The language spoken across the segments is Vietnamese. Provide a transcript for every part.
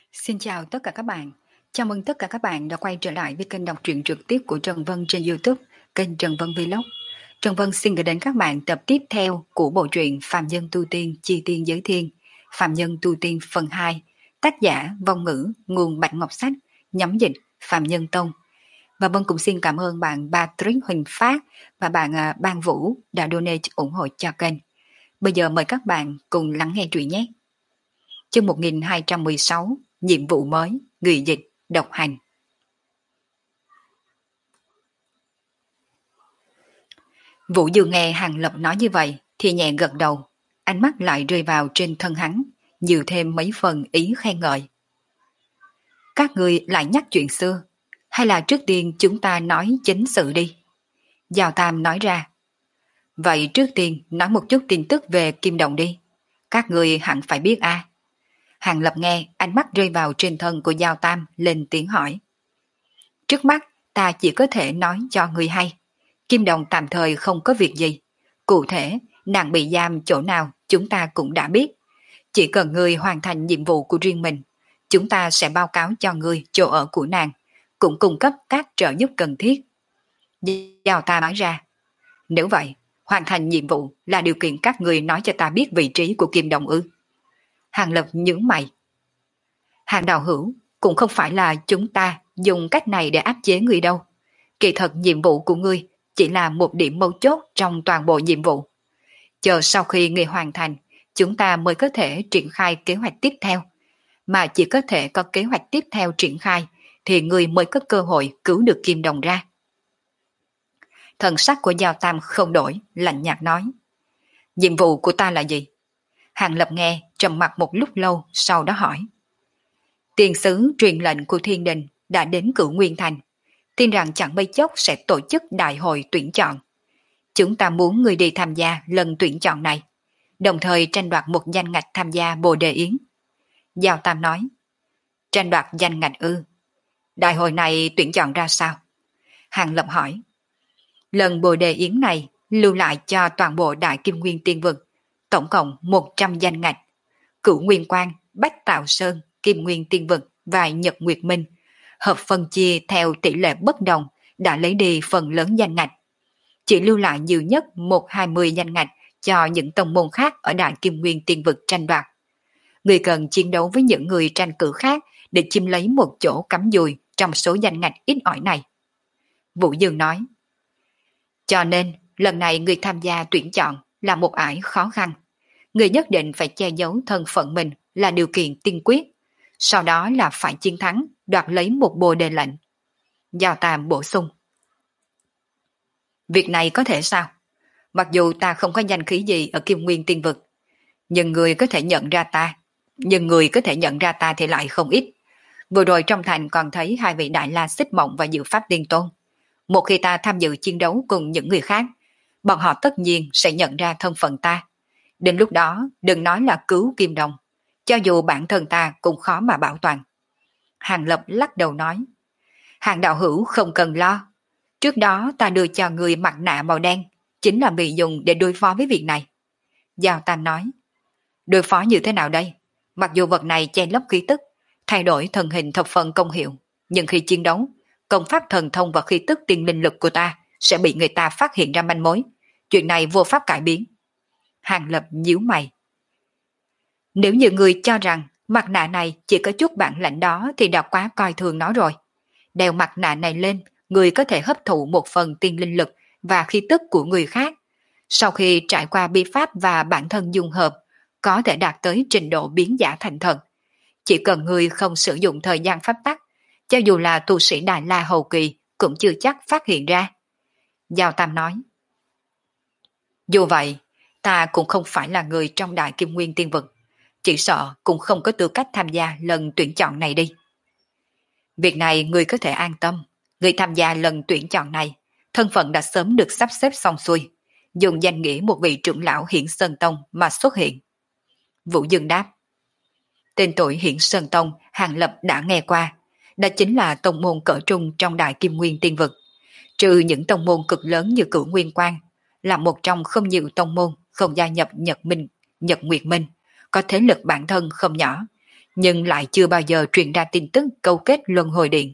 Xin chào tất cả các bạn. Chào mừng tất cả các bạn đã quay trở lại với kênh đọc truyện trực tiếp của Trần Vân trên YouTube, kênh Trần Vân Vlog. Trần Vân xin gửi đến các bạn tập tiếp theo của bộ truyện Phạm Nhân Tu Tiên Chi Tiên Giới Thiên, Phạm Nhân Tu Tiên phần 2, tác giả Vong Ngữ, nguồn Bạch Ngọc Sách, nhóm dịch Phạm Nhân Tông. Và Vân cũng xin cảm ơn bạn Patrick Huỳnh Phát và bạn Ban Vũ đã donate ủng hộ cho kênh. Bây giờ mời các bạn cùng lắng nghe truyện nhé. Chương 1216, nhiệm vụ mới, người dịch, độc hành. Vũ Dương nghe Hàng Lập nói như vậy thì nhẹ gật đầu, ánh mắt lại rơi vào trên thân hắn, nhiều thêm mấy phần ý khen ngợi. Các người lại nhắc chuyện xưa, hay là trước tiên chúng ta nói chính sự đi? Giao Tam nói ra. Vậy trước tiên nói một chút tin tức về Kim Đồng đi, các người hẳn phải biết a. Hàng Lập nghe, ánh mắt rơi vào trên thân của Giao Tam, lên tiếng hỏi. Trước mắt, ta chỉ có thể nói cho người hay. Kim Đồng tạm thời không có việc gì. Cụ thể, nàng bị giam chỗ nào chúng ta cũng đã biết. Chỉ cần người hoàn thành nhiệm vụ của riêng mình, chúng ta sẽ báo cáo cho người chỗ ở của nàng, cũng cung cấp các trợ giúp cần thiết. Giao ta nói ra. Nếu vậy, hoàn thành nhiệm vụ là điều kiện các người nói cho ta biết vị trí của Kim Đồng ư? Hàng Lập nhướng mày. Hàng đạo hữu, cũng không phải là chúng ta dùng cách này để áp chế người đâu. Kỳ thật nhiệm vụ của ngươi chỉ là một điểm mấu chốt trong toàn bộ nhiệm vụ. Chờ sau khi ngươi hoàn thành, chúng ta mới có thể triển khai kế hoạch tiếp theo. Mà chỉ có thể có kế hoạch tiếp theo triển khai thì ngươi mới có cơ hội cứu được Kim Đồng ra. Thần sắc của Giao Tam không đổi, lạnh nhạt nói. Nhiệm vụ của ta là gì? Hàng Lập nghe, trầm mặc một lúc lâu, sau đó hỏi. Tiền sứ truyền lệnh của Thiên Đình đã đến Cửu Nguyên Thành, tin rằng chẳng mấy chốc sẽ tổ chức đại hội tuyển chọn. Chúng ta muốn người đi tham gia lần tuyển chọn này, đồng thời tranh đoạt một danh ngạch tham gia Bồ Đề Yến. Giao Tam nói. Tranh đoạt danh ngạch ư? Đại hội này tuyển chọn ra sao? Hàng Lập hỏi. Lần Bồ Đề Yến này lưu lại cho toàn bộ Đại Kim Nguyên Tiên Vực, tổng cộng 100 danh ngạch. Cửu Nguyên Quang, Bách Tạo Sơn, Kim Nguyên Tiên Vực và Nhật Nguyệt Minh hợp phân chia theo tỷ lệ bất đồng, đã lấy đi phần lớn danh ngạch. Chỉ lưu lại nhiều nhất 1-20 danh ngạch cho những tông môn khác ở Đại Kim Nguyên Tiên Vực tranh đoạt. Người cần chiến đấu với những người tranh cử khác để chiếm lấy một chỗ cắm dùi trong số danh ngạch ít ỏi này. Vũ Dương nói. Cho nên, lần này người tham gia tuyển chọn là một ải khó khăn. Người nhất định phải che giấu thân phận mình là điều kiện tiên quyết. Sau đó là phải chiến thắng, đoạt lấy một bồ đề lệnh. Giao Tam bổ sung. Việc này có thể sao? Mặc dù ta không có danh khí gì ở Kim Nguyên Tiên Vực, nhưng người có thể nhận ra ta thì lại không ít. Vừa rồi trong thành còn thấy hai vị Đại La Xích Mộng và Diệu Pháp Tiên Tôn. Một khi ta tham dự chiến đấu cùng những người khác, bọn họ tất nhiên sẽ nhận ra thân phận ta. Đến lúc đó, đừng nói là cứu Kim Đồng, cho dù bản thân ta cũng khó mà bảo toàn. Hàng Lập lắc đầu nói. Hàng đạo hữu không cần lo. Trước đó ta đưa cho người mặt nạ màu đen, chính là bị dùng để đối phó với việc này. Giao Tam nói. Đối phó như thế nào đây? Mặc dù vật này che lấp khí tức, thay đổi thần hình thập phần công hiệu, nhưng khi chiến đấu, công pháp thần thông và khí tức tiên linh lực của ta sẽ bị người ta phát hiện ra manh mối. Chuyện này vô pháp cải biến. Hàng Lập nhíu mày. Nếu như người cho rằng mặt nạ này chỉ có chút bản lãnh đó thì đã quá coi thường nó rồi. Đeo mặt nạ này lên, người có thể hấp thụ một phần tiên linh lực và khí tức của người khác. Sau khi trải qua bi pháp và bản thân dung hợp, có thể đạt tới trình độ biến giả thành thần. Chỉ cần người không sử dụng thời gian pháp tắc, cho dù là tu sĩ Đại La hậu kỳ cũng chưa chắc phát hiện ra. Giao Tam nói. Dù vậy, ta cũng không phải là người trong Đại Kim Nguyên Tiên Vực, chỉ sợ cũng không có tư cách tham gia lần tuyển chọn này đi. Việc này người có thể an tâm, người tham gia lần tuyển chọn này, thân phận đã sớm được sắp xếp xong xuôi, dùng danh nghĩa một vị trưởng lão Hiển Sơn Tông mà xuất hiện. Vũ Dương đáp. Tên tuổi Hiển Sơn Tông Hàng Lập đã nghe qua, đó chính là tông môn cỡ trung trong Đại Kim Nguyên Tiên Vực. Trừ những tông môn cực lớn như Cửu Nguyên Quang, là một trong không nhiều tông môn không gia nhập Nhật Nguyệt Minh, có thế lực bản thân không nhỏ, nhưng lại chưa bao giờ truyền ra tin tức câu kết luân hồi điện.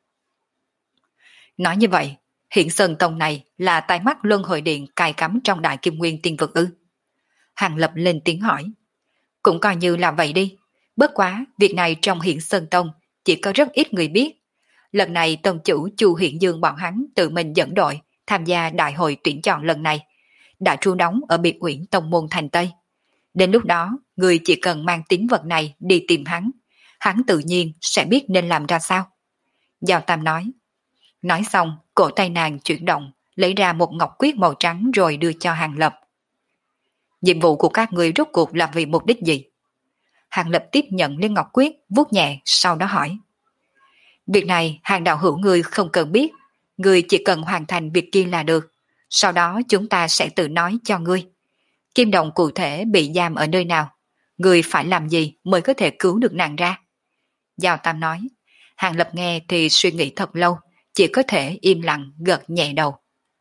Nói như vậy, Hiển Sơn Tông này là tai mắt luân hồi điện cài cắm trong Đại Kim Nguyên Tiên Vực ư? Hàng Lập lên tiếng hỏi. Cũng coi như là vậy đi. Bất quá, việc này trong Hiển Sơn Tông chỉ có rất ít người biết. Lần này tông chủ Chu Hiện Dương bọn hắn tự mình dẫn đội tham gia đại hội tuyển chọn lần này, đã trú đóng ở biệt uyển Tông Môn Thành Tây. Đến lúc đó, người chỉ cần mang tín vật này đi tìm hắn tự nhiên sẽ biết nên làm ra sao. Giao Tam nói. Nói xong, cổ tay nàng chuyển động, lấy ra một ngọc quyết màu trắng rồi đưa cho Hàng Lập. Nhiệm vụ của các người rốt cuộc là vì mục đích gì? Hàng Lập tiếp nhận lên ngọc quyết, vuốt nhẹ, sau đó hỏi. Việc này Hàng đạo hữu người không cần biết, người chỉ cần hoàn thành việc kia là được. Sau đó chúng ta sẽ tự nói cho ngươi. Kim Đồng cụ thể bị giam ở nơi nào? Người phải làm gì mới có thể cứu được nàng ra? Giao Tam nói. Hàng Lập nghe thì suy nghĩ thật lâu, chỉ có thể im lặng gật nhẹ đầu.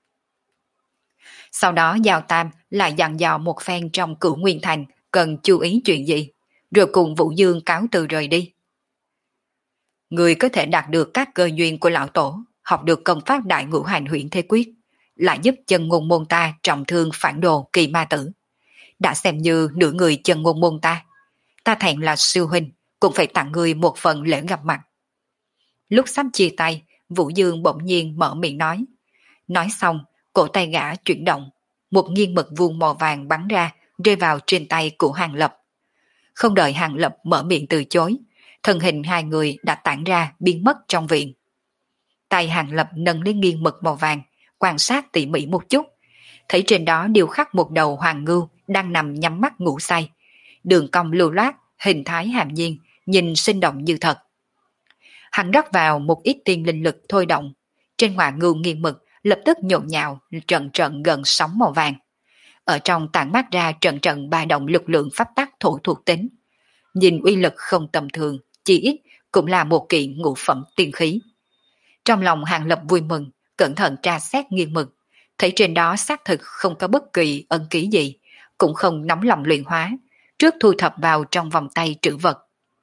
Sau đó Giao Tam lại dặn dò một phen trong Cửu Nguyên Thành cần chú ý chuyện gì, rồi cùng Vũ Dương cáo từ rời đi. Người có thể đạt được các cơ duyên của lão tổ, học được công pháp đại ngũ hành huyễn thế quyết, lại giúp chân ngôn môn ta trọng thương phản đồ kỳ ma tử. Đã xem như nửa người chân ngôn môn ta. Ta thẹn là sư huynh, cũng phải tặng người một phần lễ gặp mặt. Lúc sắp chia tay, Vũ Dương bỗng nhiên mở miệng nói. Nói xong, cổ tay gã chuyển động, một nghiêng mực vuông màu vàng bắn ra, rơi vào trên tay của Hàng Lập. Không đợi Hàng Lập mở miệng từ chối, thân hình hai người đã tản ra biến mất trong viện. Tay Hàng Lập nâng lên nghiêng mực màu vàng, quan sát tỉ mỉ một chút, thấy trên đó điêu khắc một đầu hoàng ngưu đang nằm nhắm mắt ngủ say, đường cong lưu loát, hình thái hàm nhiên, nhìn sinh động như thật. Hắn rót vào một ít tiên linh lực thôi động, trên hoàng ngưu nghiêng mực lập tức nhộn nhạo trận trận gần sóng màu vàng. Ở trong tản mát ra trận trận ba động lực lượng pháp tắc thổ thuộc tính. Nhìn uy lực không tầm thường, chỉ ít cũng là một kiện ngũ phẩm tiên khí. Trong lòng Hàng Lập vui mừng, cẩn thận tra xét nghiêng mực, thấy trên đó xác thực không có bất kỳ ân ký gì, cũng không nóng lòng luyện hóa, trước thu thập vào trong vòng tay trữ vật.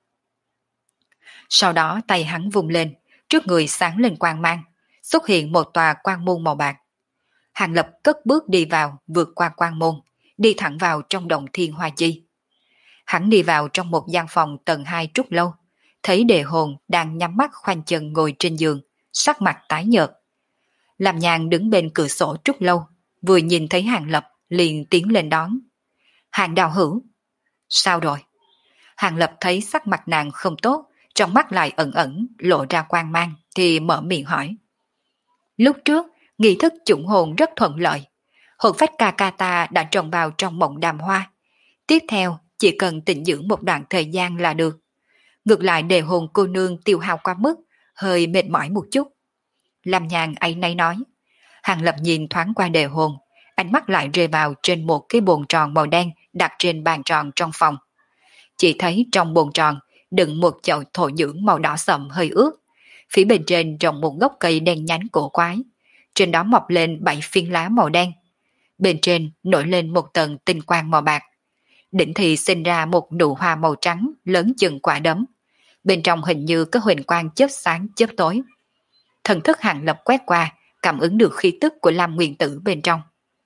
Sau đó tay hắn vung lên, trước người sáng lên quang mang, xuất hiện một tòa quang môn màu bạc. Hàng Lập cất bước đi vào, vượt qua quang môn, đi thẳng vào trong đồng thiên hoa chi. Hắn đi vào trong một gian phòng tầng 2 trúc lâu, thấy Đề Hồn đang nhắm mắt khoanh chân ngồi trên giường, sắc mặt tái nhợt. Làm Nhàn đứng bên cửa sổ trúc lâu, vừa nhìn thấy Hàng Lập liền tiến lên đón. Hàng đạo hữu. Sao rồi? Hàng Lập thấy sắc mặt nàng không tốt, trong mắt lại ẩn ẩn lộ ra quang mang thì mở miệng hỏi. Lúc trước, nghi thức chủng hồn rất thuận lợi. Hồn phách ca ca ta đã trồng vào trong mộng đàm hoa. Tiếp theo, chỉ cần tĩnh dưỡng một đoạn thời gian là được. Ngược lại Đề Hồn cô nương tiêu hao quá mức, hơi mệt mỏi một chút. Làm Nhàn ấy nấy nói. Hàng Lập nhìn thoáng qua Đề Hồn, ánh mắt lại rơi vào trên một cái bồn tròn màu đen đặt trên bàn tròn trong phòng. Chỉ thấy trong bồn tròn đựng một chậu thổ nhưỡng màu đỏ sậm hơi ướt. Phía bên trên trồng một gốc cây đen nhánh cổ quái. Trên đó mọc lên 7 phiến lá màu đen. Bên trên nổi lên một tầng tinh quang màu bạc. Đỉnh thì sinh ra một nụ hoa màu trắng lớn chừng quả đấm. Bên trong hình như có huỳnh quang chớp sáng chớp tối. Thần thức Hàng Lập quét qua, cảm ứng được khí tức của Lam Nguyên Tử bên trong.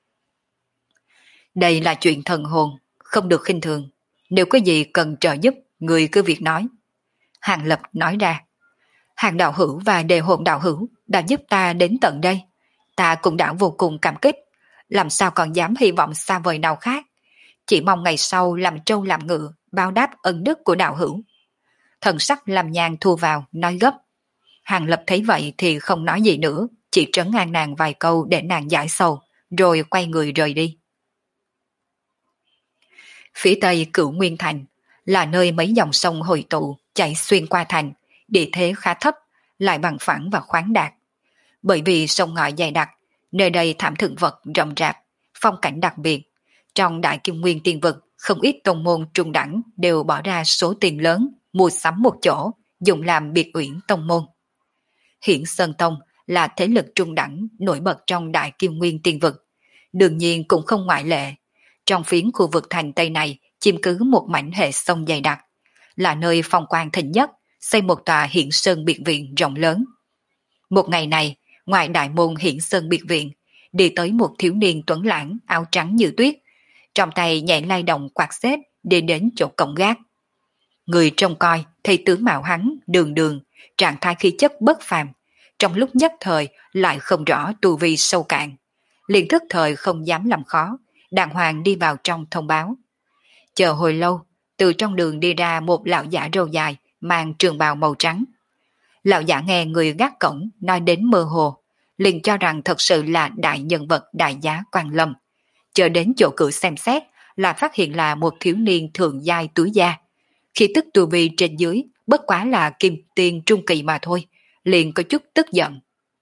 Đây là chuyện thần hồn, không được khinh thường. Nếu có gì cần trợ giúp, người cứ việc nói. Hàng Lập nói ra. Hàng đạo hữu và Đề Hồn đạo hữu đã giúp ta đến tận đây. Ta cũng đã vô cùng cảm kích. Làm sao còn dám hy vọng xa vời nào khác. Chỉ mong ngày sau làm trâu làm ngựa, báo đáp ân đức của đạo hữu. Thần sắc Làm Nhàn thu vào, nói gấp. Hàng Lập thấy vậy thì không nói gì nữa, chỉ trấn an nàng vài câu để nàng giải sầu, rồi quay người rời đi. Phía tây Cửu Nguyên Thành là nơi mấy dòng sông hội tụ chảy xuyên qua thành, địa thế khá thấp, lại bằng phẳng và khoáng đạt. Bởi vì sông ngòi dày đặc, nơi đây thảm thực vật rậm rạp, phong cảnh đặc biệt. Trong Đại Kim Nguyên Tiên Vực, không ít tông môn trung đẳng đều bỏ ra số tiền lớn mua sắm một chỗ, dùng làm biệt uyển tông môn. Hiển Sơn Tông là thế lực trung đẳng nổi bật trong Đại Kim Nguyên Tiên Vực, đương nhiên cũng không ngoại lệ. Trong phiến khu vực thành Tây này chiếm cứ một mảnh hệ sông dày đặc, là nơi phong quang thịnh nhất, xây một tòa Hiển Sơn biệt viện rộng lớn. Một ngày này, ngoài đại môn Hiển Sơn biệt viện, đi tới một thiếu niên tuấn lãng áo trắng như tuyết, trong tay nhẹ lay động quạt xếp đi đến chỗ cổng gác. Người trông coi thấy tướng mạo hắn đường đường, trạng thái khí chất bất phàm, trong lúc nhất thời lại không rõ tu vi sâu cạn, liền thức thời không dám làm khó, đàng hoàng đi vào trong thông báo. Chờ hồi lâu, từ trong đường đi ra một lão giả râu dài mang trường bào màu trắng. Lão giả nghe người gác cổng nói đến mơ hồ, liền cho rằng thật sự là đại nhân vật đại giá Quan Lâm. Chờ đến chỗ cửa xem xét là phát hiện là một thiếu niên thượng giai túi da. Khi tức tu vi trên dưới bất quá là kim tiên trung kỳ mà thôi, liền có chút tức giận.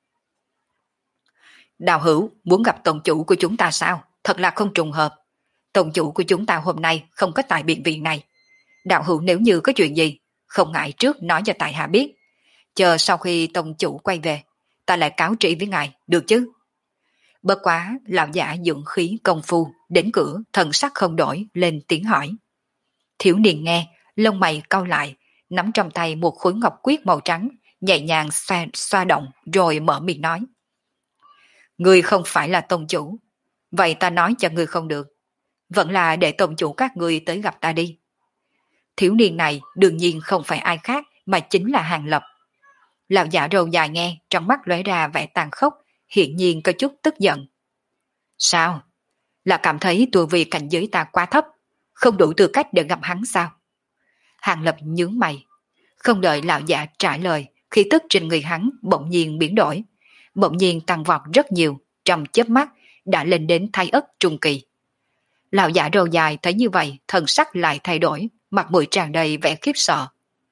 Đạo hữu muốn gặp tổng chủ của chúng ta sao? Thật là không trùng hợp. Tổng chủ của chúng ta hôm nay không có tại biệt viện này. Đạo hữu nếu như có chuyện gì, không ngại trước nói cho tại hạ biết. Chờ sau khi tổng chủ quay về, ta lại cáo trị với ngài, được chứ? Bất quá, lão giả dưỡng khí công phu, đến cửa, thần sắc không đổi, lên tiếng hỏi. Thiếu niên nghe, lông mày cau lại, nắm trong tay một khối ngọc quyết màu trắng, nhẹ nhàng xoa động, rồi mở miệng nói. Ngươi không phải là tông chủ, vậy ta nói cho ngươi không được. Vẫn là để tông chủ các ngươi tới gặp ta đi. Thiếu niên này đương nhiên không phải ai khác mà chính là Hàng Lập. Lão giả râu dài nghe, trong mắt lóe ra vẻ tàn khốc, hiển nhiên có chút tức giận. Sao? Là cảm thấy tu vi cảnh giới ta quá thấp, không đủ tư cách để gặp hắn sao? Hàng Lập nhướng mày, không đợi lão giả trả lời, khí tức trên người hắn bỗng nhiên biến đổi, bỗng nhiên tăng vọt rất nhiều, trong chớp mắt đã lên đến thái ất trung kỳ. Lão giả râu dài thấy như vậy, thần sắc lại thay đổi, mặt mũi tràn đầy vẻ khiếp sợ.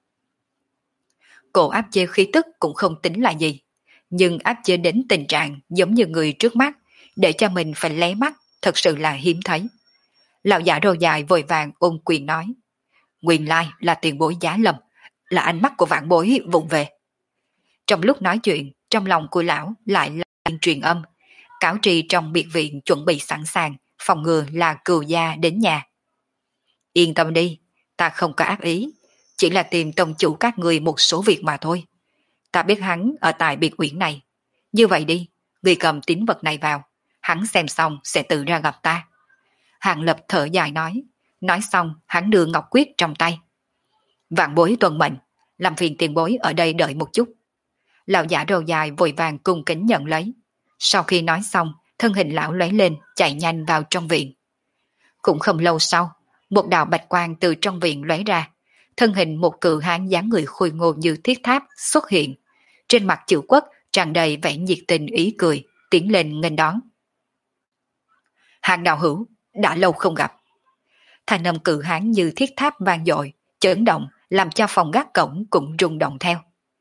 Cổ áp chế khí tức cũng không tính là gì, nhưng áp chế đến tình trạng giống như người trước mắt, để cho mình phải lé mắt, thật sự là hiếm thấy. Lão giả râu dài vội vàng ôm quyền nói, nguyên lai là tiền bối giá lầm, là ánh mắt của vạn bối vụng về. Trong lúc nói chuyện, trong lòng của lão lại là truyền âm, cáo trì trong biệt viện chuẩn bị sẵn sàng, phòng ngừa là cừu gia đến nhà. Yên tâm đi, ta không có ác ý, chỉ là tìm tông chủ các người một số việc mà thôi. Ta biết hắn ở tại biệt uyển này. Như vậy đi, người cầm tín vật này vào, hắn xem xong sẽ tự ra gặp ta. Hàng Lập thở dài nói xong hắn đưa ngọc quyết trong tay. Vạn bối tuân mệnh, làm phiền tiền bối ở đây đợi một chút. Lão giả râu dài vội vàng cung kính nhận lấy. Sau khi nói xong, thân hình lão lóe lên, chạy nhanh vào trong viện. Cũng không lâu sau, một đạo bạch quang từ trong viện lóe ra, thân hình một cự hán dáng người khôi ngô như thiết tháp xuất hiện. Trên mặt chữ quốc tràn đầy vẻ nhiệt tình ý cười, tiến lên nghênh đón. Hàng đạo hữu, đã lâu không gặp. Thanh âm cự hán như thiết tháp vang dội, chấn động, làm cho phòng gác cổng cũng rung động theo.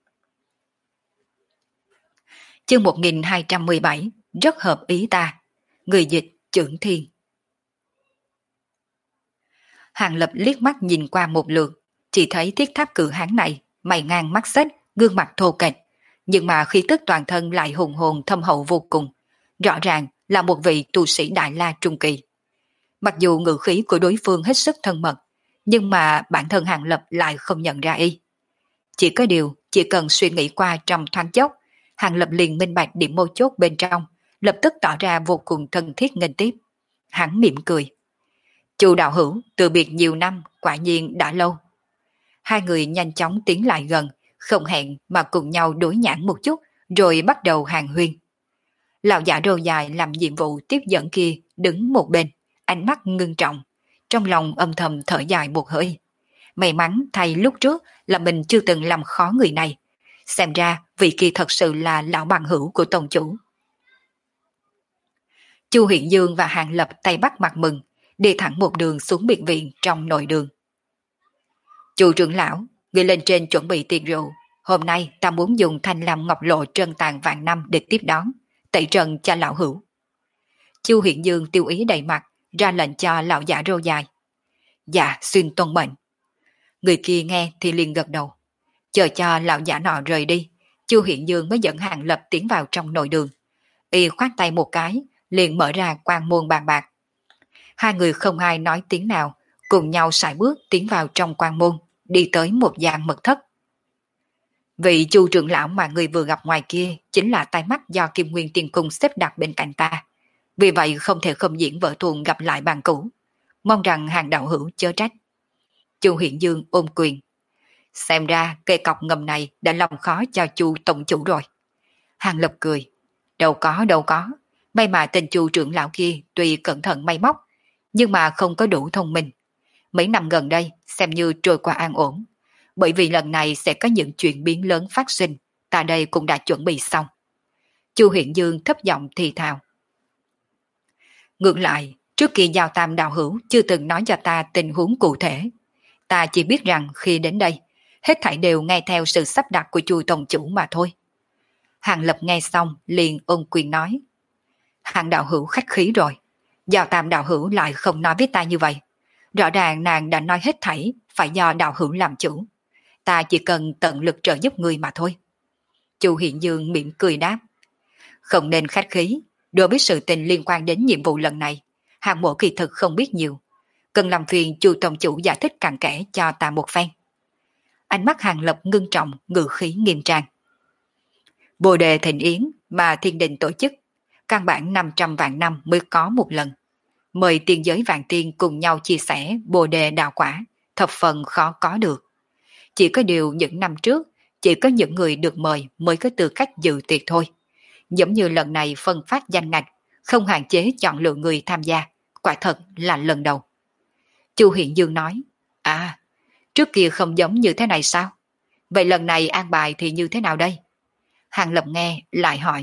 Chương 1217, rất hợp ý ta. Người dịch Chưởng Thiên. Hàng Lập liếc mắt nhìn qua một lượt, chỉ thấy thiết tháp cự hán này, mày ngang mắt xếch, gương mặt thô kệch, nhưng mà khí tức toàn thân lại hùng hồn thâm hậu vô cùng, rõ ràng là một vị tu sĩ Đại La trung kỳ. Mặc dù ngữ khí của đối phương hết sức thân mật, nhưng mà bản thân Hàng Lập lại không nhận ra y. Chỉ có điều, chỉ cần suy nghĩ qua trong thoáng chốc, Hàng Lập liền minh bạch điểm mấu chốt bên trong, lập tức tỏ ra vô cùng thân thiết nghênh tiếp. Hắn mỉm cười. Chu đạo hữu, từ biệt nhiều năm, quả nhiên đã lâu. Hai người nhanh chóng tiến lại gần, không hẹn mà cùng nhau đối nhãn một chút, rồi bắt đầu hàn huyên. Lão giả râu dài làm nhiệm vụ tiếp dẫn kia đứng một bên, ánh mắt ngưng trọng, trong lòng âm thầm thở dài một hơi. May mắn thay lúc trước là mình chưa từng làm khó người này. Xem ra vị kia thật sự là lão bằng hữu của tông chủ. Chu Hiện Dương và Hàng Lập tay bắt mặt mừng, đi thẳng một đường xuống biệt viện trong nội đường. Chu trưởng lão, người lên trên chuẩn bị tiệc rượu. Hôm nay ta muốn dùng thanh lam ngọc lộ trân tàn vạn năm để tiếp đón, tẩy trần cho lão hữu. Chu Hiện Dương tiêu ý đầy mặt, ra lệnh cho lão giả râu dài. Dạ, xin tuân mệnh. Người kia nghe thì liền gật đầu. Chờ cho lão giả nọ rời đi, Chu Hiện Dương mới dẫn Hàng Lập tiến vào trong nội đường. Y khoát tay một cái, liền mở ra quan môn bàn bạc. Hai người không ai nói tiếng nào, cùng nhau sải bước tiến vào trong quan môn, đi tới một gian mật thất. Vị Chu trưởng lão mà người vừa gặp ngoài kia chính là tai mắt do Kim Nguyên Tiên Cung xếp đặt bên cạnh ta. Vì vậy không thể không diễn vợ tuồng gặp lại bàn cũ. Mong rằng hàng đạo hữu chớ trách. Chu Hiện Dương ôm quyền. Xem ra cây cọc ngầm này đã lòng khó cho Chu tổng chủ rồi. Hàng Lập cười. Đâu có. May mà tên Chu trưởng lão kia tuy cẩn thận may móc, nhưng mà không có đủ thông minh. Mấy năm gần đây xem như trôi qua an ổn. Bởi vì lần này sẽ có những chuyện biến lớn phát sinh, ta đây cũng đã chuẩn bị xong. Chu Hiện Dương thấp giọng thì thào. Ngược lại, trước kia Giao Tam đạo hữu chưa từng nói cho ta tình huống cụ thể. Ta chỉ biết rằng khi đến đây, hết thảy đều nghe theo sự sắp đặt của Chu tổng chủ mà thôi. Hàng Lập nghe xong liền ôn quyền nói. Hàng đạo hữu khách khí rồi. Giao Tam đạo hữu lại không nói với ta như vậy. Rõ ràng nàng đã nói hết thảy phải do đạo hữu làm chủ. Ta chỉ cần tận lực trợ giúp người mà thôi. Chu Hiện Dương mỉm cười đáp. Không nên khách khí. Đối với sự tình liên quan đến nhiệm vụ lần này, Hàng mộ kỳ thực không biết nhiều. Cần làm phiền Chu tổng chủ giải thích cặn kẽ cho ta một phen. Ánh mắt Hàng Lập ngưng trọng, ngữ khí nghiêm trang. Bồ đề thịnh yến mà thiên đình tổ chức, căn bản 500 vạn năm mới có một lần. Mời tiên giới vạn tiên cùng nhau chia sẻ bồ đề đạo quả, thập phần khó có được. Chỉ có điều những năm trước, chỉ có những người được mời mới có tư cách dự tiệc thôi. Giống như lần này phân phát danh ngạch, không hạn chế chọn lựa người tham gia, quả thật là lần đầu. Chu Hiện Dương nói, trước kia không giống như thế này sao? Vậy lần này an bài thì như thế nào đây? Hàng Lập nghe lại hỏi.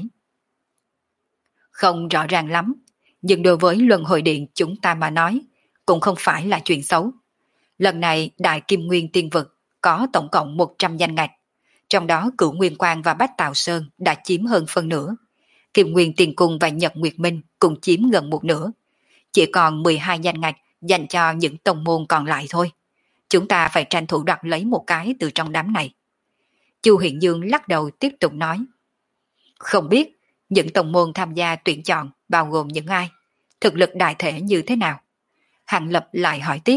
Không rõ ràng lắm, nhưng đối với Luân Hồi Điện chúng ta mà nói, cũng không phải là chuyện xấu. Lần này Đại Kim Nguyên Tiên Vực có tổng cộng 100 danh ngạch, trong đó Cửu Nguyên Quang và Bách Tào Sơn đã chiếm hơn phân nửa. Kim Nguyên Tiên Cung và Nhật Nguyệt Minh cũng chiếm gần một nửa. Chỉ còn 12 danh ngạch dành cho những tông môn còn lại thôi. Chúng ta phải tranh thủ đoạt lấy một cái từ trong đám này. Chu Hiện Dương lắc đầu tiếp tục nói. Không biết những tông môn tham gia tuyển chọn bao gồm những ai? Thực lực đại thể như thế nào? Hàng Lập lại hỏi tiếp.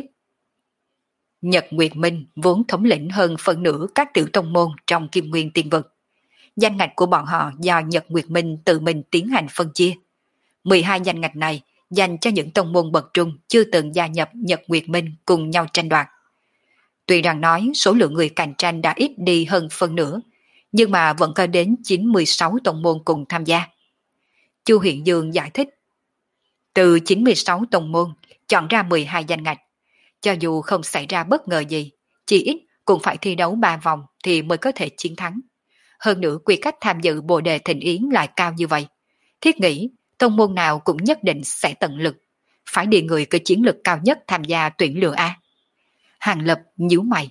Nhật Nguyệt Minh vốn thống lĩnh hơn phân nửa các tiểu tông môn trong Kim Nguyên Tiên Vực. Danh ngạch của bọn họ do Nhật Nguyệt Minh tự mình tiến hành phân chia. 12 danh ngạch này dành cho những tông môn bậc trung chưa từng gia nhập Nhật Nguyệt Minh cùng nhau tranh đoạt. Tuy rằng nói số lượng người cạnh tranh đã ít đi hơn phân nửa, nhưng mà vẫn có đến 96 tông môn cùng tham gia. Chu Hiện Dương giải thích. Từ 96 tông môn chọn ra 12 danh ngạch. Cho dù không xảy ra bất ngờ gì, chỉ ít cũng phải thi đấu 3 vòng thì mới có thể chiến thắng. Hơn nữa quy cách tham dự bồ đề thịnh yến lại cao như vậy. Thiết nghĩ tông môn nào cũng nhất định sẽ tận lực. Phải đi người có chiến lực cao nhất tham gia tuyển lựa A. Hàng Lập nhíu mày.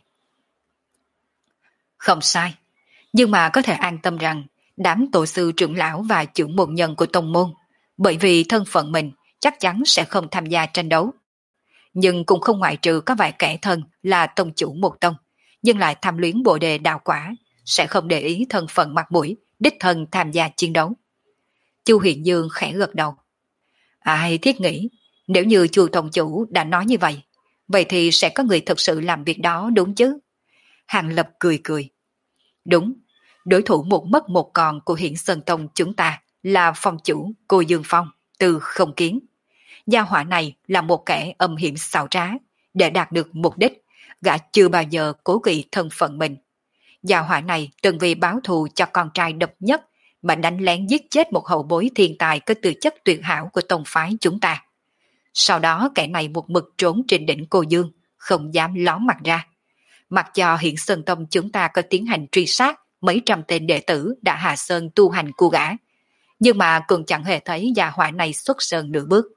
Không sai. Nhưng mà có thể an tâm rằng đám tổ sư trưởng lão và trưởng môn nhân của tông môn, bởi vì thân phận mình chắc chắn sẽ không tham gia tranh đấu. Nhưng cũng không ngoại trừ có vài kẻ thân là tông chủ một tông, nhưng lại tham luyến bồ đề đạo quả, sẽ không để ý thân phận mặt mũi, đích thân tham gia chiến đấu. Chu Hiện Dương khẽ gật đầu. Ai thiết nghĩ, nếu như Chu tông chủ đã nói như vậy, vậy thì sẽ có người thực sự làm việc đó đúng chứ? Hàng Lập cười cười. Đúng, đối thủ một mất một còn của Hiển Sơn Tông chúng ta là phong chủ cô Dương Phong, từ Không Kiến. Gia hỏa này là một kẻ âm hiểm xảo trá, để đạt được mục đích, gã chưa bao giờ cố kỵ thân phận mình. Gia hỏa này từng vì báo thù cho con trai độc nhất mà đánh lén giết chết một hậu bối thiên tài có tư chất tuyệt hảo của tông phái chúng ta. Sau đó kẻ này một mực trốn trên đỉnh Cô Dương, không dám ló mặt ra. Mặc cho Hiển Sơn Tông chúng ta có tiến hành truy sát mấy trăm tên đệ tử đã hạ sơn tu hành của gã, nhưng mà cũng chẳng hề thấy gia hỏa này xuất sơn nửa bước.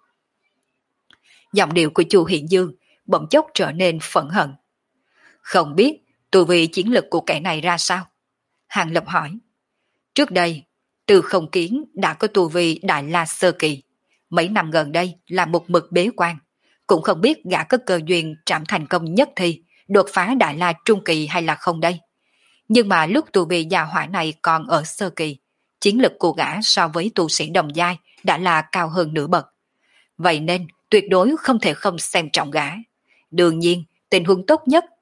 Giọng điệu của Chu Hiện Dương bỗng chốc trở nên phẫn hận. Không biết tu vi chiến lực của kẻ này ra sao? Hàng Lập hỏi. Trước đây, Từ Không Kiến đã có tu vi Đại La Sơ Kỳ. Mấy năm gần đây là một mực bế quan. Cũng không biết gã có cơ duyên trảm thành công nhất thi, đột phá Đại La Trung Kỳ hay là không đây. Nhưng mà lúc tu vi gia hỏa này còn ở Sơ Kỳ, chiến lực của gã so với tu sĩ đồng giai đã là cao hơn nửa bậc. Vậy nên tuyệt đối không thể không xem trọng gã. Đương nhiên, tình huống tốt nhất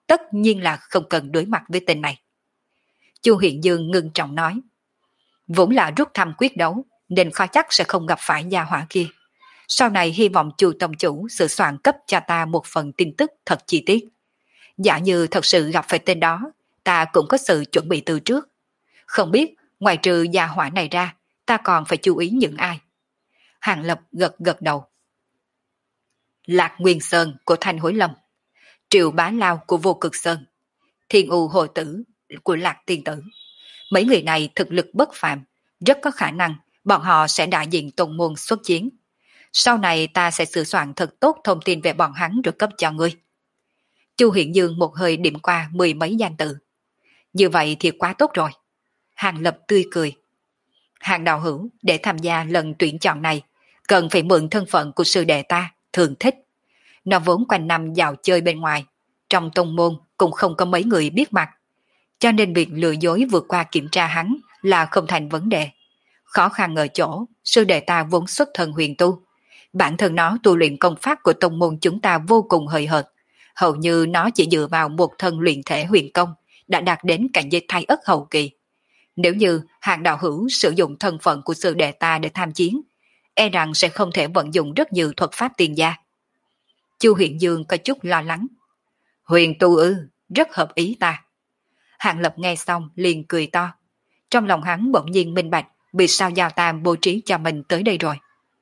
tất nhiên là không cần đối mặt với tên này. Chu Hiện Dương ngưng trọng nói, vốn là rút thăm quyết đấu, nên khó chắc sẽ không gặp phải gia hỏa kia. Sau này hy vọng Chu tông chủ sửa soạn cấp cho ta một phần tin tức thật chi tiết. Giả như thật sự gặp phải tên đó, ta cũng có sự chuẩn bị từ trước. Không biết, ngoài trừ gia hỏa này ra, ta còn phải chú ý những ai? Hàng Lập gật gật đầu. Lạc Nguyên Sơn của Thanh Hối Lâm, Triệu Bá Lao của Vô Cực Sơn, Thiên U Hồ Tử của Lạc Tiên Tử. Mấy người này thực lực bất phàm, rất có khả năng bọn họ sẽ đại diện tông môn xuất chiến. Sau này ta sẽ sửa soạn thật tốt thông tin về bọn hắn rồi cấp cho ngươi. Chu Hiện Dương một hơi điểm qua 10 mấy danh tự. Như vậy thì quá tốt rồi. Hàng Lập tươi cười. Hàng đạo hữu để tham gia lần tuyển chọn này, cần phải mượn thân phận của sư đệ ta, Thường Thích. Nó vốn quanh năm dạo chơi bên ngoài, trong tông môn cũng không có mấy người biết mặt. Cho nên việc lừa dối vượt qua kiểm tra hắn là không thành vấn đề. Khó khăn ở chỗ, sư đệ ta vốn xuất thân huyền tu. Bản thân nó tu luyện công pháp của tông môn chúng ta vô cùng hời hợt. Hầu như nó chỉ dựa vào một thân luyện thể huyền công đã đạt đến cảnh giới thái ất hậu kỳ. Nếu như Hàng đạo hữu sử dụng thân phận của sư đệ ta để tham chiến, e rằng sẽ không thể vận dụng rất nhiều thuật pháp tiền gia. Chu Hiện Dương có chút lo lắng. Huyền tu ư, rất hợp ý ta. Hàng Lập nghe xong liền cười to. Trong lòng hắn bỗng nhiên minh bạch vì sao Giao Tam bố trí cho mình tới đây rồi.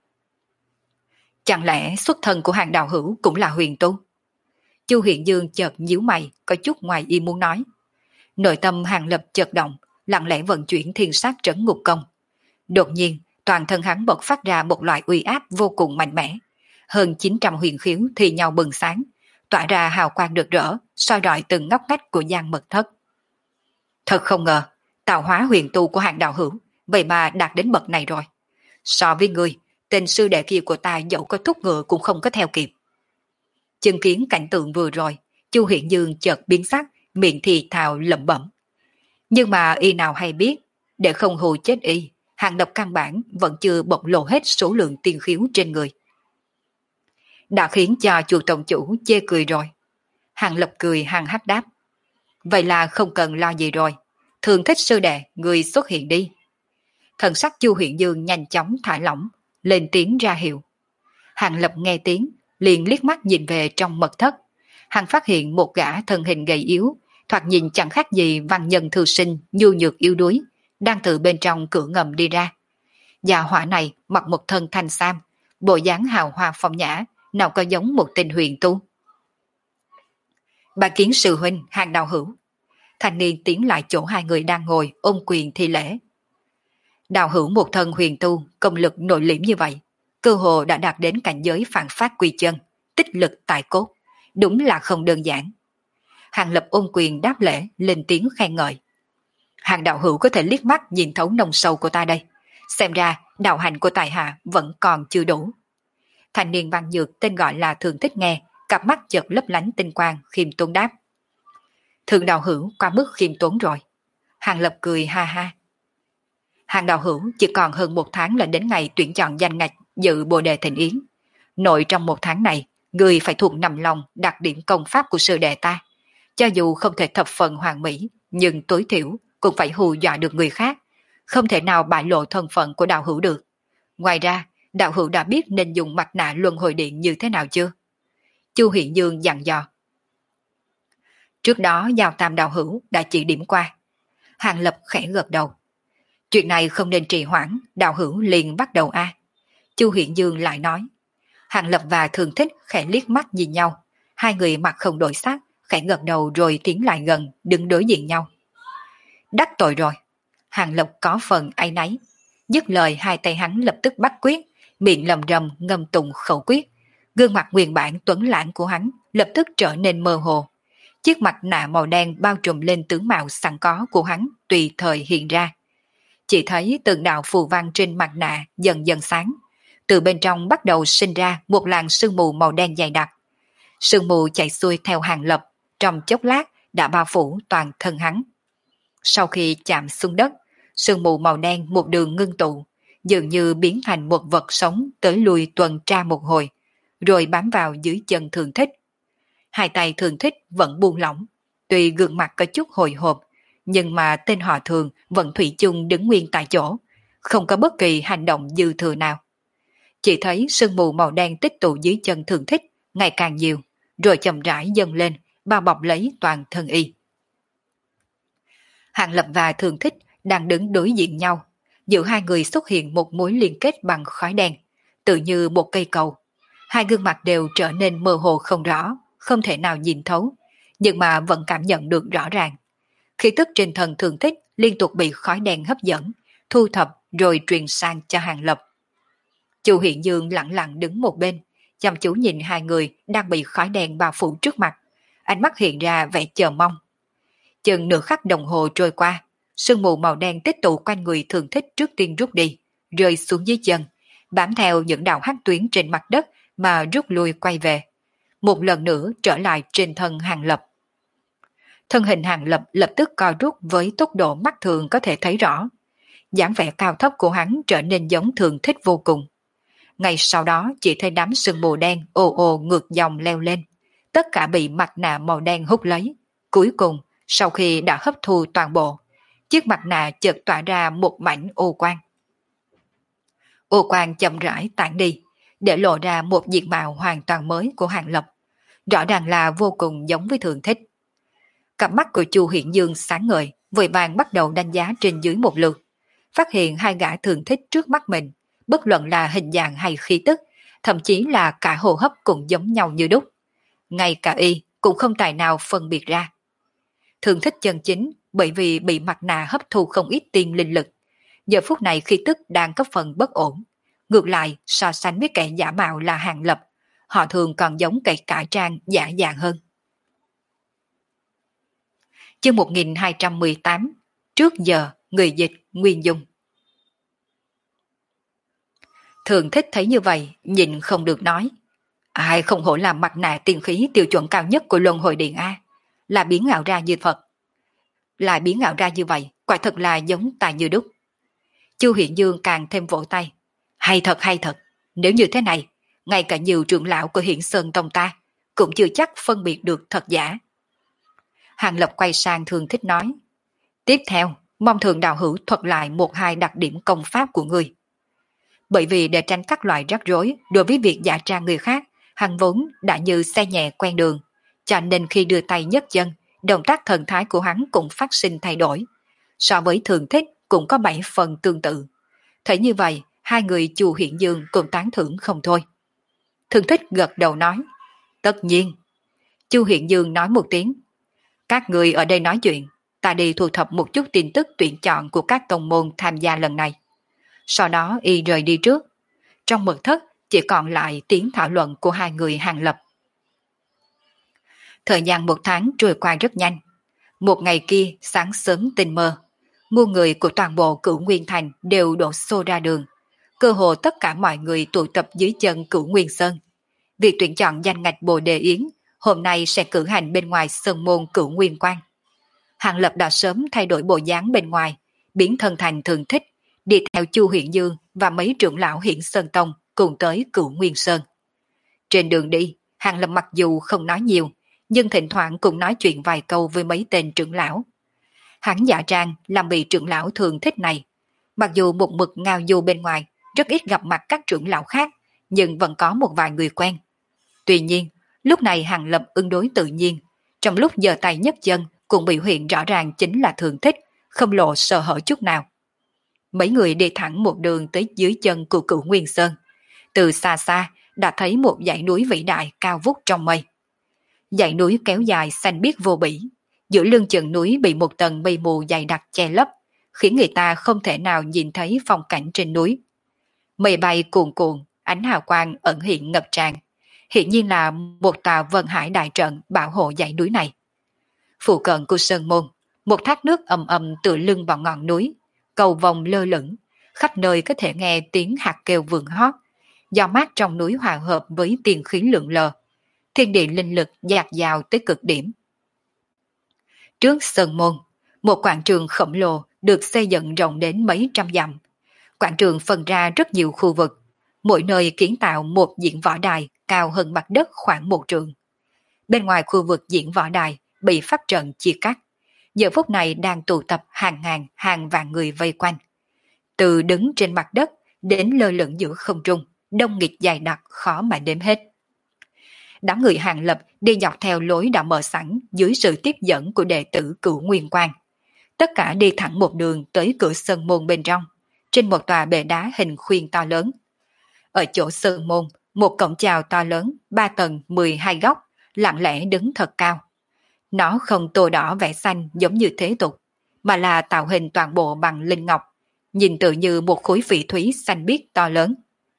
Chẳng lẽ xuất thân của Hàng đạo hữu cũng là huyền tu? Chu Hiện Dương chợt nhíu mày, có chút ngoài ý muốn nói. Nội tâm Hàng Lập chợt động, lặng lẽ vận chuyển thiên sát trấn ngục công. Đột nhiên, toàn thân hắn bộc phát ra một loại uy áp vô cùng mạnh mẽ. Hơn 900 huyền khiếu thì nhau bừng sáng, tỏa ra hào quang rực rỡ, soi rọi từng ngóc ngách của gian mật thất. Thật không ngờ, tạo hóa huyền tu của Hàng đạo hữu, vậy mà đạt đến bậc này rồi. So với người, tên sư đệ kia của ta dẫu có thúc ngựa cũng không có theo kịp. Chứng kiến cảnh tượng vừa rồi, Chu Hiện Dương chợt biến sắc, miệng thì thào lẩm bẩm. Nhưng mà y nào hay biết, để không hù chết y, Hàng Lập căn bản vẫn chưa bộc lộ hết số lượng tiên khiếu trên người. Đã khiến cho Chu tổng chủ chê cười rồi. Hàng Lập cười hăng hắc đáp. Vậy là không cần lo gì rồi. Thường Thích sư đệ, người xuất hiện đi. Thần sắc Chu Hiện Dương nhanh chóng thả lỏng, lên tiếng ra hiệu. Hàng Lập nghe tiếng, liền liếc mắt nhìn về trong mật thất. Hắn phát hiện một gã thân hình gầy yếu, thoạt nhìn chẳng khác gì văn nhân thư sinh nhu nhược yếu đuối, đang từ bên trong cửa ngầm đi ra. Già hỏa này mặc một thân thanh sam, bộ dáng hào hoa phong nhã, nào có giống một tên huyền tu. Bà kiến sư huynh Hàng đạo hữu. Thanh niên tiến lại chỗ hai người đang ngồi ôm quyền thi lễ. Đạo hữu một thân huyền tu, công lực nội liễm như vậy, cơ hồ đã đạt đến cảnh giới phản phát quy chân, tích lực tại cốt, đúng là không đơn giản. Hàng Lập ôm quyền đáp lễ, lên tiếng khen ngợi. Hàng đạo hữu có thể liếc mắt nhìn thấu nông sâu của ta đây, xem ra đạo hành của tài hạ vẫn còn chưa đủ. Thanh niên văn nhược tên gọi là Thường Thích nghe, cặp mắt chợt lấp lánh tinh quang, khiêm tốn đáp. Thường đạo hữu qua mức khiêm tốn rồi. Hàng Lập cười ha ha. Hàng đạo hữu chỉ còn hơn một tháng là đến ngày tuyển chọn danh ngạch dự Bồ Đề Thịnh Yến. Nội trong một tháng này, người phải thuộc nằm lòng đặc điểm công pháp của sư đệ ta. Cho dù không thể thập phần hoàn mỹ, nhưng tối thiểu cũng phải hù dọa được người khác. Không thể nào bại lộ thân phận của đạo hữu được. Ngoài ra, đạo hữu đã biết nên dùng mặt nạ luân hồi điện như thế nào chưa? Chu Hiện Dương dặn dò. Trước đó Giao Tam đạo hữu đã chỉ điểm qua. Hàng Lập khẽ gật đầu. Chuyện này không nên trì hoãn, đạo hữu liền bắt đầu a. Chu Hiện Dương lại nói. Hàng Lập và Thường Thích khẽ liếc mắt nhìn nhau. Hai người mặt không đổi sắc, khẽ gật đầu rồi tiến lại gần, đứng đối diện nhau. Đắc tội rồi. Hàng Lập có phần áy náy. Dứt lời hai tay hắn lập tức bắt quyết, miệng lầm rầm ngâm tụng khẩu quyết. Gương mặt nguyên bản tuấn lãng của hắn lập tức trở nên mơ hồ. Chiếc mặt nạ màu đen bao trùm lên tướng mạo sẵn có của hắn tùy thời hiện ra. Chỉ thấy từng đạo phù văn trên mặt nạ dần dần sáng. Từ bên trong bắt đầu sinh ra một làn sương mù màu đen dày đặc. Sương mù chạy xuôi theo Hàng Lập, trong chốc lát đã bao phủ toàn thân hắn. Sau khi chạm xuống đất, sương mù màu đen một đường ngưng tụ, dường như biến thành một vật sống tới lui tuần tra một hồi, rồi bám vào dưới chân Thường Thích. Hai tay Thường Thích vẫn buông lỏng, tuy gương mặt có chút hồi hộp, nhưng mà tên họ Thường vẫn thủy chung đứng nguyên tại chỗ, không có bất kỳ hành động dư thừa nào. Chỉ thấy sương mù màu đen tích tụ dưới chân Thường Thích ngày càng nhiều, rồi chậm rãi dâng lên, bao bọc lấy toàn thân y. Hàng Lập và Thường Thích đang đứng đối diện nhau, giữa hai người xuất hiện một mối liên kết bằng khói đen, tự như một cây cầu. Hai gương mặt đều trở nên mơ hồ không rõ, không thể nào nhìn thấu, nhưng mà vẫn cảm nhận được rõ ràng. Khí tức trên thân Thường Thích liên tục bị khói đen hấp dẫn, thu thập rồi truyền sang cho Hàng Lập. Chu Hiện Dương lặng lặng đứng một bên, chăm chú nhìn hai người đang bị khói đen bao phủ trước mặt, ánh mắt hiện ra vẻ chờ mong. Chừng nửa khắc đồng hồ trôi qua, sương mù màu đen tích tụ quanh người Thường Thích trước tiên rút đi, rơi xuống dưới chân, bám theo những đạo hắc tuyến trên mặt đất mà rút lui quay về. Một lần nữa trở lại trên thân Hàng Lập. Thân hình Hàng Lập lập tức co rút với tốc độ mắt thường có thể thấy rõ. dáng vẻ cao thấp của hắn trở nên giống Thường Thích vô cùng. Ngay sau đó chỉ thấy đám sương mù đen ồ ồ ngược dòng leo lên, tất cả bị mặt nạ màu đen hút lấy. Cuối cùng, sau khi đã hấp thu toàn bộ, chiếc mặt nạ chợt tỏa ra một mảnh ô quang. Ô quang chậm rãi tản đi, để lộ ra một diện mạo hoàn toàn mới của Hàng Lập. Rõ ràng là vô cùng giống với Thường Thích. Cặp mắt của Chu Hiện Dương sáng ngời, vội vàng bắt đầu đánh giá trên dưới một lượt. Phát hiện hai gã Thường Thích trước mắt mình, bất luận là hình dạng hay khí tức, thậm chí là cả hô hấp cũng giống nhau như đúc. Ngay cả y cũng không tài nào phân biệt ra. Thường Thích chân chính bởi vì bị mặt nạ hấp thu không ít tiên linh lực. Giờ phút này khí tức đang có phần bất ổn. Ngược lại, so sánh với kẻ giả mạo là Hàng Lập, họ thường còn giống kẻ cải trang giả dạng hơn. Chương 1218, trước giờ, người dịch, Nguyên Dung. Thường Thích thấy như vậy, nhìn không được nói. Ai không hổ làm mặt nạ tiên khí tiêu chuẩn cao nhất của Luân Hồi Điện A, là biến ảo ra như Phật. Lại biến ảo ra như vậy, quả thật là giống tài như đúc. Chu Hiện Dương càng thêm vỗ tay. Hay thật hay thật, nếu như thế này, ngay cả nhiều trưởng lão của Hiển Sơn Tông ta cũng chưa chắc phân biệt được thật giả. Hàng Lập quay sang Thường Thích nói. Tiếp theo, mong Thường đạo hữu thuật lại một hai đặc điểm công pháp của người. Bởi vì để tránh các loại rắc rối đối với việc giả trang người khác, hắn vốn đã như xe nhẹ quen đường, cho nên khi đưa tay nhấc chân, động tác thần thái của hắn cũng phát sinh thay đổi. So với Thường Thích cũng có 7 phần tương tự. Thấy như vậy, hai người Chu Hiện Dương cũng tán thưởng không thôi. Thường Thích gật đầu nói. Tất nhiên. Chu Hiện Dương nói một tiếng. Các người ở đây nói chuyện, ta đi thu thập một chút tin tức tuyển chọn của các tông môn tham gia lần này. Sau đó y rời đi trước. Trong mật thất chỉ còn lại tiếng thảo luận của hai người Hàng Lập. Thời gian 1 tháng trôi qua rất nhanh. Một ngày kia sáng sớm tinh mơ, muôn người của toàn bộ Cửu Nguyên Thành đều đổ xô ra đường. Cơ hồ tất cả mọi người tụ tập dưới chân Cửu Nguyên Sơn. Việc tuyển chọn danh ngạch Bồ Đề Yến hôm nay sẽ cử hành bên ngoài sơn môn Cửu Nguyên Quan. Hàng Lập đã sớm thay đổi bộ dáng bên ngoài, biến thân thành Thường Thích, đi theo Chu Hiện Dương và mấy trưởng lão Hiển Sơn Tông cùng tới Cửu Nguyên Sơn. Trên đường đi, Hàng Lập mặc dù không nói nhiều, nhưng thỉnh thoảng cũng nói chuyện vài câu với mấy tên trưởng lão. Hắn giả trang làm vị trưởng lão Thường Thích này. Mặc dù một mực ngao du bên ngoài, rất ít gặp mặt các trưởng lão khác, nhưng vẫn có một vài người quen. Tuy nhiên, lúc này Hàng Lập ứng đối tự nhiên, trong lúc giơ tay nhấc chân cũng biểu hiện rõ ràng chính là Thường Thích, không lộ sơ hở chút nào. Mấy người đi thẳng một đường tới dưới chân của Cửu Nguyên Sơn. Từ xa xa đã thấy một dãy núi vĩ đại cao vút trong mây. Dãy núi kéo dài xanh biếc vô bỉ, giữa lưng chừng núi bị một tầng mây mù dày đặc che lấp, khiến người ta không thể nào nhìn thấy phong cảnh trên núi. Mây bay cuồn cuộn, ánh hào quang ẩn hiện ngập tràn, hiện nhiên là một tòa Vân Hải đại trận bảo hộ dãy núi này. Phụ cận của sơn môn, một thác nước ầm ầm tựa lưng vào ngọn núi, cầu vồng lơ lửng, khắp nơi có thể nghe tiếng hạt kêu vượng hót. Gió mát trong núi hòa hợp với tiền khí lượn lờ, thiên địa linh lực dạt dào tới cực điểm. Trước sơn môn, một quảng trường khổng lồ được xây dựng rộng đến mấy trăm dặm. Quảng trường phân ra rất nhiều khu vực, mỗi nơi kiến tạo một diễn võ đài cao hơn mặt đất khoảng 1 trượng. Bên ngoài khu vực diễn võ đài bị pháp trận chia cắt. Giờ phút này đang tụ tập hàng ngàn hàng vạn người vây quanh. Từ đứng trên mặt đất đến lơ lửng giữa không trung, đông nghịt dài đặc khó mà đếm hết. Đám người Hàng Lập đi dọc theo lối đã mở sẵn dưới sự tiếp dẫn của đệ tử Cửu Nguyên Quang. Tất cả đi thẳng một đường tới cửa sơn môn bên trong, trên một tòa bệ đá hình khuyên to lớn. Ở chỗ sơn môn, một cổng chào to lớn, 3 tầng 12 góc, lặng lẽ đứng thật cao. Nó không tô đỏ vẽ xanh giống như thế tục, mà là tạo hình toàn bộ bằng linh ngọc, nhìn tự như một khối phỉ thúy xanh biếc to lớn.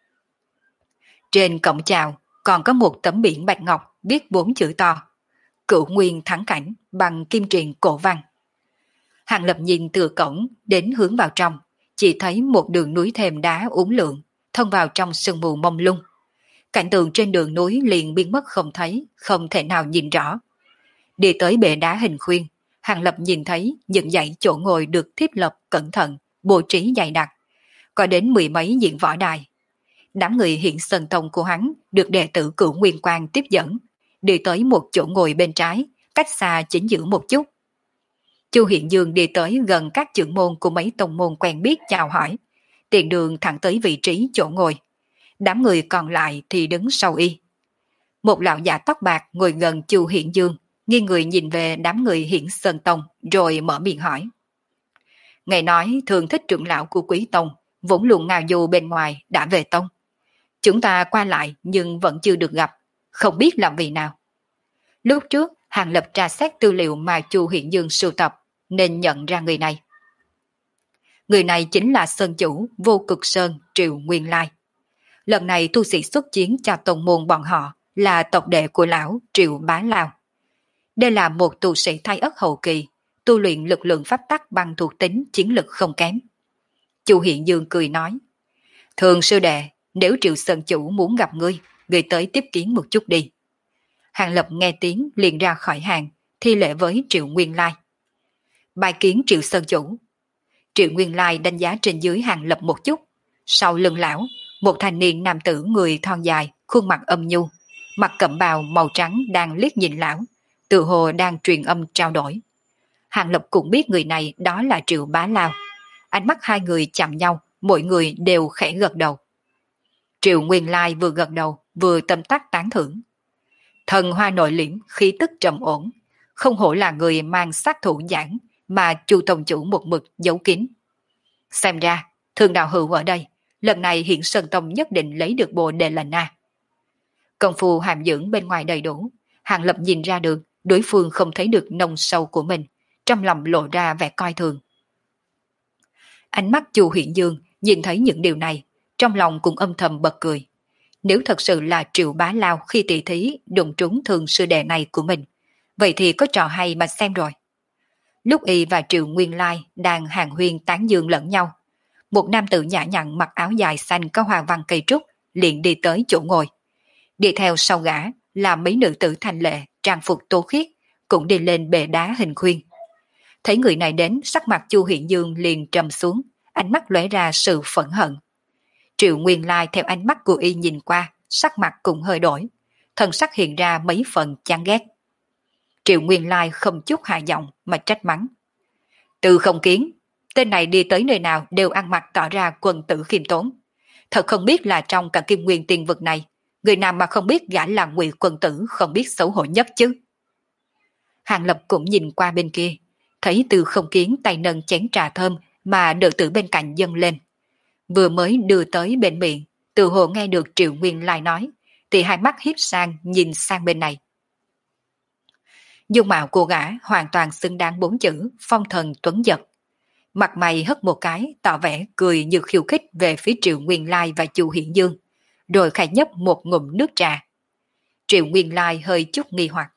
Trên cổng chào còn có một tấm biển bạch ngọc viết 4 chữ to: Cửu Nguyên Thắng Cảnh bằng kim truyền cổ văn. Hàng Lập nhìn từ cổng đến hướng vào trong, chỉ thấy một đường núi thềm đá uốn lượn thông vào trong sương mù mông lung. Cảnh tượng trên đường núi liền biến mất không thấy, không thể nào nhìn rõ. Đi tới bệ đá hình khuyên, Hàng Lập nhìn thấy những dãy chỗ ngồi được thiết lập cẩn thận, bố trí dày đặc, có đến 10 mấy diện võ đài. Đám người hiện sơn tông của hắn được đệ tử Cửu Nguyên Quang tiếp dẫn, đi tới một chỗ ngồi bên trái, cách xa chính giữa một chút. Chu Hiện Dương đi tới gần các trưởng môn của mấy tông môn quen biết chào hỏi, tiện đường thẳng tới vị trí chỗ ngồi. Đám người còn lại thì đứng sau y. Một lão già tóc bạc ngồi gần Chu Hiện Dương, nghiêng người nhìn về đám người Hiển Sơn Tông rồi mở miệng hỏi. Ngài nói thường thích trưởng lão của Quý Tông, vốn luôn ngao du bên ngoài đã về Tông. Chúng ta qua lại nhưng vẫn chưa được gặp, không biết làm vì nào. Lúc trước, Hàng Lập tra xét tư liệu mà Chu Hiện Dương sưu tập, nên nhận ra người này. Người này chính là Sơn Chủ Vô Cực Sơn Triệu Nguyên Lai. Lần này tu sĩ xuất chiến cho tông môn bọn họ là tộc đệ của lão Triệu Bá Lao. Đây là một tu sĩ Thái Ất hậu kỳ, tu luyện lực lượng pháp tắc bằng thuộc tính chiến lực không kém. Chu Hiện Dương cười nói, thường sư đệ, nếu Triệu Sơn Chủ muốn gặp ngươi, ngươi tới tiếp kiến một chút đi. Hàng Lập nghe tiếng liền ra khỏi hàng, thi lễ với Triệu Nguyên Lai. Bài kiến Triệu Sơn Chủ. Triệu Nguyên Lai đánh giá trên dưới Hàng Lập một chút. Sau lưng lão, một thanh niên nam tử người thon dài, khuôn mặt âm nhu, mặc cẩm bào màu trắng đang liếc nhìn lão, tự hồ đang truyền âm trao đổi. Hàng Lập cũng biết người này đó là Triệu Bá Lao. Ánh mắt hai người chạm nhau, mỗi người đều khẽ gật đầu. Triệu Nguyên Lai vừa gật đầu, vừa tâm tắc tán thưởng. Thần hoa nội liễm, khí tức trầm ổn, không hổ là người mang sát thủ giảng mà Chu tông chủ một mực giấu kín. Xem ra, Thương Đạo Hữu ở đây, lần này Hiển Sơn Tông nhất định lấy được bồ đề lệnh a. Công phu hàm dưỡng bên ngoài đầy đủ, Hàng Lập nhìn ra được đối phương không thấy được nông sâu của mình, trong lòng lộ ra vẻ coi thường. Ánh mắt Chu Hiện Dương nhìn thấy những điều này, trong lòng cũng âm thầm bật cười. Nếu thật sự là Triệu Bá Lao khi tỷ thí đụng trúng thường sư đệ này của mình, vậy thì có trò hay mà xem rồi. Lúc y và Triệu Nguyên Lai đang hàng huyên tán dương lẫn nhau, một nam tử nhã nhặn mặc áo dài xanh có hoa văn cây trúc liền đi tới chỗ ngồi. Đi theo sau gã là mấy nữ tử thanh lệ trang phục tô khiết cũng đi lên bệ đá hình khuyên. Thấy người này đến, sắc mặt Chu Hiện Dương liền trầm xuống, ánh mắt lóe ra sự phẫn hận. Triệu Nguyên Lai theo ánh mắt của y nhìn qua, sắc mặt cũng hơi đổi, thần sắc hiện ra mấy phần chán ghét. Triệu Nguyên Lai không chút hạ giọng mà trách mắng. Từ Không Kiến, tên này đi tới nơi nào đều ăn mặc tỏ ra quân tử khiêm tốn. Thật không biết là trong cả Kim Nguyên Tiên vực này, người nào mà không biết gã là Ngụy quân tử không biết xấu hổ nhất chứ. Hàng Lập cũng nhìn qua bên kia, thấy Từ Không Kiến tay nâng chén trà thơm mà đệ tử bên cạnh dâng lên. Vừa mới đưa tới bên miệng, từ hồ nghe được Triệu Nguyên Lai nói, thì hai mắt hiếp sang nhìn sang bên này. Dung mạo cô gã hoàn toàn xứng đáng 4 chữ phong thần tuấn giật. Mặt mày hất một cái, tỏ vẻ cười như khiêu khích về phía Triệu Nguyên Lai và Chu Hiển Dương, rồi khai nhấp một ngụm nước trà. Triệu Nguyên Lai hơi chút nghi hoặc.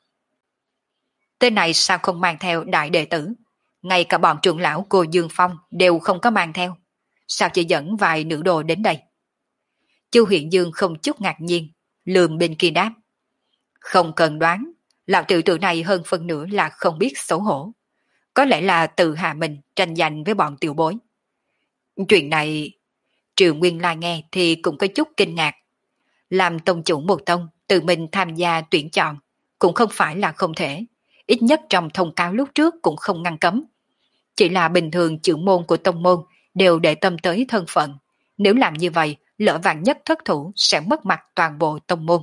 Tên này sao không mang theo đại đệ tử? Ngay cả bọn trưởng lão cô Dương Phong đều không có mang theo. Sao chỉ dẫn vài nữ đồ đến đây? Chu Hiển Dương không chút ngạc nhiên, lườm bên kia đáp. Không cần đoán, lão tiểu tử này hơn phân nửa là không biết xấu hổ. Có lẽ là tự hạ mình tranh giành với bọn tiểu bối. Chuyện này, Triệu Nguyên Lai nghe thì cũng có chút kinh ngạc. Làm tông chủ một tông, tự mình tham gia tuyển chọn, cũng không phải là không thể. ít nhất trong thông cáo lúc trước cũng không ngăn cấm. Chỉ là bình thường trưởng môn của tông môn đều để tâm tới thân phận. Nếu làm như vậy, lỡ vạn nhất thất thủ sẽ mất mặt toàn bộ tông môn.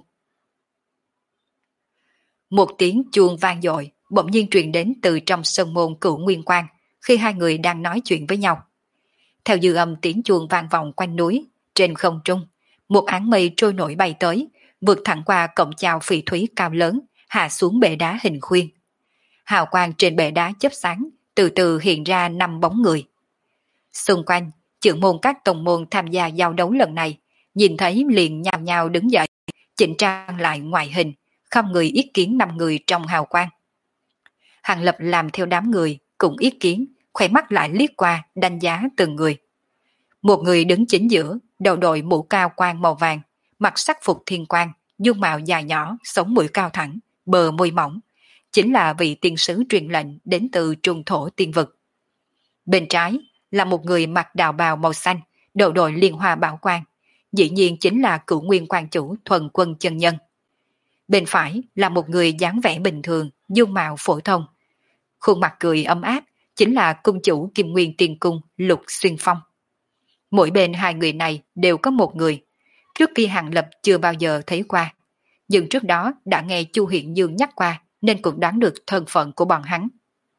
Một tiếng chuông vang dội bỗng nhiên truyền đến từ trong sân môn Cửu Nguyên Quan khi hai người đang nói chuyện với nhau. Theo dư âm tiếng chuông vang vọng quanh núi, trên không trung, một áng mây trôi nổi bay tới, vượt thẳng qua cổng chào phỉ thúy cao lớn, hạ xuống bệ đá hình khuyên. Hào quang trên bệ đá chớp sáng, từ từ hiện ra 5 bóng người. Xung quanh, trưởng môn các tông môn tham gia giao đấu lần này, nhìn thấy liền nhào nhào đứng dậy, chỉnh trang lại ngoại hình, không người ý kiến 5 người trong hào quang. Hàng Lập làm theo đám người, cũng ý kiến, khỏe mắt lại liếc qua, đánh giá từng người. Một người đứng chính giữa, đầu đội mũ cao quan màu vàng, mặc sắc phục thiên quang, dung mạo dài nhỏ, sống mũi cao thẳng, bờ môi mỏng, chính là vị tiên sứ truyền lệnh đến từ trung thổ tiên vực. Bên trái là một người mặc đạo bào màu xanh, đầu đội liên hoa bảo quang, dĩ nhiên chính là Cửu Nguyên Quan chủ Thuần Quân chân nhân. Bên phải là một người dáng vẻ bình thường, dung mạo phổ thông, khuôn mặt cười ấm áp, chính là cung chủ Kim Nguyên Tiên Cung Lục Xuyên Phong. Mỗi bên hai người này đều có một người, trước kia Hàng Lập chưa bao giờ thấy qua, nhưng trước đó đã nghe Chu Hiện Dương nhắc qua nên cũng đoán được thân phận của bọn hắn.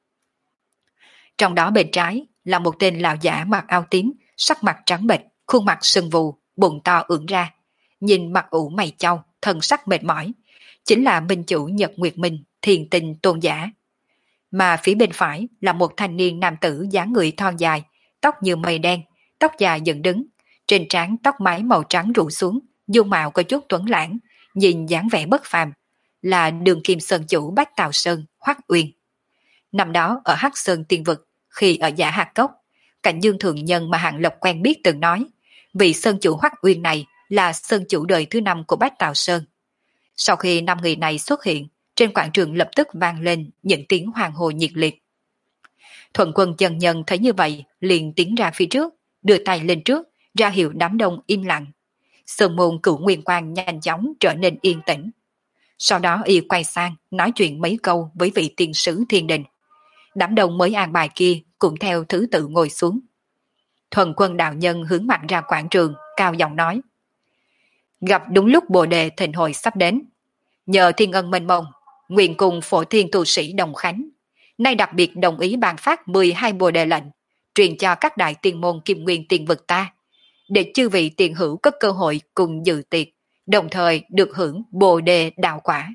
Trong đó bên trái là một tên lão giả mặc áo tím, sắc mặt trắng bệch, khuôn mặt sưng vù, bụng to ưỡn ra, nhìn mặt ủ mày chau, thân sắc mệt mỏi, chính là minh chủ Nhật Nguyệt Minh, Thiền Tinh Tôn giả. Mà phía bên phải là một thanh niên nam tử dáng người thon dài, tóc như mây đen, tóc dài dựng đứng, trên trán tóc mái màu trắng rủ xuống, dung mạo có chút tuấn lãng, nhìn dáng vẻ bất phàm, là Đường Kim Sơn chủ Bách Tào Sơn, Hoắc Uyên. Năm đó ở Hắc Sơn Tiên Vực, khi ở Giả Hạt Cốc, Cảnh Dương thượng nhân mà Hạng Lộc quen biết từng nói, vị Sơn chủ Hoắc Uyên này là Sơn chủ đời thứ 5 của Bách Tào Sơn. Sau khi 5 người này xuất hiện, trên quảng trường lập tức vang lên những tiếng hoàng hồ nhiệt liệt. Thuận Quân chân nhân thấy như vậy, liền tiến ra phía trước, đưa tay lên trước, ra hiệu đám đông im lặng. Sơn môn Cửu Nguyên Quan nhanh chóng trở nên yên tĩnh. Sau đó y quay sang nói chuyện mấy câu với vị tiên sứ Thiên Đình. Đám đông mới an bài kia cũng theo thứ tự ngồi xuống. Thuần Quân đạo nhân hướng mặt ra quảng trường, cao giọng nói: gặp đúng lúc Bồ đề thịnh hội sắp đến, nhờ thiên ân mênh mông, nguyện cùng Phổ Thiên tu sĩ đồng khánh, nay đặc biệt đồng ý ban phát 12 Bồ đề lệnh, truyền cho các đại tiên môn Kim Nguyên Tiên vực ta, để chư vị tiền hữu có cơ hội cùng dự tiệc, đồng thời được hưởng Bồ đề đạo quả.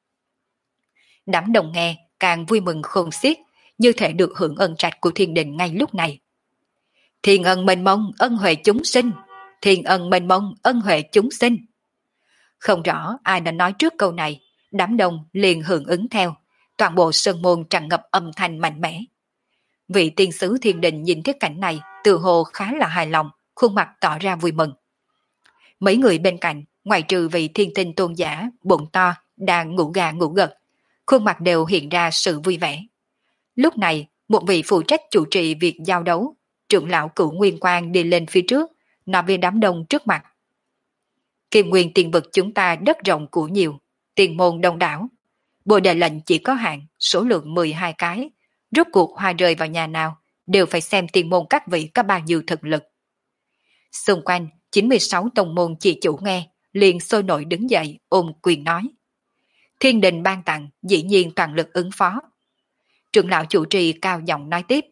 Đám đông nghe càng vui mừng khôn xiết, như thể được hưởng ân trạch của thiên đình ngay lúc này. Thiên ân mênh mông ân huệ chúng sinh, thiên ân mênh mông ân huệ chúng sinh. Không rõ ai đã nói trước câu này, đám đông liền hưởng ứng theo, toàn bộ sơn môn tràn ngập âm thanh mạnh mẽ. Vị tiên sứ Thiên Đình nhìn thấy cảnh này, tự hồ khá là hài lòng, khuôn mặt tỏ ra vui mừng. Mấy người bên cạnh, ngoài trừ vị Thiên Tinh tôn giả, bụng to, đang ngủ gà ngủ gật, khuôn mặt đều hiện ra sự vui vẻ. Lúc này, một vị phụ trách chủ trì việc giao đấu, trưởng lão Cửu Nguyên Quan đi lên phía trước, nói với đám đông trước mặt: Kim Nguyên Tiên vực chúng ta đất rộng của nhiều, tiền môn đông đảo, Bồ đề lệnh chỉ có hạn, số lượng 12 cái, rốt cuộc hoa rơi vào nhà nào, đều phải xem tiền môn các vị có bao nhiêu thực lực. Xung quanh, 96 tông môn chỉ chủ nghe, liền sôi nổi đứng dậy ôm quyền nói: Thiên đình ban tặng, dĩ nhiên toàn lực ứng phó. Trưởng lão chủ trì cao giọng nói tiếp: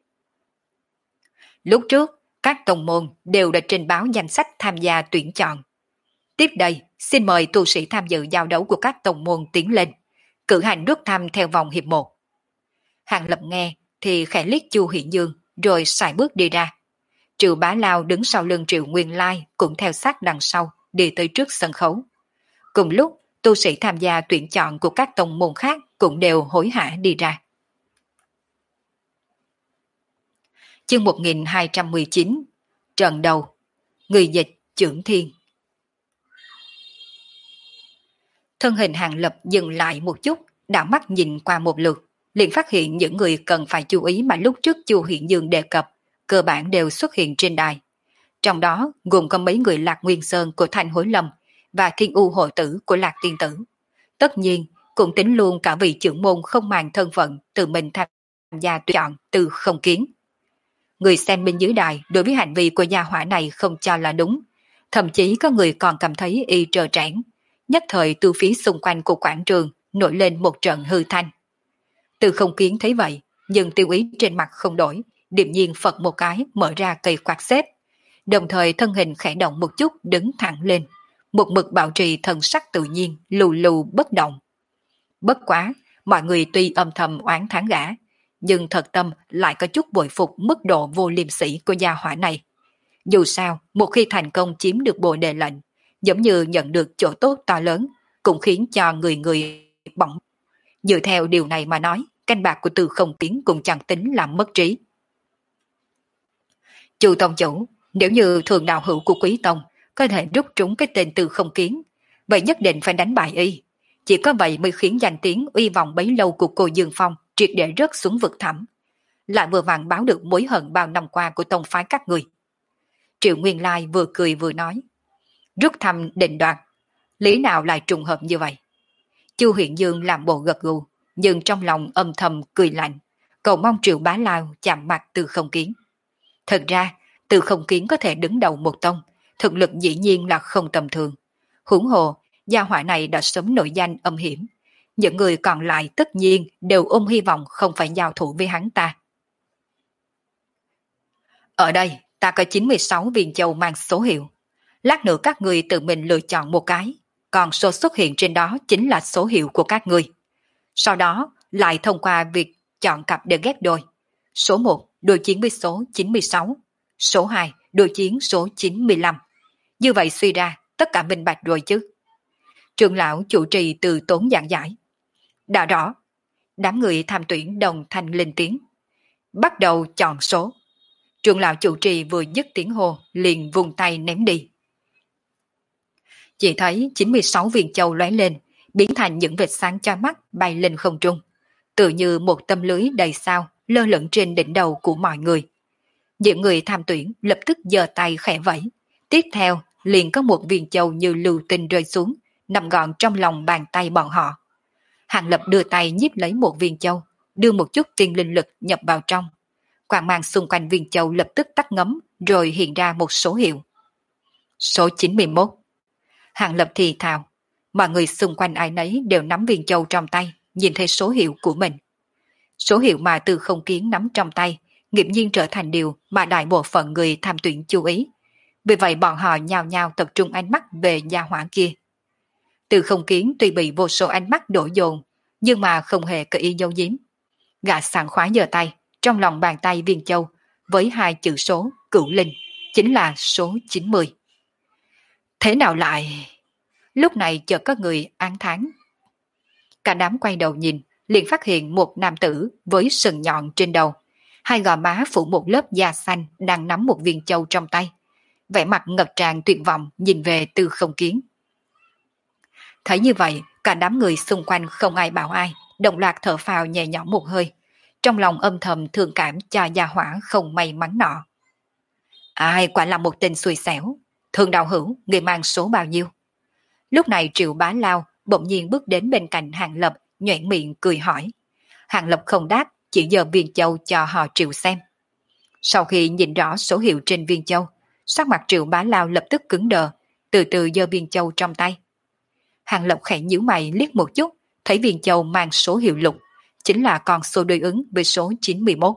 lúc trước, các tông môn đều đã trình báo danh sách tham gia tuyển chọn. Tiếp đây, xin mời tu sĩ tham dự giao đấu của các tông môn tiến lên, cử hành rút thăm theo vòng hiệp 1. Hàng Lập nghe thì khẽ liếc Chu Hiện Dương, rồi sải bước đi ra. Triệu Bá Lao đứng sau lưng Triệu Nguyên Lai cũng theo sát đằng sau, đi tới trước sân khấu. Cùng lúc, tu sĩ tham gia tuyển chọn của các tông môn khác cũng đều hối hả đi ra. Chương 1219 Trận đầu. Người dịch Chưởng Thiên. Thân hình Hàng Lập dừng lại một chút, đảo mắt nhìn qua một lượt, liền phát hiện những người cần phải chú ý mà lúc trước Chu Hiện Dương đề cập, cơ bản đều xuất hiện trên đài. Trong đó gồm có mấy người Lạc Nguyên Sơn của Thanh Hối Lâm và Thiên U Hội Tử của Lạc Tiên Tử. Tất nhiên cũng tính luôn cả vị trưởng môn không màng thân phận tự mình tham gia tuyển chọn Từ Không Kiến. Người xem bên dưới đài đối với hành vi của gia hỏa này không cho là đúng, thậm chí có người còn cảm thấy y trơ trẽn. Nhất thời từ phía xung quanh của quảng trường nổi lên một trận hư thanh. Từ Không Kiến thấy vậy, nhưng tiêu ý trên mặt không đổi, điềm nhiên phật một cái mở ra cây quạt xếp, đồng thời thân hình khẽ động một chút đứng thẳng lên, một mực bảo trì thần sắc tự nhiên, lù lù bất động. Bất quá, mọi người tuy âm thầm oán thán gã, nhưng thật tâm lại có chút bội phục mức độ vô liêm sỉ của gia hỏa này. Dù sao, một khi thành công chiếm được bồ đề lệnh, giống như nhận được chỗ tốt to lớn, cũng khiến cho người người bỏng. Dựa theo điều này mà nói, canh bạc của Từ Không Kiến cũng chẳng tính làm mất trí. Chu tông chủ, nếu như thường đạo hữu của Quý Tông có thể rút trúng cái tên Từ Không Kiến, vậy nhất định phải đánh bại y. Chỉ có vậy mới khiến danh tiếng uy vọng bấy lâu của cô Dương Phong triệt để rớt xuống vực thẳm. Lại vừa vặn báo được mối hận bao năm qua của tông phái các người. Triệu Nguyên Lai vừa cười vừa nói. Rút thăm định đoạt, lý nào lại trùng hợp như vậy? Chu Hiện Dương làm bộ gật gù, nhưng trong lòng âm thầm cười lạnh, cầu mong Triệu Bá Lao chạm mặt Từ Không Kiến. Thật ra, Từ Không Kiến có thể đứng đầu một tông, thực lực dĩ nhiên là không tầm thường. Huống hồ, gia hỏa này đã sớm nổi danh âm hiểm. Những người còn lại tất nhiên đều ôm hy vọng không phải giao thủ với hắn ta. Ở đây, ta có 96 viên châu mang số hiệu. Lát nữa các người tự mình lựa chọn một cái, còn số xuất hiện trên đó chính là số hiệu của các người. Sau đó, lại thông qua việc chọn cặp để ghép đôi. Số 1 đối chiến với số 96, số 2 đối chiến số 95. Như vậy suy ra, tất cả minh bạch rồi chứ. Trưởng lão chủ trì từ tốn giảng giải. Đã rõ, đám người tham tuyển đồng thanh lên tiếng. Bắt đầu chọn số. Trưởng lão chủ trì vừa dứt tiếng hô, liền vung tay ném đi. Chỉ thấy 96 viên châu lóe lên, biến thành những vệt sáng chói mắt bay lên không trung, tự như một tấm lưới đầy sao lơ lửng trên đỉnh đầu của mọi người. Những người tham tuyển lập tức giơ tay khẽ vẫy, tiếp theo liền có một viên châu như lưu tinh rơi xuống, nằm gọn trong lòng bàn tay bọn họ. Hàng Lập đưa tay nhíp lấy một viên châu, đưa một chút tiên linh lực nhập vào trong. Quang mang xung quanh viên châu lập tức tắt ngấm, rồi hiện ra một số hiệu. Số 91. Hàng Lập thì thào, mọi người xung quanh ai nấy đều nắm viên châu trong tay, nhìn thấy số hiệu của mình. Số hiệu mà Từ Không Kiến nắm trong tay, nghiễm nhiên trở thành điều mà đại bộ phận người tham tuyển chú ý. Vì vậy bọn họ nhao nhao tập trung ánh mắt về gia hỏa kia. Từ Không Kiến tuy bị vô số ánh mắt đổ dồn, nhưng mà không hề có ý giấu giếm. Gã sảng khoái giơ tay, trong lòng bàn tay viên châu, với hai chữ số cửu linh, chính là số 90. Thế nào lại? Lúc này chợt có người án thán. Cả đám quay đầu nhìn, liền phát hiện một nam tử với sừng nhọn trên đầu, hai gò má phủ một lớp da xanh đang nắm một viên châu trong tay. Vẻ mặt ngập tràn tuyệt vọng nhìn về Từ Không Kiến. Thấy như vậy, cả đám người xung quanh không ai bảo ai, đồng loạt thở phào nhẹ nhõm một hơi, trong lòng âm thầm thương cảm cho gia hỏa không may mắn nọ. Ai quả là một tên xui xẻo. Thường đạo hữu, người mang số bao nhiêu? Lúc này Triệu Bá Lao bỗng nhiên bước đến bên cạnh Hàng Lập, nhoẻn miệng cười hỏi. Hàng Lập không đáp, chỉ giơ viên châu cho họ Triệu xem. Sau khi nhìn rõ số hiệu trên viên châu, sắc mặt Triệu Bá Lao lập tức cứng đờ, từ từ giơ viên châu trong tay. Hàng Lập khẽ nhíu mày liếc một chút, thấy viên châu mang số hiệu lục, chính là con số đối ứng với số 91.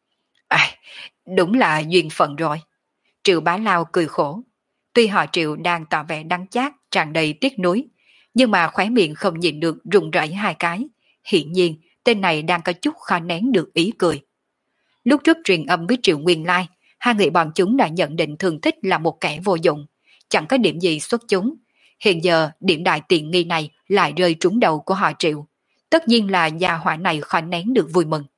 Đúng là duyên phận rồi. Triệu Bá Lao cười khổ. Tuy họ Triệu đang tỏ vẻ đắng chát, tràn đầy tiếc nuối, nhưng mà khóe miệng không nhịn được run rẩy hai cái. Hiển nhiên, tên này đang có chút khó nén được ý cười. Lúc trước truyền âm với Triệu Nguyên Lai, hai người bọn chúng đã nhận định Thường Tích là một kẻ vô dụng, chẳng có điểm gì xuất chúng. Hiện giờ, điểm đại tiện nghi này lại rơi trúng đầu của họ Triệu. Tất nhiên là gia hỏa này khó nén được vui mừng.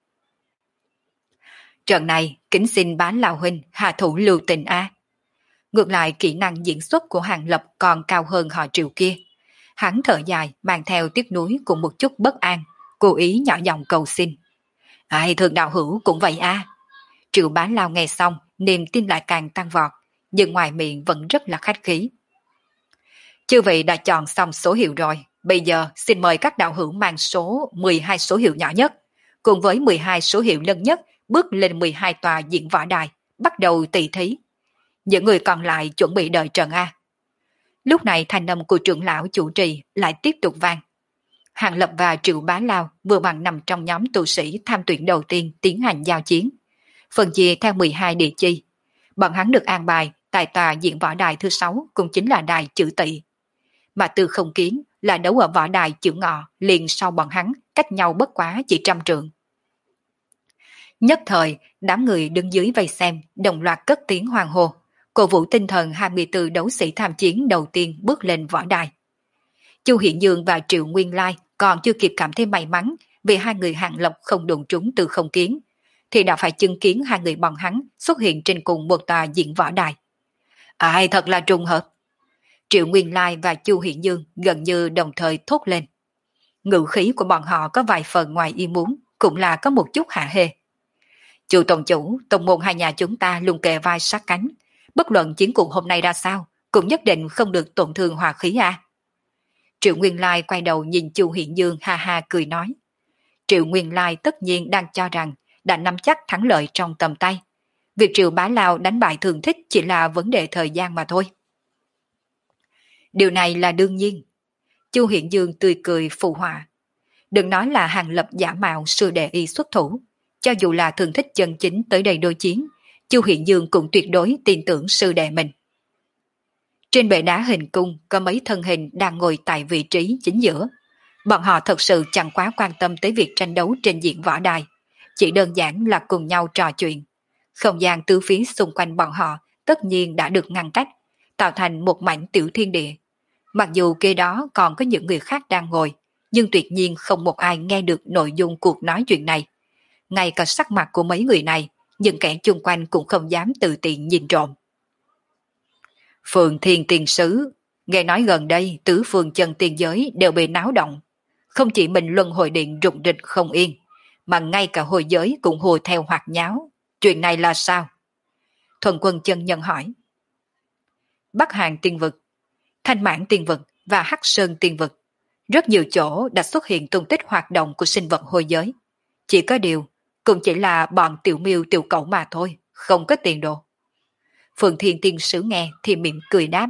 Trận này, kính xin Bá Lão huynh hạ thủ lưu tình a. Ngược lại kỹ năng diễn xuất của Hàng Lập còn cao hơn họ Triệu kia. Hắn thở dài mang theo tiếc nuối cùng một chút bất an, cố ý nhỏ giọng cầu xin. Ai thường đạo hữu cũng vậy a. Triệu Bá Lao nghe xong, niềm tin lại càng tăng vọt, nhưng ngoài miệng vẫn rất là khách khí. Chư vị đã chọn xong số hiệu rồi, Bây giờ xin mời các đạo hữu mang số 12 số hiệu nhỏ nhất, cùng với 12 số hiệu lớn nhất bước lên 12 tòa diễn võ đài, bắt đầu tỷ thí. Những người còn lại chuẩn bị đợi trận A. Lúc này thanh âm của trưởng lão chủ trì lại tiếp tục vang. Hàng Lập và Triệu Bá Lao vừa bằng nằm trong nhóm tu sĩ tham tuyển đầu tiên tiến hành giao chiến. Phần chia theo 12 địa chi. Bọn hắn được an bài tại tòa diễn võ đài thứ 6 cũng chính là đài chữ Tỵ. Mà Tư Không Kiến là đấu ở võ đài chữ Ngọ liền sau bọn hắn, cách nhau bất quá chỉ 100 trượng. Nhất thời, đám người đứng dưới vây xem đồng loạt cất tiếng hoan hô, cổ vũ tinh thần 24 đấu sĩ tham chiến đầu tiên bước lên võ đài. Chu Hiện Dương và Triệu Nguyên Lai còn chưa kịp cảm thấy may mắn vì hai người Hàng Lập không đụng trúng Tư Không Kiến, thì đã phải chứng kiến hai người bọn hắn xuất hiện trên cùng một tòa diễn võ đài. Ai thật là trùng hợp. Triệu Nguyên Lai và Chu Hiện Dương gần như đồng thời thốt lên. Ngữ khí của bọn họ có vài phần ngoài ý muốn, cũng là có một chút hạ hê. Chu tổng chủ, tông môn hai nhà chúng ta luôn kề vai sát cánh, bất luận chiến cuộc hôm nay ra sao, cũng nhất định không được tổn thương hòa khí à. Triệu Nguyên Lai quay đầu nhìn Chu Hiện Dương ha ha cười nói. Triệu Nguyên Lai tất nhiên đang cho rằng đã nắm chắc thắng lợi trong tầm tay. Việc Triệu Bá Lao đánh bại Thường Thích chỉ là vấn đề thời gian mà thôi. Điều này là đương nhiên. Chu Hiện Dương tươi cười phụ họa. Đừng nói là Hàng Lập giả mạo sư đệ y xuất thủ. Cho dù là Thường Thích chân chính tới đây đối chiến, Chu Hiện Dương cũng tuyệt đối tin tưởng sư đệ mình. Trên bệ đá hình cung có mấy thân hình đang ngồi tại vị trí chính giữa. Bọn họ thật sự chẳng quá quan tâm tới việc tranh đấu trên diện võ đài, chỉ đơn giản là cùng nhau trò chuyện. Không gian tứ phía xung quanh bọn họ tất nhiên đã được ngăn cách, tạo thành một mảnh tiểu thiên địa. Mặc dù kế đó còn có những người khác đang ngồi, nhưng tuyệt nhiên không một ai nghe được nội dung cuộc nói chuyện này. Ngay cả sắc mặt của mấy người này, những kẻ chung quanh cũng không dám tự tiện nhìn trộm. Phường Thiên Tiền Sứ, nghe nói gần đây tứ phương chân tiên giới đều bị náo động. Không chỉ mình luân hồi điện rụng rịch không yên, mà ngay cả hồi giới cũng hùa theo hoạt nháo. Chuyện này là sao? Thuần Quân chân nhân hỏi. Bắc Hàng tiên vực, Thanh Mãn tiên vực và Hắc Sơn tiên vực, rất nhiều chỗ đã xuất hiện tung tích hoạt động của sinh vật hồi giới. Chỉ có điều, cũng chỉ là bọn tiểu miêu tiểu cẩu mà thôi, không có tiền đồ. Phượng Thiên Tiên Sứ nghe thì mỉm cười đáp.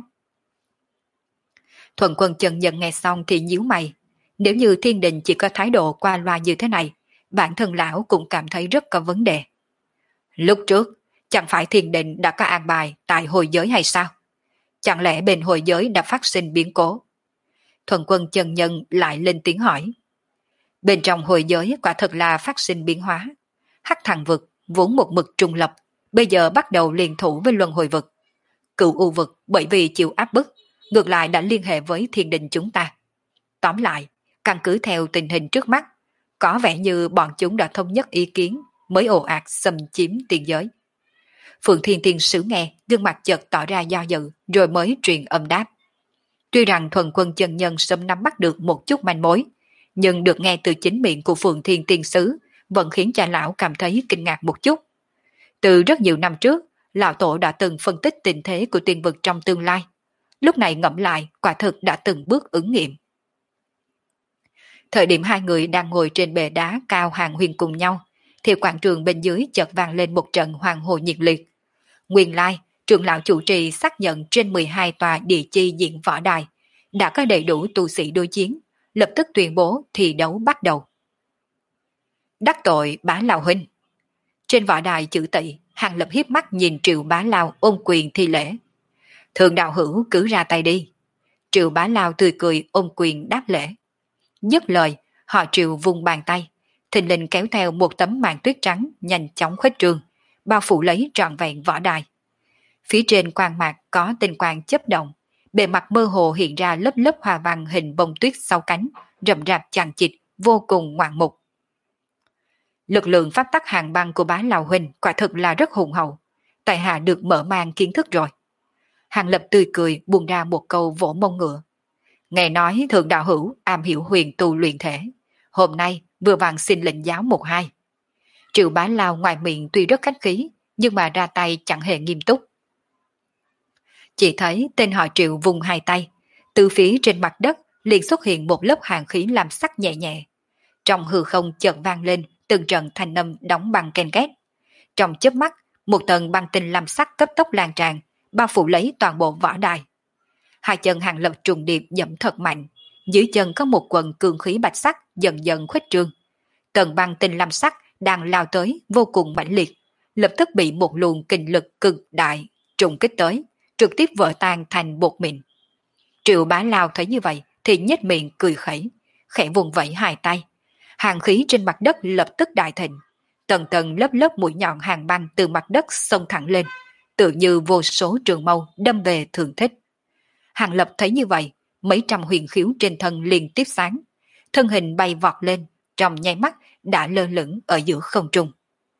Thuần Quân chân nhân nghe xong thì nhíu mày. Nếu như thiên đình chỉ có thái độ qua loa như thế này, bản thân lão cũng cảm thấy rất có vấn đề. Lúc trước, chẳng phải thiên đình đã có an bài tại hồi giới hay sao? Chẳng lẽ bên hồi giới đã phát sinh biến cố? Thuần Quân chân nhân lại lên tiếng hỏi. Bên trong hồi giới quả thật là phát sinh biến hóa. Hắc Thằng vực vốn một mực trung lập, bây giờ bắt đầu liên thủ với luân hồi vực. Cựu u vực bởi vì chịu áp bức, ngược lại đã liên hệ với thiên đình chúng ta. Tóm lại, căn cứ theo tình hình trước mắt, có vẻ như bọn chúng đã thống nhất ý kiến mới ồ ạt xâm chiếm tiền giới. Phượng Thiên Tiên Sứ nghe, gương mặt chợt tỏ ra do dự, rồi mới truyền âm đáp. Tuy rằng Thuần Quân chân nhân sớm nắm bắt được một chút manh mối, nhưng được nghe từ chính miệng của Phượng Thiên Tiên Sứ vẫn khiến cha lão cảm thấy kinh ngạc một chút. Từ rất nhiều năm trước, lão tổ đã từng phân tích tình thế của tiên vực trong tương lai. Lúc này ngẫm lại, quả thực đã từng bước ứng nghiệm. Thời điểm hai người đang ngồi trên bệ đá cao hàng huyên cùng nhau, thì quảng trường bên dưới chợt vang lên một trận hoàng hồ nhiệt liệt. Nguyên lai, trưởng lão chủ trì xác nhận trên 12 tòa địa chi diễn võ đài đã có đầy đủ tu sĩ đối chiến, lập tức tuyên bố thi đấu bắt đầu. Đắc tội Bá Lao huynh. Trên võ đài chữ Tỵ, Hàng Lập hiếp mắt nhìn Triệu Bá Lao ôm quyền thi lễ. Thượng đạo hữu cứ ra tay đi. Triệu Bá Lao tươi cười ôm quyền đáp lễ. Dứt lời, họ Triệu vung bàn tay, thình lình kéo theo một tấm màn tuyết trắng nhanh chóng khuếch trương, bao phủ lấy trọn vẹn võ đài. Phía trên quang mạc có tinh quang chớp động, bề mặt mơ hồ hiện ra lớp lớp hoa văn hình bông tuyết sau cánh, rậm rạp chằng chịt, vô cùng ngoạn mục. Lực lượng pháp tắc hàng băng của Bá Lao huynh quả thực là rất hùng hậu, tại hạ được mở mang kiến thức rồi. Hàng Lập tươi cười buông ra một câu vỗ mông ngựa. Nghe nói thượng đạo hữu am hiểu huyền tu luyện thể, hôm nay vừa vặn xin lệnh giáo một hai. Triệu Bá Lao ngoài miệng tuy rất khách khí, nhưng mà ra tay chẳng hề nghiêm túc. Chỉ thấy tên họ Triệu vùng hai tay, từ phía trên mặt đất liền xuất hiện một lớp hàn khí làm sắc nhẹ nhẹ. Trong hư không chợt vang lên từng trận thanh âm đóng băng ken két. Trong chớp mắt, một tầng băng tinh làm sắc cấp tốc lan tràn, bao phủ lấy toàn bộ võ đài. Hai chân Hàng Lập trùng điệp dẫm thật mạnh, dưới chân có một quần cường khí bạch sắc dần dần khuếch trương. Tầng băng tinh lam sắc đang lao tới vô cùng mãnh liệt, lập tức bị một luồng kình lực cực đại trùng kích tới, trực tiếp vỡ tan thành bột mịn. Triệu Bá Lao thấy như vậy thì nhếch miệng cười khẩy, khẽ vùng vẫy hai tay. Hàng khí trên mặt đất lập tức đại thịnh, tầng tầng lớp lớp mũi nhọn hàng băng từ mặt đất xông thẳng lên, tự như vô số trường mâu đâm về Thường Thích. Hàng Lập thấy như vậy, mấy trăm huyền khiếu trên thân liền tiếp sáng, thân hình bay vọt lên, trong nháy mắt đã lơ lửng ở giữa không trung.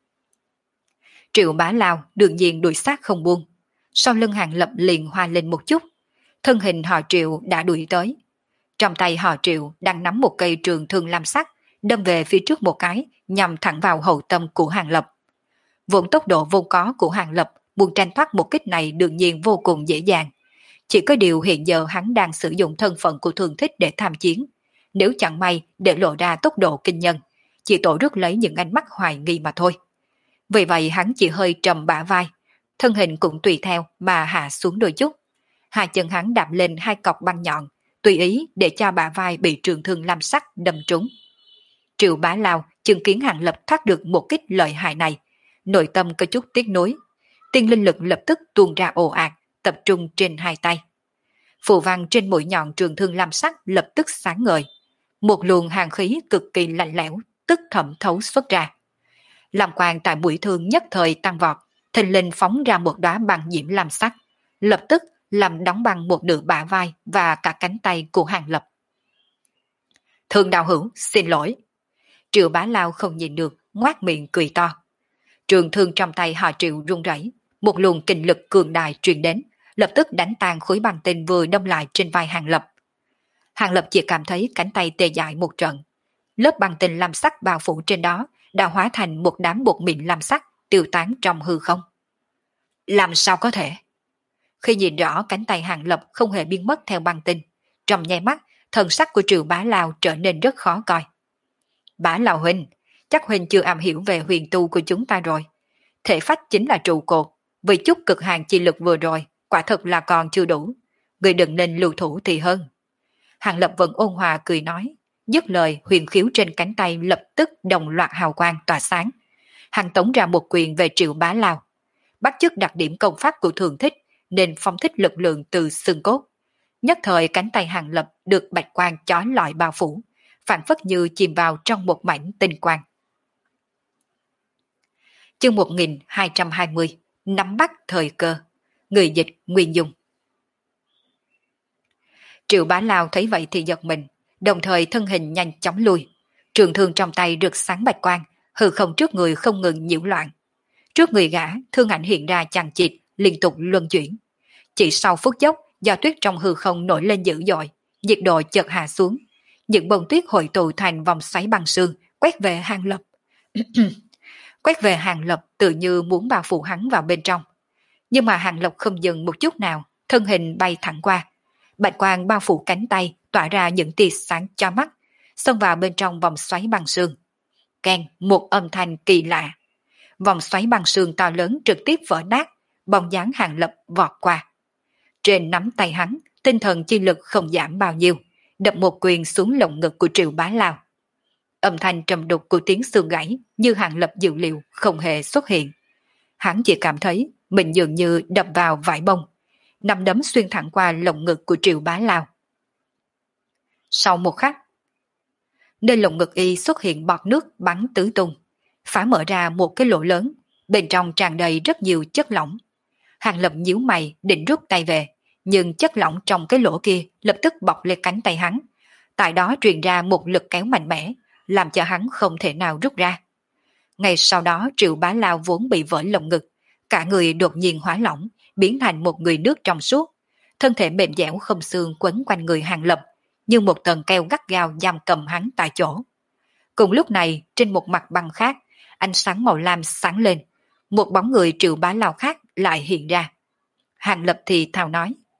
Triệu Bá Lao đương nhiên đuổi sát không buông, sau lưng Hàng Lập liền hoa lên một chút, thân hình họ Triệu đã đuổi tới. Trong tay họ Triệu đang nắm một cây trường thương lam sắc, đâm về phía trước một cái, nhằm thẳng vào hậu tâm của Hàng Lập. Vốn tốc độ vô có của Hàng Lập muốn tranh thoát một kích này đương nhiên vô cùng dễ dàng. Chỉ có điều hiện giờ hắn đang sử dụng thân phận của Thường Thích để tham chiến. Nếu chẳng may để lộ ra tốc độ kinh nhân, chỉ tổ rước lấy những ánh mắt hoài nghi mà thôi. Vì vậy hắn chỉ hơi trầm bả vai, thân hình cũng tùy theo mà hạ xuống đôi chút. Hai chân hắn đạp lên hai cọc băng nhọn, tùy ý để cho bả vai bị trường thương lam sắc đâm trúng. Triệu Bá Lao chứng kiến Hàng Lập thoát được một kích lợi hại này, nội tâm có chút tiếc nuối. Tiên linh lực lập tức tuôn ra ồ ạt, tập trung trên hai tay. Phù văn trên mũi nhọn trường thương lam sắc lập tức sáng ngời. Một luồng hàn khí cực kỳ lạnh lẽo tức thẩm thấu xuất ra. Làm quang tại mũi thương nhất thời tăng vọt, thình lình phóng ra một đóa băng diễm lam sắc, lập tức làm đóng băng một nửa bả vai và cả cánh tay của Hàng Lập. Thương đạo hữu, xin lỗi. Triệu Bá Lao không nhìn được, ngoác miệng cười to. Trường thương trong tay họ Triệu rung rẩy, một luồng kình lực cường đại truyền đến, lập tức đánh tan khối băng tinh vừa đâm lại trên vai Hàng Lập. Hàng Lập chỉ cảm thấy cánh tay tê dại một trận. Lớp băng tinh lam sắc bao phủ trên đó đã hóa thành một đám bột mịn lam sắc tiêu tán trong hư không. Làm sao có thể? Khi nhìn rõ cánh tay Hàng Lập không hề biến mất theo băng tinh, trong nháy mắt, thần sắc của Triệu Bá Lao trở nên rất khó coi. Bá Lao huynh, chắc huynh chưa am hiểu về huyền tu của chúng ta rồi. Thể phách chính là trụ cột, vì chút cực hạn chi lực vừa rồi, quả thực là còn chưa đủ. Người đừng nên lưu thủ thì hơn. Hàng Lập vẫn ôn hòa cười nói, dứt lời huyền khiếu trên cánh tay lập tức đồng loạt hào quang tỏa sáng. Hàng tống ra một quyền về Triệu Bá Lao. Bắt chước đặc điểm công pháp của Thường Thích nên phong thích lực lượng từ xương cốt. Nhất thời cánh tay Hàng Lập được bạch quang chói lọi bao phủ, phản phất như chìm vào trong một mảnh tinh quang. Chương 1220, nắm bắt thời cơ. Người dịch Nguyên Dung. Triệu Bá Lao thấy vậy thì giật mình, đồng thời thân hình nhanh chóng lui. Trường thương trong tay rực sáng bạch quang, hư không trước người không ngừng nhiễu loạn. Trước người gã, thương ảnh hiện ra chằng chịt, liên tục luân chuyển. Chỉ sau phút chốc, gió tuyết trong hư không nổi lên dữ dội, nhiệt độ chợt hạ xuống. Những bông tuyết hội tụ thành vòng xoáy băng sương, quét về Hàng Lập. Quét về Hàng Lập tự như muốn bao phủ hắn vào bên trong. Nhưng mà Hàng Lập không dừng một chút nào, thân hình bay thẳng qua. Bạch quang bao phủ cánh tay, tỏa ra những tia sáng cho mắt, xông vào bên trong vòng xoáy băng sương. Keng, một âm thanh kỳ lạ. Vòng xoáy băng sương to lớn trực tiếp vỡ nát, bóng dáng Hàng Lập vọt qua. Trên nắm tay hắn, tinh thần chi lực không giảm bao nhiêu, đập một quyền xuống lồng ngực của Triệu Bá Lao. Âm thanh trầm đục của tiếng xương gãy như Hàng Lập dự liệu không hề xuất hiện. Hắn chỉ cảm thấy mình dường như đập vào vải bông, nắm đấm xuyên thẳng qua lồng ngực của Triệu Bá Lao. Sau một khắc, nơi lồng ngực y xuất hiện bọt nước bắn tứ tung, phá mở ra một cái lỗ lớn, bên trong tràn đầy rất nhiều chất lỏng. Hàng Lập nhíu mày định rút tay về, nhưng chất lỏng trong cái lỗ kia lập tức bọc lên cánh tay hắn. Tại đó truyền ra một lực kéo mạnh mẽ, làm cho hắn không thể nào rút ra. Ngay sau đó Triệu Bá Lao vốn bị vỡ lồng ngực, cả người đột nhiên hóa lỏng, biến thành một người nước trong suốt. Thân thể mềm dẻo không xương quấn quanh người Hàng Lập, như một tầng keo gắt gao giam cầm hắn tại chỗ. Cùng lúc này, trên một mặt băng khác, ánh sáng màu lam sáng lên, một bóng người Triệu Bá Lao khác lại hiện ra. Hàng Lập thì thào nói,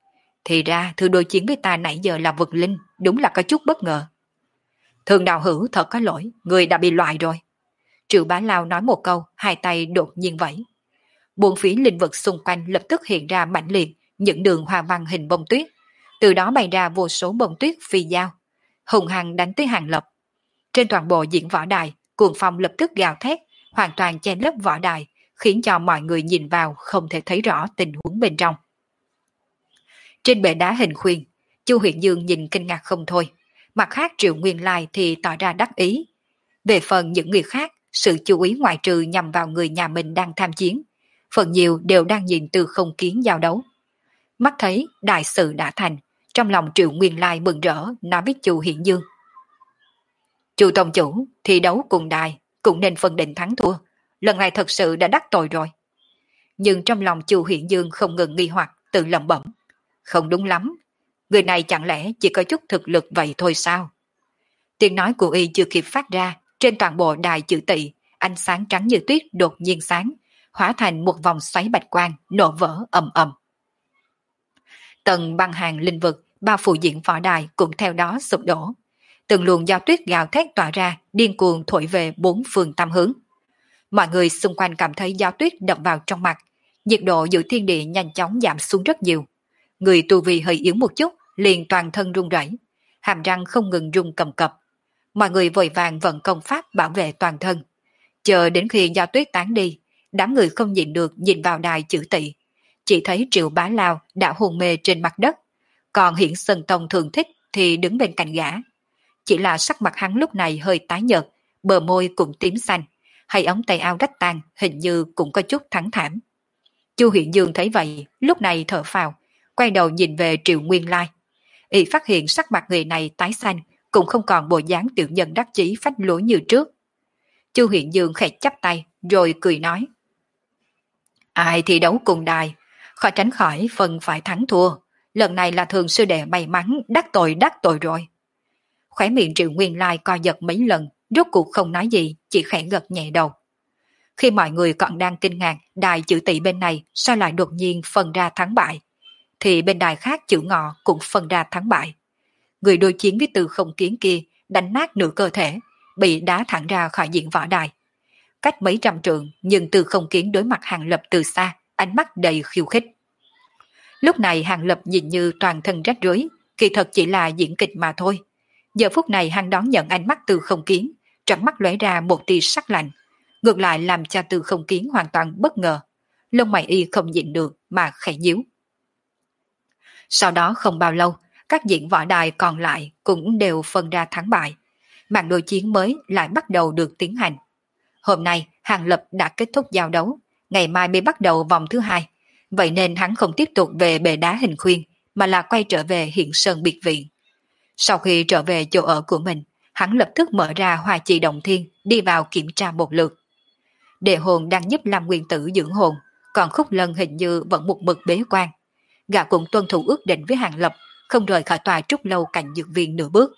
Thì ra thư đối chiến với ta nãy giờ là vực linh, đúng là có chút bất ngờ. Thường đạo hữu thật có lỗi, người đã bị loại rồi. Triệu Bá Lao nói một câu, hai tay đột nhiên vẫy. Bốn phía linh vực xung quanh lập tức hiện ra mãnh liệt những đường hoa văn hình bông tuyết, từ đó bay ra vô số bông tuyết phi dao, hùng hăng đánh tới Hàng Lập. Trên toàn bộ diễn võ đài, cuồng phong lập tức gào thét, hoàn toàn che lấp võ đài, khiến cho mọi người nhìn vào không thể thấy rõ tình huống bên trong. Trên bệ đá hình khuyên, Chu Huyền Dương nhìn kinh ngạc không thôi, mặt khác Triệu Nguyên Lai thì tỏ ra đắc ý. Về phần những người khác, sự chú ý ngoại trừ nhằm vào người nhà mình đang tham chiến, phần nhiều đều đang nhìn từ không kiến giao đấu. Mắt thấy đại sự đã thành, trong lòng Triệu Nguyên Lai mừng rỡ nói với Chu Hiển Dương. Chu Tông Chủ, thi đấu cùng đài, cũng nên phân định thắng thua, lần này thật sự đã đắc tội rồi. Nhưng trong lòng Chu Hiển Dương không ngừng nghi hoặc, tự lẩm bẩm. Không đúng lắm, người này chẳng lẽ chỉ có chút thực lực vậy thôi sao? Tiếng nói của y chưa kịp phát ra, trên toàn bộ đài chữ tỵ, ánh sáng trắng như tuyết đột nhiên sáng, hóa thành một vòng xoáy bạch quang, nổ vỡ ầm ầm. Tầng băng hàng linh vực bao phủ diễn võ đài cũng theo đó sụp đổ. Từng luồng giao tuyết gào thét tỏa ra, điên cuồng thổi về bốn phương tam hướng. Mọi người xung quanh cảm thấy giao tuyết đập vào trong mặt, nhiệt độ giữa thiên địa nhanh chóng giảm xuống rất nhiều. Người tu vi hơi yếu một chút, liền toàn thân run rẩy, hàm răng không ngừng rung cầm cập. Mọi người vội vàng vận công pháp bảo vệ toàn thân. Chờ đến khi giao tuyết tán đi, đám người không nhịn được nhìn vào đài chữ tỵ, chỉ thấy Triệu Bá Lao đã hôn mê trên mặt đất, còn Hiển Sơn Tông Thường Thích thì đứng bên cạnh gã. Chỉ là sắc mặt hắn lúc này hơi tái nhợt, bờ môi cũng tím xanh, hay ống tay áo rách tan hình như cũng có chút thắng thảm. Chu Hiện Dương thấy vậy, lúc này thở phào, quay đầu nhìn về Triệu Nguyên Lai. Y phát hiện sắc mặt người này tái xanh, cũng không còn bộ dáng tiểu nhân đắc chí phách lối như trước. Chu Hiện Dương khẽ chắp tay, rồi cười nói. Ai thi đấu cùng đài, khó tránh khỏi phần phải thắng thua. Lần này là Thường sư đệ may mắn đắc tội rồi. Khóe miệng Triệu Nguyên Lai co giật mấy lần, rốt cuộc không nói gì, chỉ khẽ gật nhẹ đầu. Khi mọi người còn đang kinh ngạc đài chữ tỵ bên này sao lại đột nhiên phân ra thắng bại, thì bên đài khác chữ ngọ cũng phân ra thắng bại. Người đối chiến với Từ Không Kiến kia đánh nát nửa cơ thể, bị đá thẳng ra khỏi diễn võ đài. Cách mấy trăm trượng, nhưng Từ Không Kiến đối mặt Hàng Lập từ xa, ánh mắt đầy khiêu khích. Lúc này Hàng Lập nhìn như toàn thân rách rưới, kỳ thật chỉ là diễn kịch mà thôi. Giờ phút này hắn đón nhận ánh mắt Từ Không Kiến, trong mắt lóe ra một tia sắc lạnh, ngược lại làm cho Từ Không Kiến hoàn toàn bất ngờ. Lông mày y không nhịn được mà khẽ nhíu. Sau đó không bao lâu, các diễn võ đài còn lại cũng đều phân ra thắng bại. Màn đối chiến mới lại bắt đầu được tiến hành. Hôm nay, Hàng Lập đã kết thúc giao đấu, ngày mai mới bắt đầu vòng thứ hai. Vậy nên hắn không tiếp tục về bệ đá hình khuyên, mà là quay trở về Hiện Sơn biệt viện. Sau khi trở về chỗ ở của mình, hắn lập tức mở ra Hoa Chi Động Thiên, đi vào kiểm tra một lượt. Đệ hồn đang giúp Lam Nguyên Tử dưỡng hồn, còn Khúc Lân hình như vẫn một mực bế quan. Gã cũng tuân thủ ước định với Hàng Lập, không rời khỏi tòa trúc lâu cạnh dược viên nửa bước.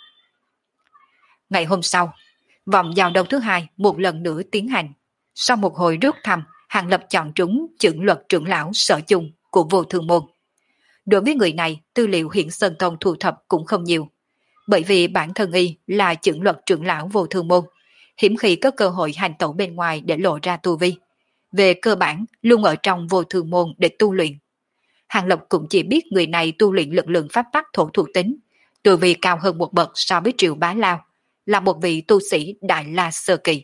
Ngày hôm sau, vòng giao đấu thứ hai một lần nữa tiến hành. Sau một hồi rút thăm, Hàng Lập chọn trúng chưởng luật trưởng lão Sở Chung của Vô Thương Môn. Đối với người này, tư liệu Hiển Sơn Tông thu thập cũng không nhiều. Bởi vì bản thân y là chưởng luật trưởng lão Vô Thương Môn, hiếm khi có cơ hội hành tẩu bên ngoài để lộ ra tu vi. Về cơ bản, luôn ở trong Vô Thương Môn để tu luyện. Hàng Lập cũng chỉ biết người này tu luyện lực lượng pháp tắc thổ thuộc tính, tu vi cao hơn một bậc so với Triệu Bá Lao, là một vị tu sĩ Đại La Sơ Kỳ.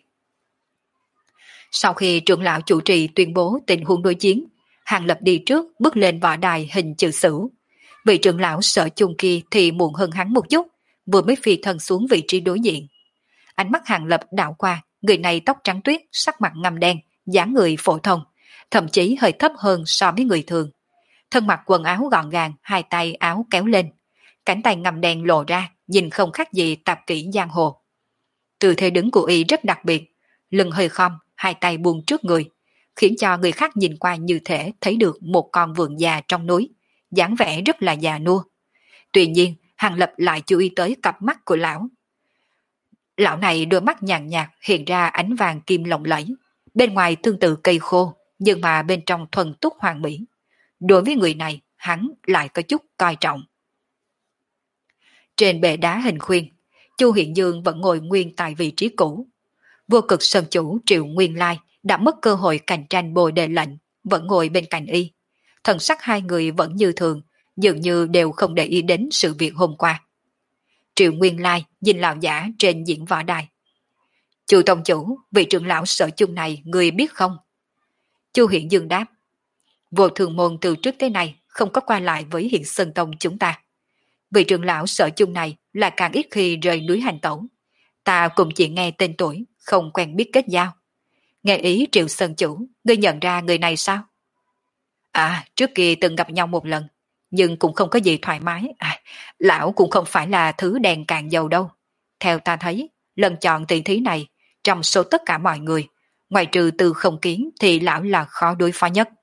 Sau khi trưởng lão chủ trì tuyên bố tình huống đối chiến, Hàng Lập đi trước bước lên võ đài hình chữ Sửu. Vị trưởng lão Sở Chung kia thì muộn hơn hắn một chút, vừa mới phi thân xuống vị trí đối diện. Ánh mắt Hàng Lập đảo qua, người này tóc trắng tuyết, sắc mặt ngăm đen, dáng người phổ thông, thậm chí hơi thấp hơn so với người thường. Thân mặc quần áo gọn gàng, hai tay áo kéo lên, cánh tay ngăm đen lộ ra, nhìn không khác gì tạp kỹ giang hồ. Tư thế đứng của y rất đặc biệt, lưng hơi khom, hai tay buông trước người, khiến cho người khác nhìn qua như thể thấy được một con vượn già trong núi, dáng vẻ rất là già nua. Tuy nhiên, Hàng Lập lại chú ý tới cặp mắt của lão. Lão này đôi mắt nhàn nhạt hiện ra ánh vàng kim lộng lẫy, bên ngoài tương tự cây khô, nhưng mà bên trong thuần túc hoàn mỹ. Đối với người này, hắn lại có chút coi trọng. Trên bệ đá hình khuyên, Chu Hiện Dương vẫn ngồi nguyên tại vị trí cũ. Vô Cực Sơn chủ Triệu Nguyên Lai đã mất cơ hội cạnh tranh bồi đề lệnh, vẫn ngồi bên cạnh y. Thần sắc hai người vẫn như thường, dường như đều không để ý đến sự việc hôm qua. Triệu Nguyên Lai nhìn lão giả trên diễn võ đài. Chu tông chủ, vị trưởng lão Sở Chung này người biết không? Chu Hiện Dương đáp. Vô Thường môn từ trước tới nay không có qua lại với Hiện Sơn Tông chúng ta. Vị trưởng lão Sở Chung này là càng ít khi rời núi hành tẩu. Ta cũng chỉ nghe tên tuổi, không quen biết kết giao. Nghe ý Triệu Sơn chủ, ngươi nhận ra người này sao? À, trước kia từng gặp nhau một lần, nhưng cũng không có gì thoải mái. Lão cũng không phải là thứ đèn cạn dầu đâu. Theo ta thấy, lần chọn tỷ thí này, trong số tất cả mọi người, ngoài trừ Từ Không Kiến thì lão là khó đối phó nhất.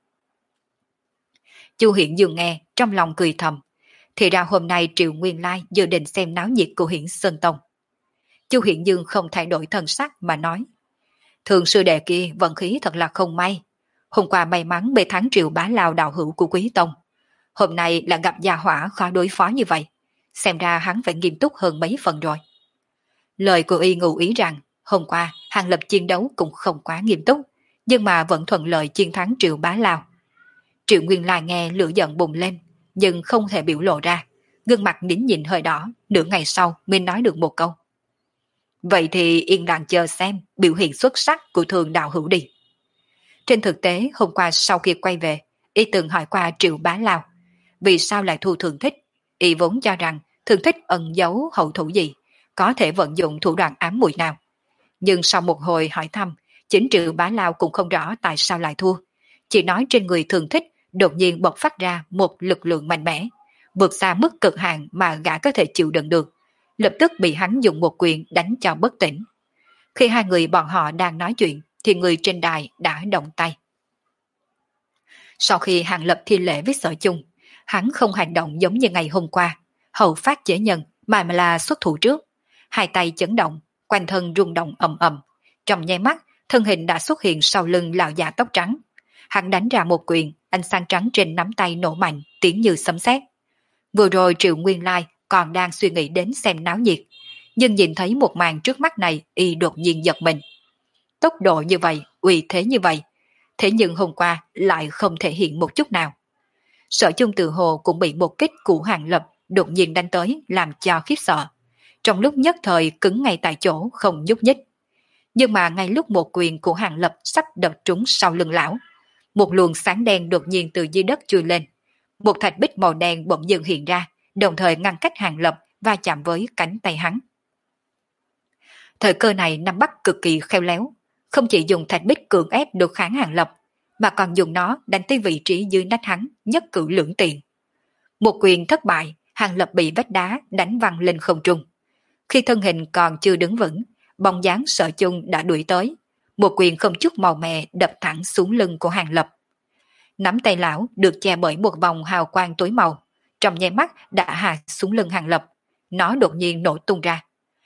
Chu Hiện Dương nghe, trong lòng cười thầm. Thì ra hôm nay Triệu Nguyên Lai dự định xem náo nhiệt của Hiển Sơn Tông. Chu Hiện Dương không thay đổi thần sắc mà nói. Thường sư đệ kia vận khí thật là không may. Hôm qua may mắn bê thắng Triệu Bá Lao đạo hữu của Quý Tông. Hôm nay là gặp gia hỏa khó đối phó như vậy. Xem ra hắn phải nghiêm túc hơn mấy phần rồi. Lời của y ngụ ý rằng hôm qua Hàng Lập chiến đấu cũng không quá nghiêm túc, nhưng mà vẫn thuận lợi chiến thắng Triệu Bá Lao. Triệu Nguyên Lai nghe lửa giận bùng lên, nhưng không thể biểu lộ ra. Gương mặt nín nhịn hơi đỏ, nửa ngày sau mới nói được một câu. Vậy thì yên lặng chờ xem biểu hiện xuất sắc của Thường đạo hữu đi. Trên thực tế hôm qua sau khi quay về, y từng hỏi qua Triệu Bá Lao. Vì sao lại thu Thường Thích? Y vốn cho rằng Thường Thích ẩn giấu hậu thủ gì, có thể vận dụng thủ đoạn ám muội nào. Nhưng sau một hồi hỏi thăm, chính Triệu Bá Lao cũng không rõ tại sao lại thua. Chỉ nói trên người Thường Thích đột nhiên bộc phát ra một lực lượng mạnh mẽ, vượt xa mức cực hạn mà gã có thể chịu đựng được, lập tức bị hắn dùng một quyền đánh cho bất tỉnh. Khi hai người bọn họ đang nói chuyện, thì người trên đài đã động tay. Sau khi Hàng Lập thi lễ với Sở Chung, hắn không hành động giống như ngày hôm qua, hậu phát chế nhân mà là xuất thủ trước. Hai tay chấn động, quanh thân rung động ầm ầm. Trong nháy mắt, thân hình đã xuất hiện sau lưng lão già tóc trắng. Hắn đánh ra một quyền, ánh sáng trắng trên nắm tay nổ mạnh, tiếng như sấm sét. Vừa rồi Triệu Nguyên Lai còn đang suy nghĩ đến xem náo nhiệt, nhưng nhìn thấy một màn trước mắt này, y đột nhiên giật mình. Tốc độ như vậy, uy thế như vậy, thế nhưng hôm qua lại không thể hiện một chút nào. Sở Chung Từ Hồ cũng bị một kích của Hàng Lập đột nhiên đánh tới làm cho khiếp sợ. Trong lúc nhất thời cứng ngay tại chỗ không nhúc nhích. Nhưng mà ngay lúc một quyền của Hàng Lập sắp đập trúng sau lưng lão, một luồng sáng đen đột nhiên từ dưới đất chui lên. Một thạch bích màu đen bỗng dưng hiện ra, đồng thời ngăn cách Hàng Lập và chạm với cánh tay hắn. Thời cơ này nắm bắt cực kỳ khéo léo, không chỉ dùng thạch bích cưỡng ép được kháng Hàng Lập, mà còn dùng nó đánh tới vị trí dưới nách hắn, nhất cử lưỡng tiện. Một quyền thất bại, Hàng Lập bị vách đá đánh văng lên không trung. Khi thân hình còn chưa đứng vững, bóng dáng Sở Chung đã đuổi tới, một quyền không chút màu mè đập thẳng xuống lưng của Hàng Lập. Nắm tay lão được che bởi một vòng hào quang tối màu, trong nháy mắt đã hạ xuống lưng Hàng Lập. Nó đột nhiên nổ tung ra.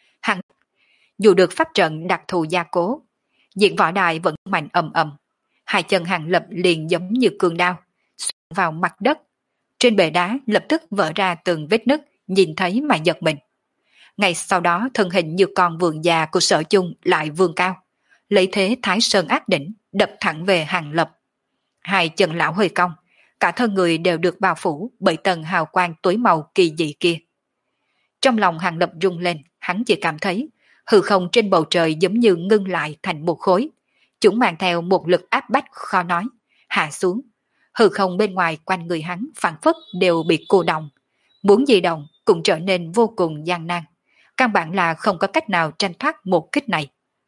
Dù được pháp trận đặc thù gia cố, diện võ đài vẫn mạnh ầm ầm. Hai chân Hàng Lập liền giống như cương đao, xoắn vào mặt đất. Trên bệ đá lập tức vỡ ra từng vết nứt, nhìn thấy mà giật mình. Ngay sau đó thân hình như con vượn già của Sở Chung lại vươn cao, lấy thế Thái Sơn ác đỉnh đập thẳng về Hàng Lập. Hai chân lão hơi cong, cả thân người đều được bao phủ bởi tầng hào quang tối màu kỳ dị kia. Trong lòng Hàng Lập rung lên, hắn chỉ cảm thấy hư không trên bầu trời giống như ngưng lại thành một khối. Chúng mang theo một lực áp bách khó nói, hạ xuống. Hư không bên ngoài quanh người hắn phản phất đều bị cô động. Muốn di động cũng trở nên vô cùng gian nan. Căn bản là không có cách nào tranh thoát một kích này.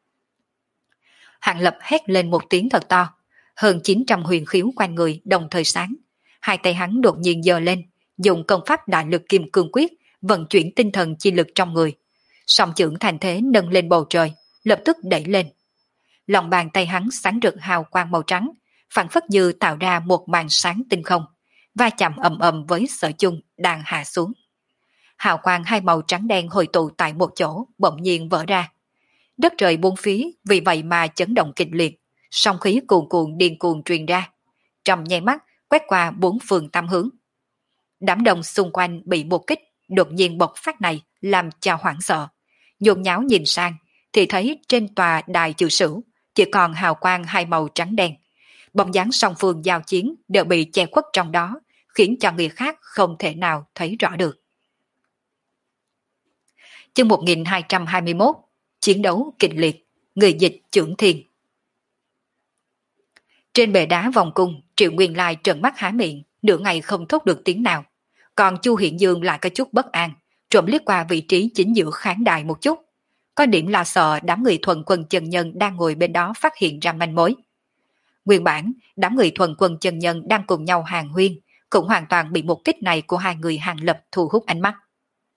Hàng Lập hét lên một tiếng thật to. Hơn 900 huyền khiếu quanh người đồng thời sáng. Hai tay hắn đột nhiên giơ lên, dùng công pháp đại lực kim cương quyết, vận chuyển tinh thần chi lực trong người. Song chưởng thành thế nâng lên bầu trời, lập tức đẩy lên. Lòng bàn tay hắn sáng rực hào quang màu trắng, phản phất như tạo ra một màn sáng tinh không, va chạm ầm ầm với Sở Chung đang hạ xuống. Hào quang hai màu trắng đen hội tụ tại một chỗ, bỗng nhiên vỡ ra. Đất trời bốn phía vì vậy mà chấn động kịch liệt, song khí cuồn cuộn điên cuồng truyền ra. Trong nháy mắt quét qua bốn phương tám hướng. Đám đông xung quanh bị một kích đột nhiên bộc phát này làm cho hoảng sợ. Nhốn nháo nhìn sang thì thấy trên tòa đài chữ sử chỉ còn hào quang hai màu trắng đen. Bóng dáng song phương giao chiến đều bị che khuất trong đó, khiến cho người khác không thể nào thấy rõ được. Chương 1221, chiến đấu kịch liệt, người dịch Chưởng Thiên. Trên bệ đá vòng cung, Triệu Nguyên Lai trợn mắt há miệng, nửa ngày không thốt được tiếng nào. Còn Chu Hiện Dương lại có chút bất an, trộm liếc qua vị trí chính giữa khán đài một chút. Có điểm là sợ đám người thuần quân chân nhân đang ngồi bên đó phát hiện ra manh mối. Nguyên bản, đám người thuần quân chân nhân đang cùng nhau hàng huyên, cũng hoàn toàn bị một kích này của hai người Hàng Lập thu hút ánh mắt.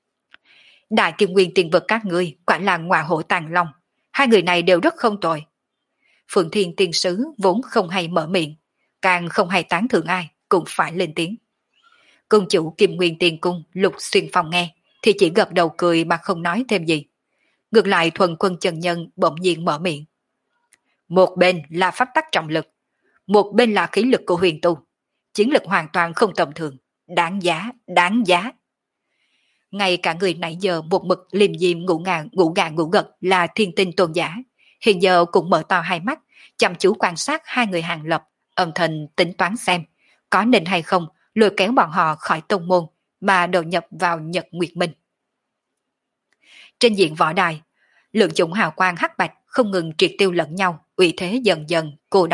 Đại Kim Nguyên tiền vật các ngươi quả là ngọa hổ tàng long, hai người này đều rất không tồi. Phượng Thiên tiên sứ vốn không hay mở miệng, càng không hay tán thưởng ai, cũng phải lên tiếng. Cung chủ Kim Nguyên Tiền Cung Lục Xuyên Phong nghe, thì chỉ gật đầu cười mà không nói thêm gì. Ngược lại thuần quân chân nhân bỗng nhiên mở miệng. Một bên là pháp tắc trọng lực, một bên là khí lực của huyền tu. Chiến lực hoàn toàn không tầm thường, đáng giá, đáng giá. Ngay cả người nãy giờ một mực liềm diêm ngủ gật là thiên tinh tôn giả, hiện giờ cũng mở to hai mắt, chăm chú quan sát hai người Hàng Lập, âm thầm tính toán xem có nên hay không lôi kéo bọn họ khỏi tông môn mà đầu nhập vào Nhật Nguyệt Minh. Trên diện võ đài, lượng chủng hào quang hắc bạch không ngừng triệt tiêu lẫn nhau, uy thế dần dần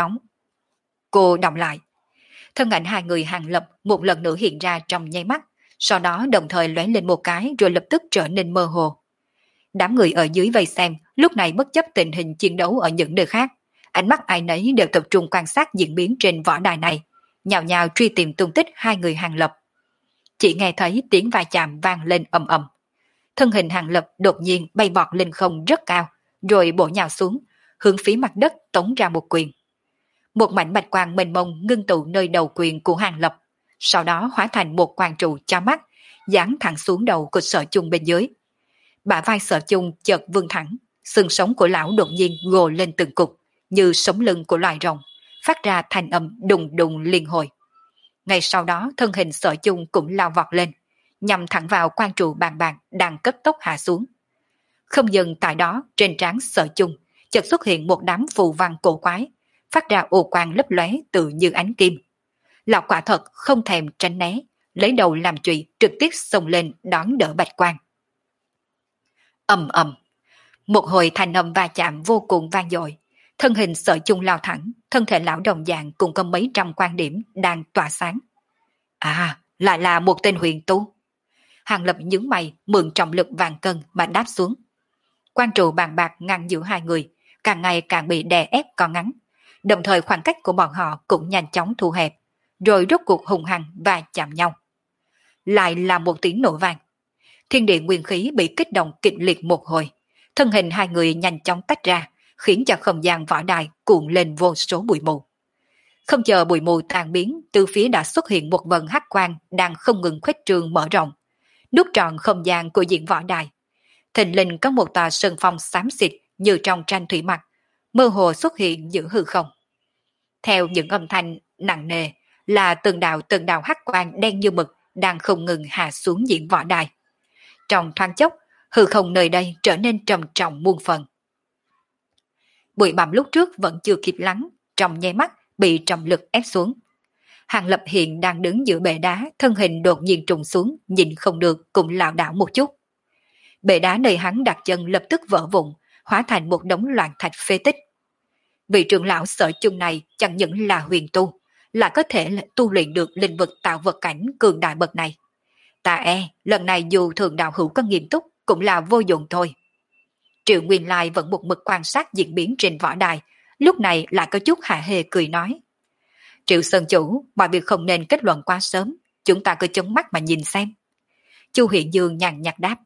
cô đóng lại. Thân ảnh hai người Hàng Lập một lần nữa hiện ra trong nháy mắt, sau đó đồng thời lóe lên một cái rồi lập tức trở nên mơ hồ. Đám người ở dưới vây xem lúc này bất chấp tình hình chiến đấu ở những nơi khác, ánh mắt ai nấy đều tập trung quan sát diễn biến trên võ đài này, nhào nhào truy tìm tung tích hai người Hàng Lập. Chỉ nghe thấy tiếng va chạm vang lên ầm ầm. Thân hình Hàng Lập đột nhiên bay bọt lên không rất cao, rồi bổ nhào xuống, hướng phía mặt đất tống ra một quyền. Một mảnh bạch quang mênh mông ngưng tụ nơi đầu quyền của Hàng Lập, sau đó hóa thành một quang trụ cho mắt, giáng thẳng xuống đầu của Sở Chung bên dưới. Bả vai Sở Chung chợt vươn thẳng, xương sống của lão đột nhiên gồ lên từng cục, như sống lưng của loài rồng, phát ra thanh âm đùng đùng liên hồi. Ngay sau đó thân hình Sở Chung cũng lao vọt lên, nhằm thẳng vào quang trụ bàn bạc đang cấp tốc hạ xuống. Không dừng tại đó, trên trán Sở Chung chợt xuất hiện một đám phù văn cổ quái, phát ra ô quang lấp lóe tự như ánh kim. Lão quả thật không thèm tránh né, lấy đầu làm chùy trực tiếp xông lên đón đỡ bạch quang. Ầm ầm, một hồi thanh âm va chạm vô cùng vang dội. Thân hình Sở Chung lao thẳng, thân thể lão đồng dạng cũng có mấy trăm quan điểm đang tỏa sáng. À, lại là một tên huyền tu. Hàng Lập nhướng mày, mượn trọng lực vạn cân mà đáp xuống. Quan trụ bàn bạc ngăn giữa hai người, càng ngày càng bị đè ép co ngắn. Đồng thời khoảng cách của bọn họ cũng nhanh chóng thu hẹp, rồi rốt cuộc hùng hăng và chạm nhau. Lại là một tiếng nổ vang. Thiên địa nguyên khí bị kích động kịch liệt một hồi. Thân hình hai người nhanh chóng tách ra, khiến cho không gian võ đài cuộn lên vô số bụi mù. Không chờ bụi mù tan biến, từ phía đã xuất hiện một vần hắc quang đang không ngừng khuếch trương mở rộng, đút trọn không gian của diễn võ đài. Thình lình có một tòa sơn phong xám xịt như trong tranh thủy mặc, mơ hồ xuất hiện giữa hư không. Theo những âm thanh nặng nề là từng đạo hắc quang đen như mực đang không ngừng hạ xuống diễn võ đài. Trong thoáng chốc, hư không nơi đây trở nên trầm trọng muôn phần. Bụi bặm lúc trước vẫn chưa kịp lắng, trong nháy mắt bị trọng lực ép xuống. Hàng Lập hiện đang đứng giữa bệ đá, thân hình đột nhiên trùng xuống, nhìn không được cũng lảo đảo một chút. Bệ đá nơi hắn đặt chân lập tức vỡ vụn, hóa thành một đống loạn thạch phế tích. Vị trưởng lão Sở Chung này chẳng những là huyền tu, lại có thể tu luyện được linh vực tạo vật cảnh cường đại bậc này. Ta lần này dù thường đạo hữu có nghiêm túc cũng là vô dụng thôi. Triệu Nguyên Lai vẫn một mực quan sát diễn biến trên võ đài, lúc này lại có chút hạ hề cười nói. Triệu Sơn Chủ, mọi việc không nên kết luận quá sớm, chúng ta cứ chống mắt mà nhìn xem. Chu Hiện Dương nhàn nhạt đáp.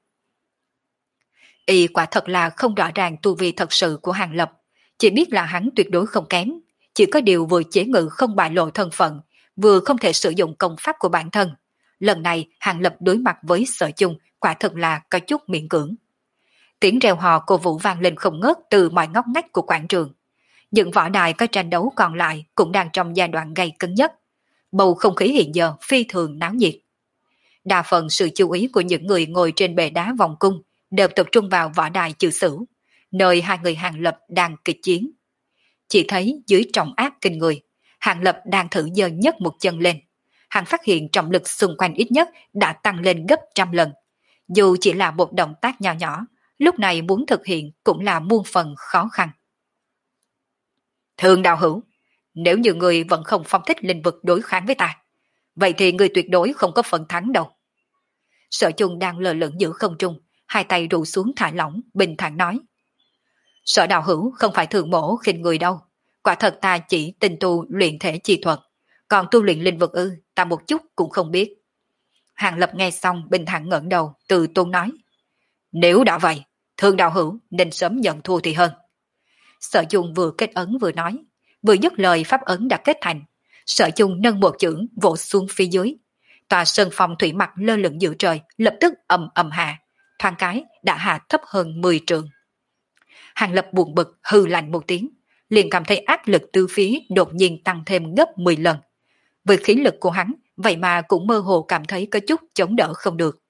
Y quả thật là không rõ ràng tu vi thật sự của Hàng Lập, chỉ biết là hắn tuyệt đối không kém, chỉ có điều vừa chế ngự không bại lộ thân phận, vừa không thể sử dụng công pháp của bản thân. Lần này Hàng Lập đối mặt với Sở Chung quả thật là có chút miễn cưỡng. Tiếng reo hò cổ vũ vang lên không ngớt từ mọi ngóc ngách của quảng trường. Những võ đài có tranh đấu còn lại cũng đang trong giai đoạn gay cấn nhất. Bầu không khí hiện giờ phi thường náo nhiệt. đa phần sự chú ý của những người ngồi trên bệ đá vòng cung đều tập trung vào võ đài Chư Sửu, nơi hai người Hàng Lập đang kịch chiến. Chỉ thấy dưới trọng áp kinh người, Hàng Lập đang thử giơ nhấc một chân lên. Hắn phát hiện trọng lực xung quanh ít nhất đã tăng lên gấp trăm lần. Dù chỉ là một động tác nhỏ nhỏ, lúc này muốn thực hiện cũng là muôn phần khó khăn. Thường đạo hữu, nếu như người vẫn không phong thích linh vực đối kháng với ta, vậy thì người tuyệt đối không có phần thắng đâu. Sở Chung đang lơ lửng giữa không trung, hai tay rụ xuống thả lỏng, bình thản nói. Sở đạo hữu không phải thường mổ khinh người đâu, quả thật ta chỉ tinh tu luyện thể chi thuật, còn tu luyện linh vực ta một chút cũng không biết. Hàng Lập nghe xong bình thản ngẩng đầu, từ tôn nói. Nếu đã vậy, thường đạo hữu nên sớm nhận thua thì hơn. Sở Chung vừa kết ấn vừa nói, vừa dứt lời pháp ấn đã kết thành. Sở Chung nâng một chưởng vỗ xuống phía dưới. Tòa sơn phong thủy mặc lơ lửng giữa trời lập tức ầm ầm hạ, thoáng cái đã hạ thấp hơn 10 trượng. Hàng Lập buồn bực hừ lạnh một tiếng, liền cảm thấy áp lực từ phía đột nhiên tăng thêm gấp 10 lần. Với khí lực của hắn, vậy mà cũng mơ hồ cảm thấy có chút chống đỡ không được.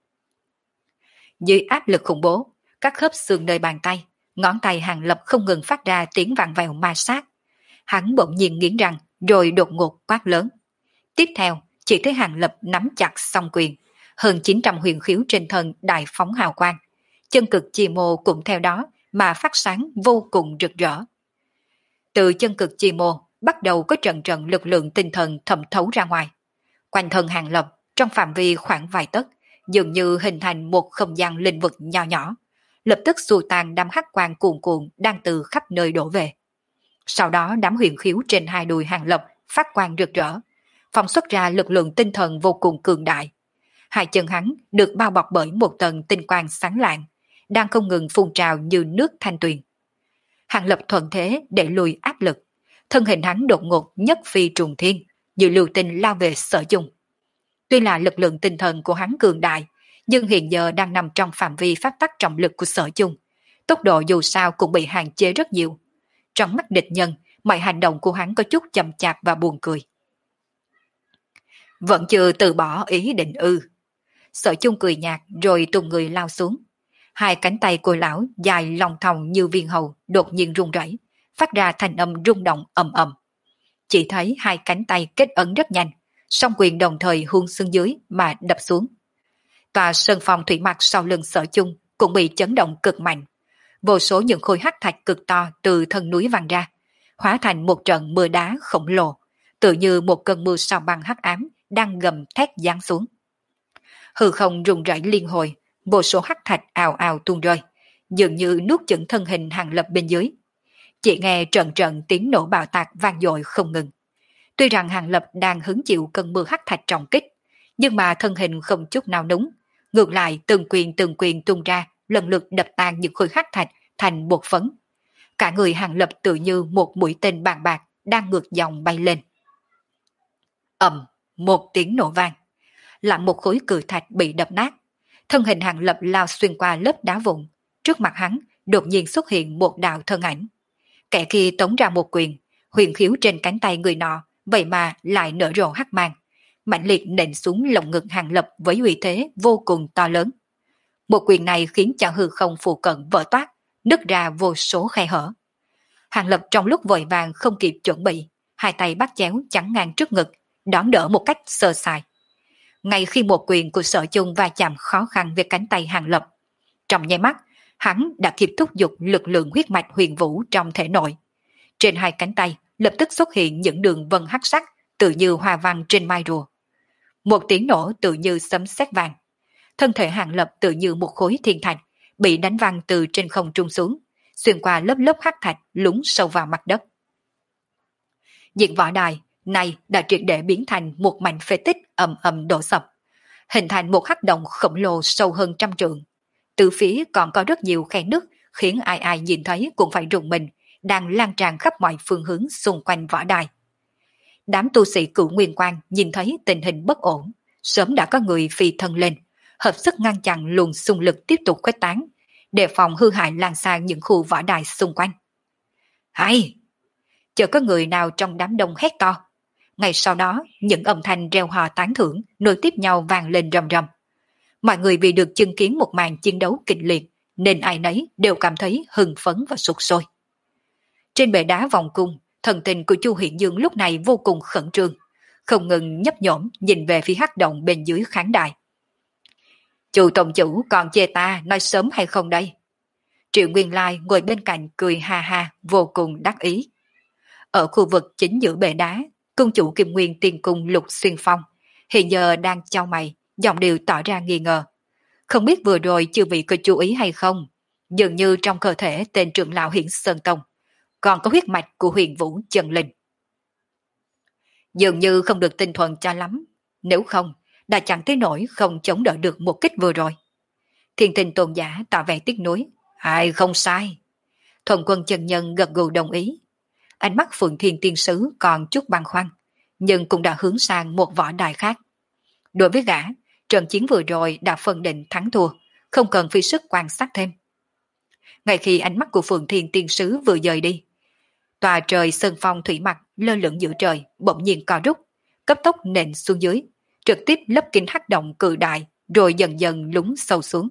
Dưới áp lực khủng bố, các khớp xương nơi bàn tay, ngón tay Hàng Lập không ngừng phát ra tiếng vang vèo ma sát. Hắn bỗng nhiên nghiến răng, rồi đột ngột quát lớn. Tiếp theo, chỉ thấy Hàng Lập nắm chặt song quyền, hơn 900 huyền khiếu trên thân đại phóng hào quang. Chân cực chi mô cũng theo đó mà phát sáng vô cùng rực rỡ. Từ chân cực chi mô bắt đầu có trận trận lực lượng tinh thần thẩm thấu ra ngoài. Quanh thân Hàng Lập trong phạm vi khoảng vài tấc, dường như hình thành một không gian linh vực nho nhỏ, lập tức xua tan đám hắc quang cuồn cuộn đang từ khắp nơi đổ về. Sau đó đám huyền khiếu trên hai đùi Hàng Lập phát quang rực rỡ, phóng xuất ra lực lượng tinh thần vô cùng cường đại. Hai chân hắn được bao bọc bởi một tầng tinh quang sáng lạng, đang không ngừng phun trào như nước thanh tuyền. Hàng Lập thuận thế để lùi áp lực, thân hình hắn đột ngột nhất phi trùng thiên, như lưu tinh lao về Sở Chung. Tuy là lực lượng tinh thần của hắn cường đại, nhưng hiện giờ đang nằm trong phạm vi pháp tắc trọng lực của Sở Chung. Tốc độ dù sao cũng bị hạn chế rất nhiều. Trong mắt địch nhân, mọi hành động của hắn có chút chậm chạp và buồn cười. Vẫn chưa từ bỏ ý định Sở Chung cười nhạt rồi tung người lao xuống. Hai cánh tay của lão dài lòng thòng như viên hầu đột nhiên rung rẩy, phát ra thanh âm rung động ầm ầm. Chỉ thấy hai cánh tay kết ấn rất nhanh, song quyền đồng thời huông xuống dưới mà đập xuống. Tòa sơn phong thủy mặc sau lưng Sở Chung cũng bị chấn động cực mạnh. Vô số những khối hắc thạch cực to từ thân núi văng ra, hóa thành một trận mưa đá khổng lồ, tự như một cơn mưa sao băng hắc ám đang gầm thét giáng xuống. Hư không rung rẩy liên hồi, vô số hắc thạch ào ào tuôn rơi, dường như nuốt chửng thân hình Hàng Lập bên dưới. Chỉ nghe trận trận tiếng nổ bạo tạc vang dội không ngừng. Tuy rằng Hàng Lập đang hứng chịu cơn mưa hắc thạch trọng kích, nhưng mà thân hình không chút nào núng, ngược lại từng quyền tung ra, lần lượt đập tan những khối hắc thạch thành bột phấn. Cả người Hàng Lập tự như một mũi tên bàn bạc đang ngược dòng bay lên. Ầm, một tiếng nổ vang, làm một khối cự thạch bị đập nát. Thân hình Hàng Lập lao xuyên qua lớp đá vụn, trước mặt hắn đột nhiên xuất hiện một đạo thân ảnh. Kẻ kia tống ra một quyền, huyền khiếu trên cánh tay người nọ vậy mà lại nở rộ hắc mang, mạnh liệt nện xuống lồng ngực Hàng Lập với uy thế vô cùng to lớn. Một quyền này khiến cho hư không phù cận vỡ toát, nứt ra vô số khe hở. Hàng Lập trong lúc vội vàng không kịp chuẩn bị, hai tay bắt chéo chắn ngang trước ngực, đón đỡ một cách sơ sài. Ngay khi một quyền của Sở Chung va chạm khó khăn với cánh tay Hàng Lập, trong nháy mắt, hắn đã kịp thúc giục lực lượng huyết mạch huyền vũ trong thể nội. Trên hai cánh tay lập tức xuất hiện những đường vân hắc sắc, tự như hoa văn trên mai rùa. Một tiếng nổ tự như sấm sét vàng. Thân thể Hàng Lập tự như một khối thiên thạch, bị đánh văng từ trên không trung xuống, xuyên qua lớp lớp hắc thạch lún sâu vào mặt đất. Diện võ đài này đã triệt để biến thành một mảnh phế tích ầm ầm đổ sập, hình thành một hắc động khổng lồ sâu hơn trăm trượng. Từ phía còn có rất nhiều khe nứt, khiến ai ai nhìn thấy cũng phải rùng mình, đang lan tràn khắp mọi phương hướng xung quanh võ đài. Đám tu sĩ Cửu Nguyên Quang nhìn thấy tình hình bất ổn, sớm đã có người phi thân lên, hợp sức ngăn chặn luồng xung lực tiếp tục khuếch tán, đề phòng hư hại lan sang những khu võ đài xung quanh. Hay! Chờ có người nào trong đám đông hét to, Ngay sau đó, những âm thanh reo hò tán thưởng nối tiếp nhau vang lên rầm rầm. Mọi người vì được chứng kiến một màn chiến đấu kịch liệt, nên ai nấy đều cảm thấy hưng phấn và sục sôi. Trên bệ đá vòng cung, thần tình của Chu Hiện Dương lúc này vô cùng khẩn trương, không ngừng nhấp nhổm nhìn về phía hắc động bên dưới khán đài. Chu tổng chủ còn chê ta nói sớm hay không đây? Triệu Nguyên Lai ngồi bên cạnh cười ha ha, vô cùng đắc ý. Ở khu vực chính giữa bệ đá, cung chủ Kim Nguyên Tiên Cung Lục Xuyên Phong hiện giờ đang chau mày, giọng điệu tỏ ra nghi ngờ. Không biết vừa rồi chư vị có chú ý hay không, dường như trong cơ thể tên trưởng lão Hiển Sơn Tông còn có huyết mạch của Huyền Vũ Chân Linh. Dường như không được tinh thuần cho lắm, nếu không, đã chẳng tới nổi không chống đỡ được một kích vừa rồi. Thiên Tinh Tôn giả tỏ vẻ tiếc nuối. Ai không sai. Thuần Quân chân nhân gật gù đồng ý. Ánh mắt Phượng Thiên Tiên Sứ còn chút băn khoăn, nhưng cũng đã hướng sang một võ đài khác. Đối với gã, trận chiến vừa rồi đã phân định thắng thua, không cần phí sức quan sát thêm. Ngay khi ánh mắt của Phượng Thiên Tiên Sứ vừa dời đi, tòa trời sơn phong thủy mặc lơ lửng giữa trời bỗng nhiên co rút, cấp tốc nện xuống dưới, trực tiếp lấp kín hắc động cự đại, rồi dần dần lún sâu xuống.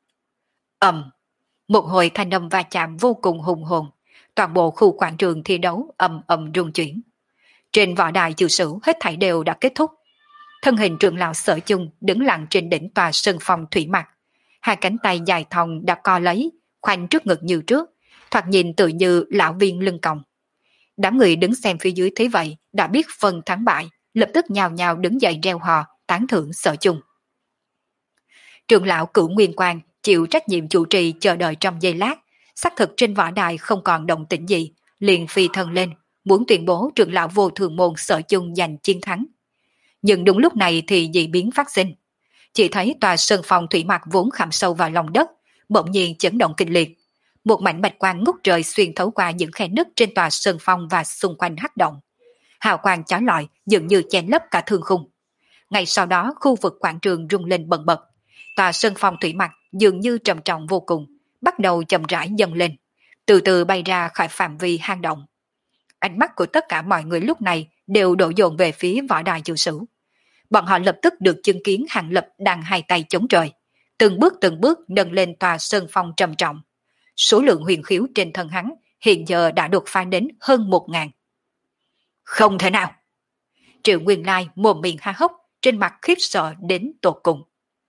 Một hồi thanh âm va chạm vô cùng hùng hồn, toàn bộ khu quảng trường thi đấu ầm ầm rung chuyển. Trên võ đài chư sử hết thảy đều đã kết thúc. Thân hình trưởng lão Sở Chung đứng lặng trên đỉnh tòa sơn phong thủy mặc, hai cánh tay dài thòng đã co lấy, khoanh trước ngực như trước, thoạt nhìn tự như lão viên lưng còng. Đám người đứng xem phía dưới thấy vậy đã biết phần thắng bại, lập tức nhào nhào đứng dậy reo hò tán thưởng Sở Chung. Trưởng lão Cửu Nguyên Quang chịu trách nhiệm chủ trì chờ đợi trong giây lát, xác thực trên võ đài không còn động tĩnh gì, liền phi thân lên, muốn tuyên bố trưởng lão Vô Thường Môn Sở Chung giành chiến thắng. Nhưng đúng lúc này thì dị biến phát sinh. Chỉ thấy tòa sơn phong thủy mặc vốn khảm sâu vào lòng đất, bỗng nhiên chấn động kịch liệt. Một mảnh bạch quang ngút trời xuyên thấu qua những khe nứt trên tòa sơn phong và xung quanh hắc động. Hào quang chói lọi dường như che lấp cả thương khung. Ngay sau đó khu vực quảng trường rung lên bần bật. Tòa sơn phong thủy mặc dường như trầm trọng vô cùng, bắt đầu chậm rãi dâng lên, từ từ bay ra khỏi phạm vi hang động. Ánh mắt của tất cả mọi người lúc này đều đổ dồn về phía võ đài chư sử. Bọn họ lập tức được chứng kiến Hàng Lập đang hai tay chống trời, từng bước nâng lên tòa sơn phong trầm trọng. Số lượng huyền khiếu trên thân hắn hiện giờ đã đột phá đến hơn 1.000. Không thể nào! Triệu Nguyên Lai mồm miệng há hốc, trên mặt khiếp sợ đến tột cùng.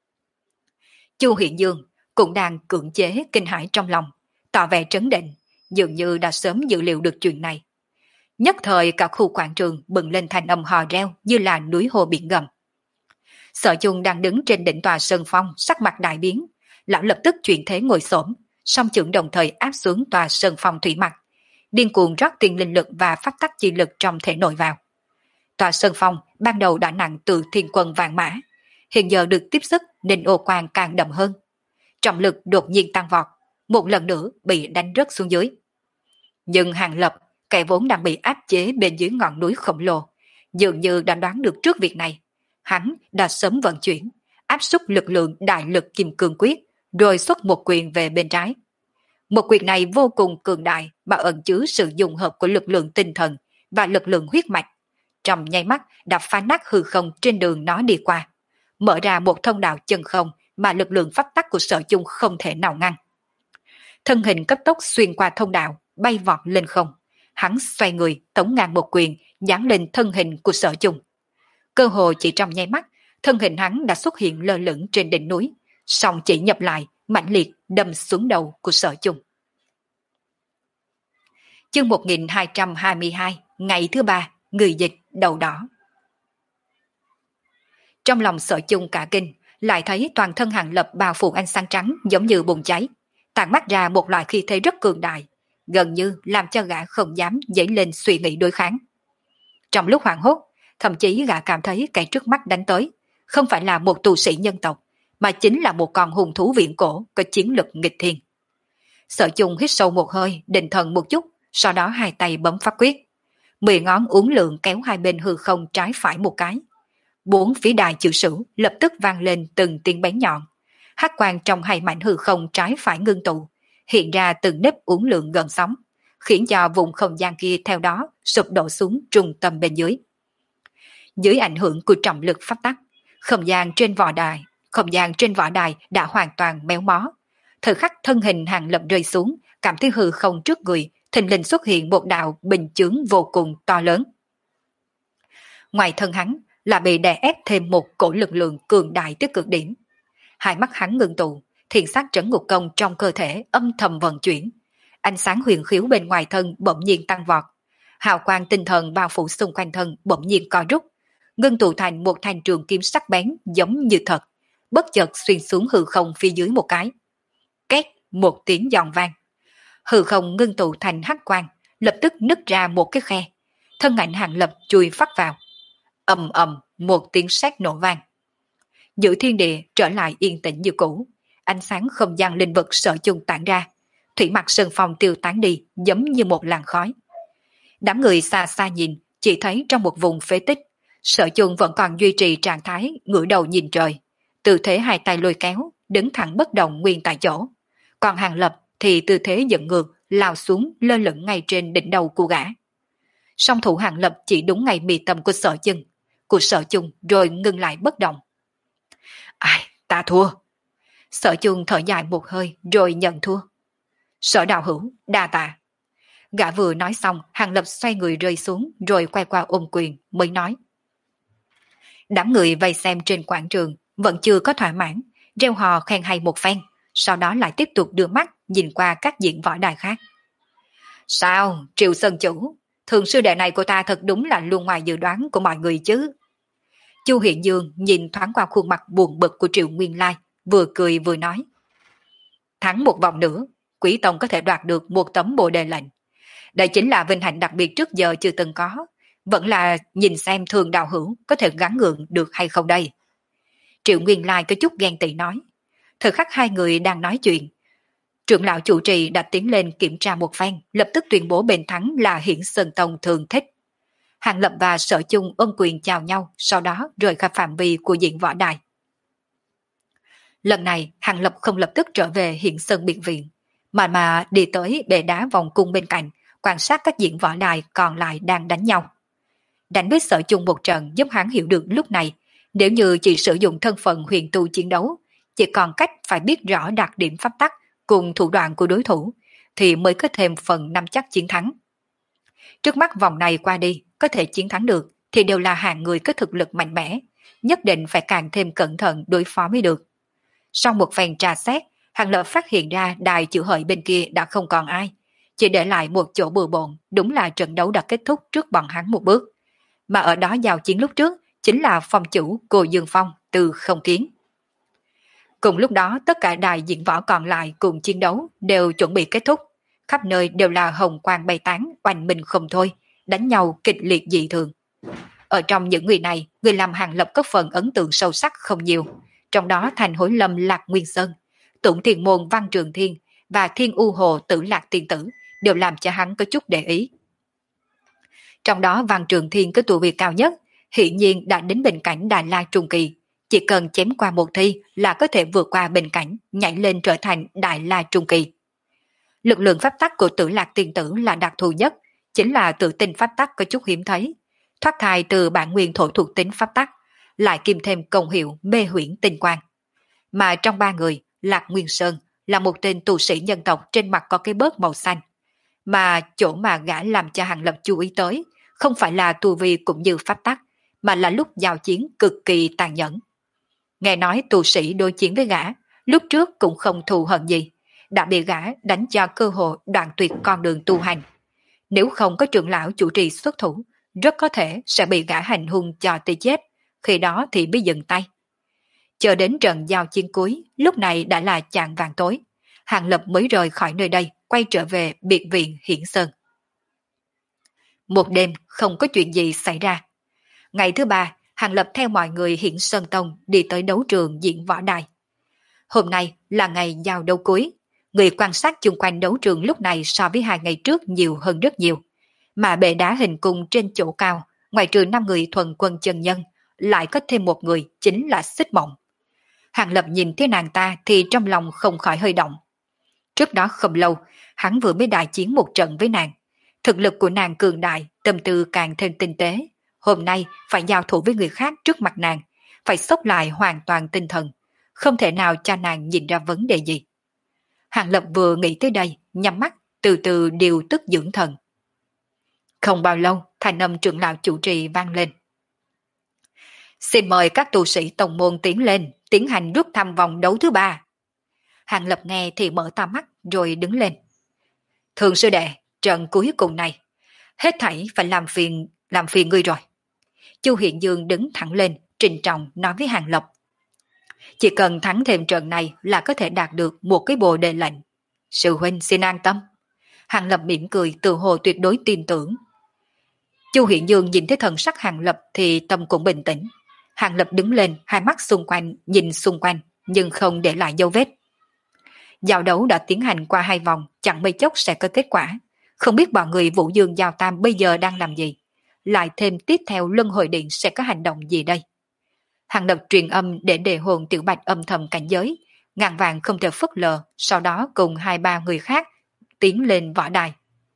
Chu Hiện Dương cũng đang cưỡng chế kinh hãi trong lòng, tỏ vẻ trấn định, dường như đã sớm dự liệu được chuyện này. Nhất thời cả khu quảng trường bừng lên thành âm hò reo như là núi hồ biển gầm. Sở Chung đang đứng trên đỉnh tòa sơn phong, sắc mặt đại biến, lão lập tức chuyển thế ngồi xổm, song chưởng đồng thời áp xuống tòa sơn phong thủy mặc, điên cuồng rót tiền linh lực và phát tắc chi lực trong thể nội vào. Tòa sơn phong ban đầu đã nặng từ thiên quân vạn mã, hiện giờ được tiếp sức nên ô quang càng đậm hơn. Trọng lực đột nhiên tăng vọt, một lần nữa bị đánh rớt xuống dưới. Nhưng Hàng Lập, kẻ vốn đang bị áp chế bên dưới ngọn núi khổng lồ, dường như đã đoán được trước việc này. Hắn đã sớm vận chuyển, áp xúc lực lượng đại lực kim cương quyết, rồi xuất một quyền về bên trái. Một quyền này vô cùng cường đại mà ẩn chứa sự dung hợp của lực lượng tinh thần và lực lượng huyết mạch. Trong nháy mắt đã phá nát hư không trên đường nó đi qua, mở ra một thông đạo chân không mà lực lượng pháp tắc của Sở Chung không thể nào ngăn. Thân hình cấp tốc xuyên qua thông đạo, bay vọt lên không. Hắn xoay người tống ngang một quyền giáng lên thân hình của Sở Chung. Cơ hồ chỉ trong nháy mắt, thân hình hắn đã xuất hiện lơ lửng trên đỉnh núi, song chỉ nhập lại mãnh liệt đâm xuống đầu của Sở Chung. Chương 1222, ngày thứ 3, người dịch đầu đỏ. Trong lòng Sở Chung cả kinh, lại thấy toàn thân Hàng Lập bao phủ ánh sáng trắng giống như bùng cháy, tản mắt ra một loại khí thế rất cường đại, gần như làm cho gã không dám dấy lên suy nghĩ đối kháng. Trong lúc hoảng hốt, thậm chí gã cảm thấy cái trước mắt đánh tới không phải là một tù sĩ nhân tộc, mà chính là một con hung thú viễn cổ có chiến lực nghịch thiên. Sở Chung hít sâu một hơi, định thần một chút, sau đó hai tay bấm pháp quyết, 10 ngón uốn lượn kéo hai bên hư không trái phải một cái. 4 phía đài chữ sử lập tức vang lên từng tiếng bén nhọn, hắc quang trong hai mảnh hư không trái phải ngưng tụ, hiện ra từng nếp uốn lượn gần sóng, khiến cho vùng không gian kia theo đó sụp đổ xuống trung tâm bên dưới. Dưới ảnh hưởng của trọng lực pháp tắc, không gian trên võ đài đã hoàn toàn méo mó. Thời khắc thân hình Hàng Lập rơi xuống, cảm thấy hư không trước người, thình lình xuất hiện một đạo bình chướng vô cùng to lớn. Ngoài thân hắn là bị đè ép thêm một cổ lực lượng cường đại tới cực điểm. Hai mắt hắn ngưng tụ, thiền sát trấn ngục công trong cơ thể âm thầm vận chuyển. Ánh sáng huyền khiếu bên ngoài thân bỗng nhiên tăng vọt. Hào quang tinh thần bao phủ xung quanh thân bỗng nhiên co rút, ngưng tụ thành một thanh trường kiếm sắc bén giống như thật, bất chợt xuyên xuống hư không phía dưới một cái. Két một tiếng giòn vang. Hư không ngưng tụ thành hắc quang, lập tức nứt ra một cái khe. Thân ảnh Hàng Lập chui phát vào. Ầm ầm một tiếng sét nổ vang. Giữa thiên địa trở lại yên tĩnh như cũ, ánh sáng không gian linh vật Sở Chung tản ra, thủy mặc sơn phong tiêu tán đi giống như một làn khói. Đám người xa xa nhìn, chỉ thấy trong một vùng phế tích, Sở Chung vẫn còn duy trì trạng thái ngửa đầu nhìn trời, tư thế hai tay lôi kéo, đứng thẳng bất động nguyên tại chỗ. Còn Hàng Lập thì tư thế dựng ngược, lao xuống lơ lửng ngay trên đỉnh đầu của gã. Song thủ Hàng Lập chỉ đúng ngay mi tâm của Sở Chung rồi ngừng lại bất động. Ai, ta thua. Sở Chung thở dài một hơi rồi nhận thua. Sở đạo hữu, đa tạ. Gã vừa nói xong, Hàng Lập xoay người rơi xuống rồi quay qua ôm quyền mới nói. Đám người vây xem trên quảng trường vẫn chưa có thỏa mãn, reo hò khen hay một phen, sau đó lại tiếp tục đưa mắt nhìn qua các diễn võ đài khác. Sao, Triệu Sơn Chủ, thường sư đệ này của ta thật đúng là luôn ngoài dự đoán của mọi người chứ. Chu Hiện Dương nhìn thoáng qua khuôn mặt buồn bực của Triệu Nguyên Lai, vừa cười vừa nói. Thắng một vòng nữa, Quỷ Tông có thể đoạt được một tấm bồ đề lệnh. Đây chính là vinh hạnh đặc biệt trước giờ chưa từng có, vẫn là nhìn xem Thường đạo hữu có thể gắng gượng được hay không đây. Triệu Nguyên Lai có chút ghen tị nói. Thời khắc hai người đang nói chuyện, trưởng lão chủ trì đã tiến lên kiểm tra một phen, lập tức tuyên bố bên thắng là Hiển Sơn Tông Thường Thích. Hàng Lập và Sở Chung ôm quyền chào nhau, sau đó rời khỏi phạm vi của diễn võ đài. Lần này, Hàng Lập không lập tức trở về Hiển Sơn biệt viện, mà đi tới bệ đá vòng cung bên cạnh, quan sát các diễn võ đài còn lại đang đánh nhau. Đánh với Sở Chung một trận giúp hắn hiểu được lúc này, nếu như chỉ sử dụng thân phận huyền tu chiến đấu, chỉ còn cách phải biết rõ đặc điểm pháp tắc cùng thủ đoạn của đối thủ, thì mới có thêm phần nắm chắc chiến thắng. Trước mắt vòng này qua đi, có thể chiến thắng được thì đều là hạng người có thực lực mạnh mẽ, nhất định phải càng thêm cẩn thận đối phó mới được. Sau một phen trà xét, Hàng Lập phát hiện ra đài chữ hợi bên kia đã không còn ai, chỉ để lại một chỗ bừa bộn, đúng là trận đấu đã kết thúc trước bọn hắn một bước. Mà ở đó giao chiến lúc trước chính là phong chủ Cô Dương Phong từ Không Kiến. Cùng lúc đó tất cả đài diễn võ còn lại cùng chiến đấu đều chuẩn bị kết thúc, khắp nơi đều là hồng quang bay tán, oanh minh không thôi, đánh nhau kịch liệt dị thường. Ở trong những người này, người làm Hàng Lập có phần ấn tượng sâu sắc không nhiều, trong đó Thành Hối Lâm Lạc Nguyên Sơn, Tụng Thiền Môn Văn Trường Thiên và Thiên U Hồ Tử Lạc Tiên Tử đều làm cho hắn có chút để ý. Trong đó Văn Trường Thiên có tu vi cao nhất, hiển nhiên đã đến bình cảnh Đại La Trung Kỳ, chỉ cần chém qua một thi là có thể vượt qua bình cảnh, nhảy lên trở thành Đại La Trung Kỳ. Lực lượng pháp tắc của Tử Lạc Tiên Tử là đặc thù nhất, chính là tự tin pháp tắc có chút hiếm thấy, thoát thai từ bản nguyên thổ thuộc tính pháp tắc, lại kim thêm công hiệu mê huyễn tinh quang. Mà trong ba người, Lạc Nguyên Sơn là một tên tu sĩ nhân tộc trên mặt có cái bớt màu xanh, mà chỗ mà gã làm cho Hàng Lập chú ý tới không phải là tu vi cũng như pháp tắc, mà là lúc giao chiến cực kỳ tàn nhẫn. Nghe nói tu sĩ đối chiến với gã, lúc trước cũng không thù hận gì, đã bị gã đánh cho cơ hội đoạn tuyệt con đường tu hành. Nếu không có trưởng lão chủ trì xuất thủ, rất có thể sẽ bị gã hành hung cho tới chết, khi đó thì mới dừng tay. Chờ đến trận giao chiến cuối, lúc này đã là chạng vàng tối, Hàng Lập mới rời khỏi nơi đây, quay trở về biệt viện Hiển Sơn. Một đêm không có chuyện gì xảy ra. Ngày thứ ba, Hàng Lập theo mọi người Hiển Sơn Tông đi tới đấu trường diễn võ đài. Hôm nay là ngày giao đấu cuối, người quan sát chung quanh đấu trường lúc này so với 2 ngày trước nhiều hơn rất nhiều. Mà bệ đá hình cung trên chỗ cao, ngoài trừ 5 người thuần quân chân nhân, lại có thêm một người chính là Xích Mộng. Hàng Lập nhìn thấy nàng ta thì trong lòng không khỏi hơi động. Trước đó không lâu, hắn vừa mới đại chiến một trận với nàng. Thực lực của nàng cường đại, tâm tư càng thêm tinh tế, hôm nay phải giao thủ với người khác trước mặt nàng, phải xốc lại hoàn toàn tinh thần, không thể nào cho nàng nhìn ra vấn đề gì. Hàng Lập vừa nghĩ tới đây, nhắm mắt, từ từ điều tức dưỡng thần. Không bao lâu, thanh âm trưởng lão chủ trì vang lên. Xin mời các tu sĩ tông môn tiến lên, tiến hành rút thăm vòng đấu thứ 3. Hàng Lập nghe thì mở to mắt rồi đứng lên. Thường sư đệ, trận cuối cùng này, hết thảy phải làm phiền ngươi rồi. Chu Hiện Dương đứng thẳng lên, trịnh trọng nói với Hàng Lập. Chỉ cần thắng thêm trận này là có thể đạt được một cái bồ đề lệnh. Sư huynh xin an tâm. Hàng Lập mỉm cười tự hồ tuyệt đối tin tưởng. Chu Hiện Dương nhìn thấy thần sắc Hàng Lập thì tâm cũng bình tĩnh. Hàng Lập đứng lên, hai mắt xung quanh, nhìn xung quanh, nhưng không để lại dấu vết. Giao đấu đã tiến hành qua 2 vòng, chẳng mấy chốc sẽ có kết quả. Không biết bọn người Vũ Dương Giao Tam bây giờ đang làm gì? Lại thêm tiếp theo Luân Hồi Điện sẽ có hành động gì đây? Hàng Lập truyền âm để đề hồn Tiểu Bạch âm thầm cảnh giới, ngàn vàng không thể phớt lờ, sau đó cùng 2-3 người khác tiến lên võ đài.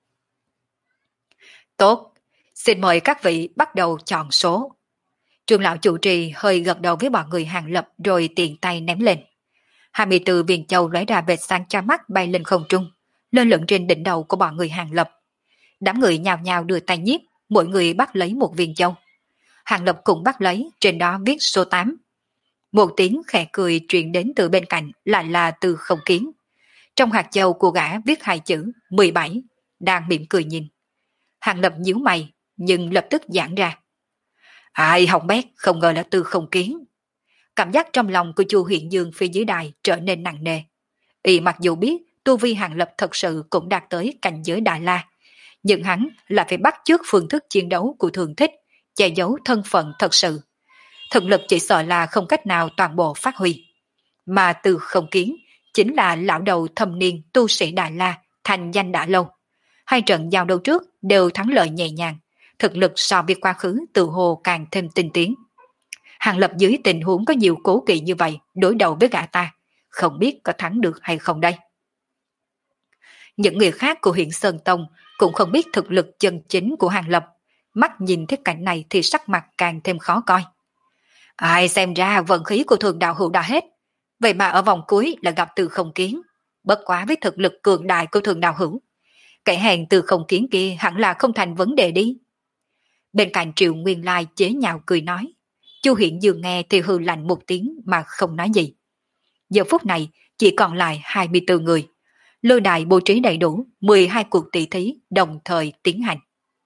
Tốt, xin mời các vị bắt đầu chọn số. Trường lão chủ trì hơi gật đầu với bọn người Hàng Lập rồi tiện tay ném lên. 24 viên châu lóe ra vệt sáng cho mắt bay lên không trung, lơ lửng trên đỉnh đầu của bọn người Hàng Lập. Đám người nhào nhào đưa tay nhiếp, mỗi người bắt lấy một viên châu. Hàng Lập cũng bắt lấy, trên đó viết số 8. Một tiếng khẽ cười truyền đến từ bên cạnh lại là Từ Không Kiến. Trong hạt châu của gã viết 2 chữ 17, đang mỉm cười nhìn. Hàng Lập nhíu mày, nhưng lập tức giãn ra. Ai hỏng bét, không ngờ là Từ Không Kiến. Cảm giác trong lòng của Chu Hiện Dương phía dưới đài trở nên nặng nề. Y mặc dù biết tu vi Hàng Lập thật sự cũng đạt tới cảnh giới Đại La, nhưng hắn là phải bắt chước phương thức chiến đấu của Thường Thích, che giấu thân phận thật sự. Thực lực chỉ sợ là không cách nào toàn bộ phát huy. Mà Từ Không Kiến chính là lão đầu thâm niên tu sĩ Đại La, thành danh đã lâu. 2 trận giao đấu trước đều thắng lợi nhẹ nhàng, thực lực so với quá khứ tự hồ càng thêm tinh tiến. Hàng Lập dưới tình huống có nhiều cố kỵ như vậy đối đầu với gã ta, không biết có thắng được hay không đây. Những người khác của huyện Sơn Tông cũng không biết thực lực chân chính của Hàng Lập, mắt nhìn thấy cảnh này thì sắc mặt càng thêm khó coi. Ai xem ra vận khí của Thường đạo hữu đã hết, vậy mà ở vòng cuối là gặp Từ Không Kiến, bất quá với thực lực cường đại của Thường đạo hữu. Kẻ hèn Từ Không Kiến kia hẳn là không thành vấn đề đi. Bên cạnh Triệu Nguyên Lai chế nhạo cười nói. Chu Hiện Dương nghe thì hừ lạnh một tiếng mà không nói gì. Giờ phút này chỉ còn lại 24 người. Lôi đài bố trí đầy đủ, 12 cuộc tỷ thí đồng thời tiến hành.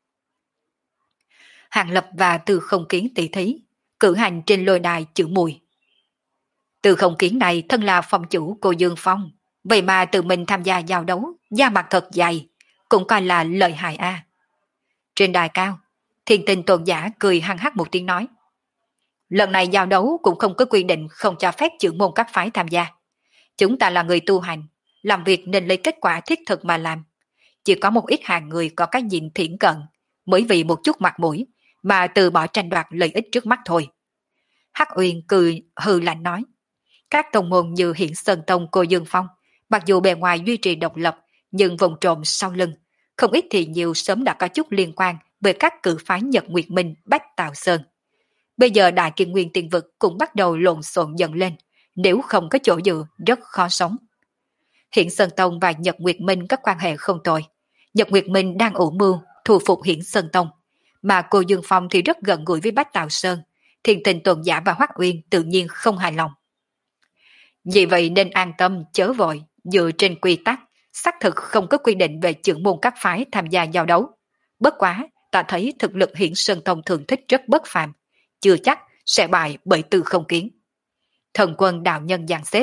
Hàng Lập và Từ Không Kiến tỷ thí, cử hành trên lôi đài chữ Mùi. Từ Không Kiến này thân là phong chủ cô Dương Phong, vậy mà tự mình tham gia giao đấu, da mặt thật dày, cũng coi là lợi hại a. Trên đài cao, Thiên Tinh Tôn giả cười hăng hắc một tiếng nói. Lần này giao đấu cũng không có quy định không cho phép trưởng môn các phái tham gia. Chúng ta là người tu hành, làm việc nên lấy kết quả thiết thực mà làm. Chỉ có một ít hàng người có cái nhìn thiển cận, mới vì một chút mặt mũi mà từ bỏ tranh đoạt lợi ích trước mắt thôi. Hắc Uyên cười hừ lạnh nói. Các tông môn như Hiển Sơn Tông cô Dương Phong, mặc dù bề ngoài duy trì độc lập, nhưng vùng trộm sau lưng, không ít thì nhiều sớm đã có chút liên quan với các cử phái Nhật Nguyệt Minh, Bách Tào Sơn. Bây giờ Đại Kiên Nguyên Tiên Vực cũng bắt đầu lộn xộn dần lên, nếu không có chỗ dựa rất khó sống. Hiển Sơn Tông và Nhật Nguyệt Minh có quan hệ không tồi. Nhật Nguyệt Minh đang ủ mưu thu phục Hiển Sơn Tông, mà cô Dương Phong thì rất gần gũi với Bách Tào Sơn. Thiên Tình Tuần Giả và Hoắc Uyên tự nhiên không hài lòng. Vì vậy nên an tâm chớ vội, dựa trên quy tắc, xác thực không có quy định về trưởng môn các phái tham gia giao đấu. Bất quá, ta thấy thực lực Hiển Sơn Tông Thường Thích rất bất phàm, chưa chắc sẽ bại bởi Từ Không Kiến. Thần Quân đạo nhân dàn xếp.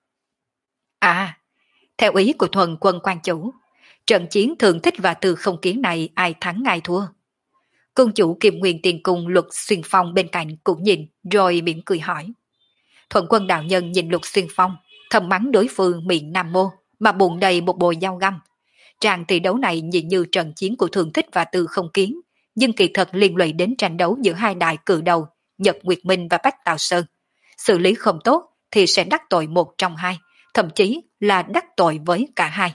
Theo ý của Thuần Quân quan chủ, trận chiến Thường Thích và Từ Không Kiến này ai thắng ai thua. Cung chủ Kim Nguyên Tiền Cung Luật Xuyên Phong bên cạnh cũng nhìn rồi mỉm cười hỏi. Thuần Quân đạo nhân nhìn Luật Xuyên Phong, thầm mắng đối phương miệng nam mô mà bụng đầy một bồi dao găm. Tràng thi đấu này nhìn như trận chiến của Thường Thích và Từ Không Kiến, nhưng kỳ thật liên lụy đến tranh đấu giữa hai đại cự đầu Nhật Nguyệt Minh và Bách Tào Sơn. Xử lý không tốt thì sẽ đắc tội một trong hai, thậm chí là đắc tội với cả hai.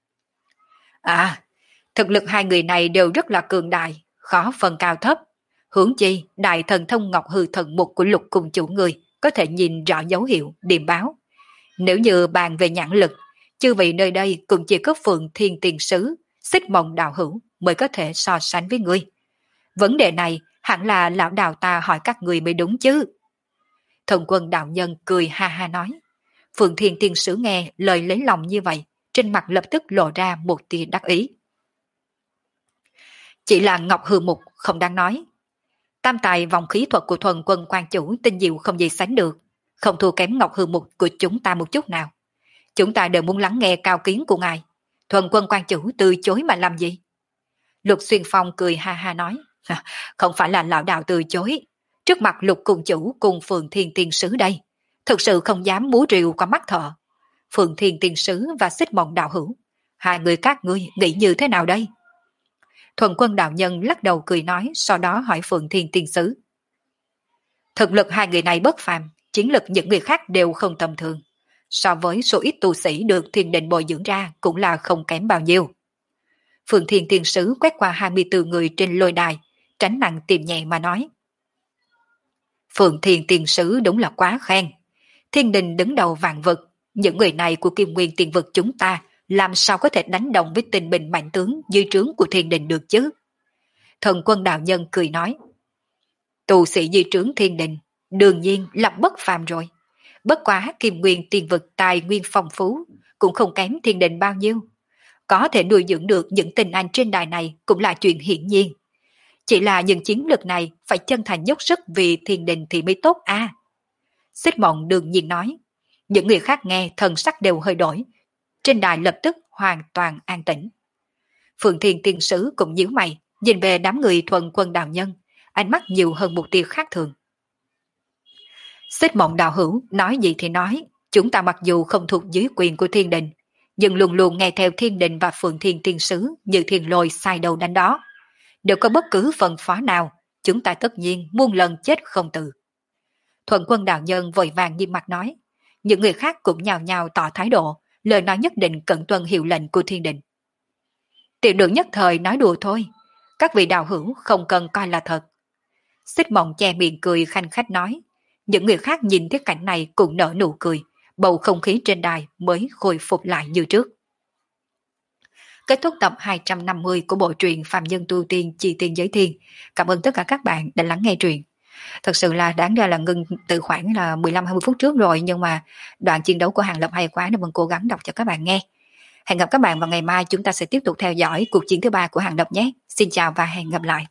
Thực lực hai người này đều rất là cường đại, khó phân cao thấp. Huống chi, đại thần thông Ngọc Hư Thần Mục của Lục Cung chủ người có thể nhìn rõ dấu hiệu, điềm báo. Nếu như bàn về nhãn lực, chư vị nơi đây cũng chỉ có Phượng Thiên Tiền Sứ, Xích Mộng Đạo Hữu mới có thể so sánh với ngươi. Vấn đề này hẳn là lão đạo ta hỏi các người mới đúng chứ. Thần Quân đạo nhân cười ha ha nói. Phượng Thiên Tiên Sứ nghe lời lấy lòng như vậy, trên mặt lập tức lộ ra một tia đắc ý. Chỉ là Ngọc Hư Mục không đáng nói. Tam tài vòng khí thuật của Thuần Quân quan chủ tinh diệu không gì sánh được, không thua kém Ngọc Hư Mục của chúng ta một chút nào. Chúng ta đều muốn lắng nghe cao kiến của ngài. Thuần Quân quan chủ từ chối mà làm gì? Lục Xuyên Phong cười ha ha nói. Không phải là lão đạo từ chối. Trước mặt Lục Cung chủ cùng Phượng Thiên Tiên Sứ đây, thực sự không dám múa rìu qua mắt thợ. Phượng Thiên Tiên Sứ và Xích Mộng Đạo Hữu, hai người các ngươi nghĩ như thế nào đây? Thuần Quân đạo nhân lắc đầu cười nói, sau đó hỏi Phượng Thiên Tiên Sứ. Thực lực hai người này bất phàm, chiến lực những người khác đều không tầm thường. So với số ít tu sĩ được Thiên Định bồi dưỡng ra cũng là không kém bao nhiêu. Phượng Thiên Tiên Sứ quét qua 24 người trên lôi đài, tránh nặng tìm nhẹ mà nói. Phượng Thiên Tiên Sứ đúng là quá khen. Thiên đình đứng đầu vạn vực, những người này của Kim Nguyên Tiên vực chúng ta làm sao có thể đánh đồng với tình bình mạnh tướng dưới trướng của thiên đình được chứ? Thần Quân đạo nhân cười nói. Tu sĩ dưới trướng thiên đình đương nhiên là bất phàm rồi. Bất quá Kim Nguyên Tiên vực tài nguyên phong phú, cũng không kém thiên đình bao nhiêu. Có thể nuôi dưỡng được những tình anh trên đài này cũng là chuyện hiển nhiên. Chỉ là những chiến lực này phải chân thành dốc sức vì thiên đình thì mới tốt a. Xích Mộng đương nhiên nói. Những người khác nghe thần sắc đều hơi đổi. Trên đài lập tức hoàn toàn an tĩnh. Phượng Thiên Tiên Sứ cũng nhíu mày, nhìn về đám người Thuần Quân đạo nhân, ánh mắt nhiều hơn một tia khác thường. Xích Mộng đạo hữu nói gì thì nói, chúng ta mặc dù không thuộc dưới quyền của thiên đình, nhưng luôn luôn nghe theo thiên đình và Phượng Thiên Tiên Sứ như thiên lôi sai đầu đánh đó. Nếu có bất cứ phân phó nào, chúng ta tất nhiên muôn lần chết không từ. Thuần Quân đạo nhân vội vàng nghiêm mặt nói, những người khác cũng nhào nhào tỏ thái độ, lời nói nhất định cẩn tuân hiệu lệnh của thiên đình. Tiểu đường nhất thời nói đùa thôi, các vị đạo hữu không cần coi là thật. Xích Mộng che miệng cười khanh khách nói, những người khác nhìn thấy cảnh này cũng nở nụ cười, bầu không khí trên đài mới khôi phục lại như trước. Kết thúc tập 250 của bộ truyện Phàm Nhân Tu Tiên Chi Tiên Giới Thiên. Cảm ơn tất cả các bạn đã lắng nghe truyện. Thật sự là đáng ra là ngừng từ khoảng là 15-20 phút trước rồi, nhưng mà đoạn chiến đấu của Hàng Lập hay quá nên mình cố gắng đọc cho các bạn nghe. Hẹn gặp các bạn vào ngày mai, chúng ta sẽ tiếp tục theo dõi cuộc chiến thứ 3 của Hàng Lập nhé. Xin chào và hẹn gặp lại.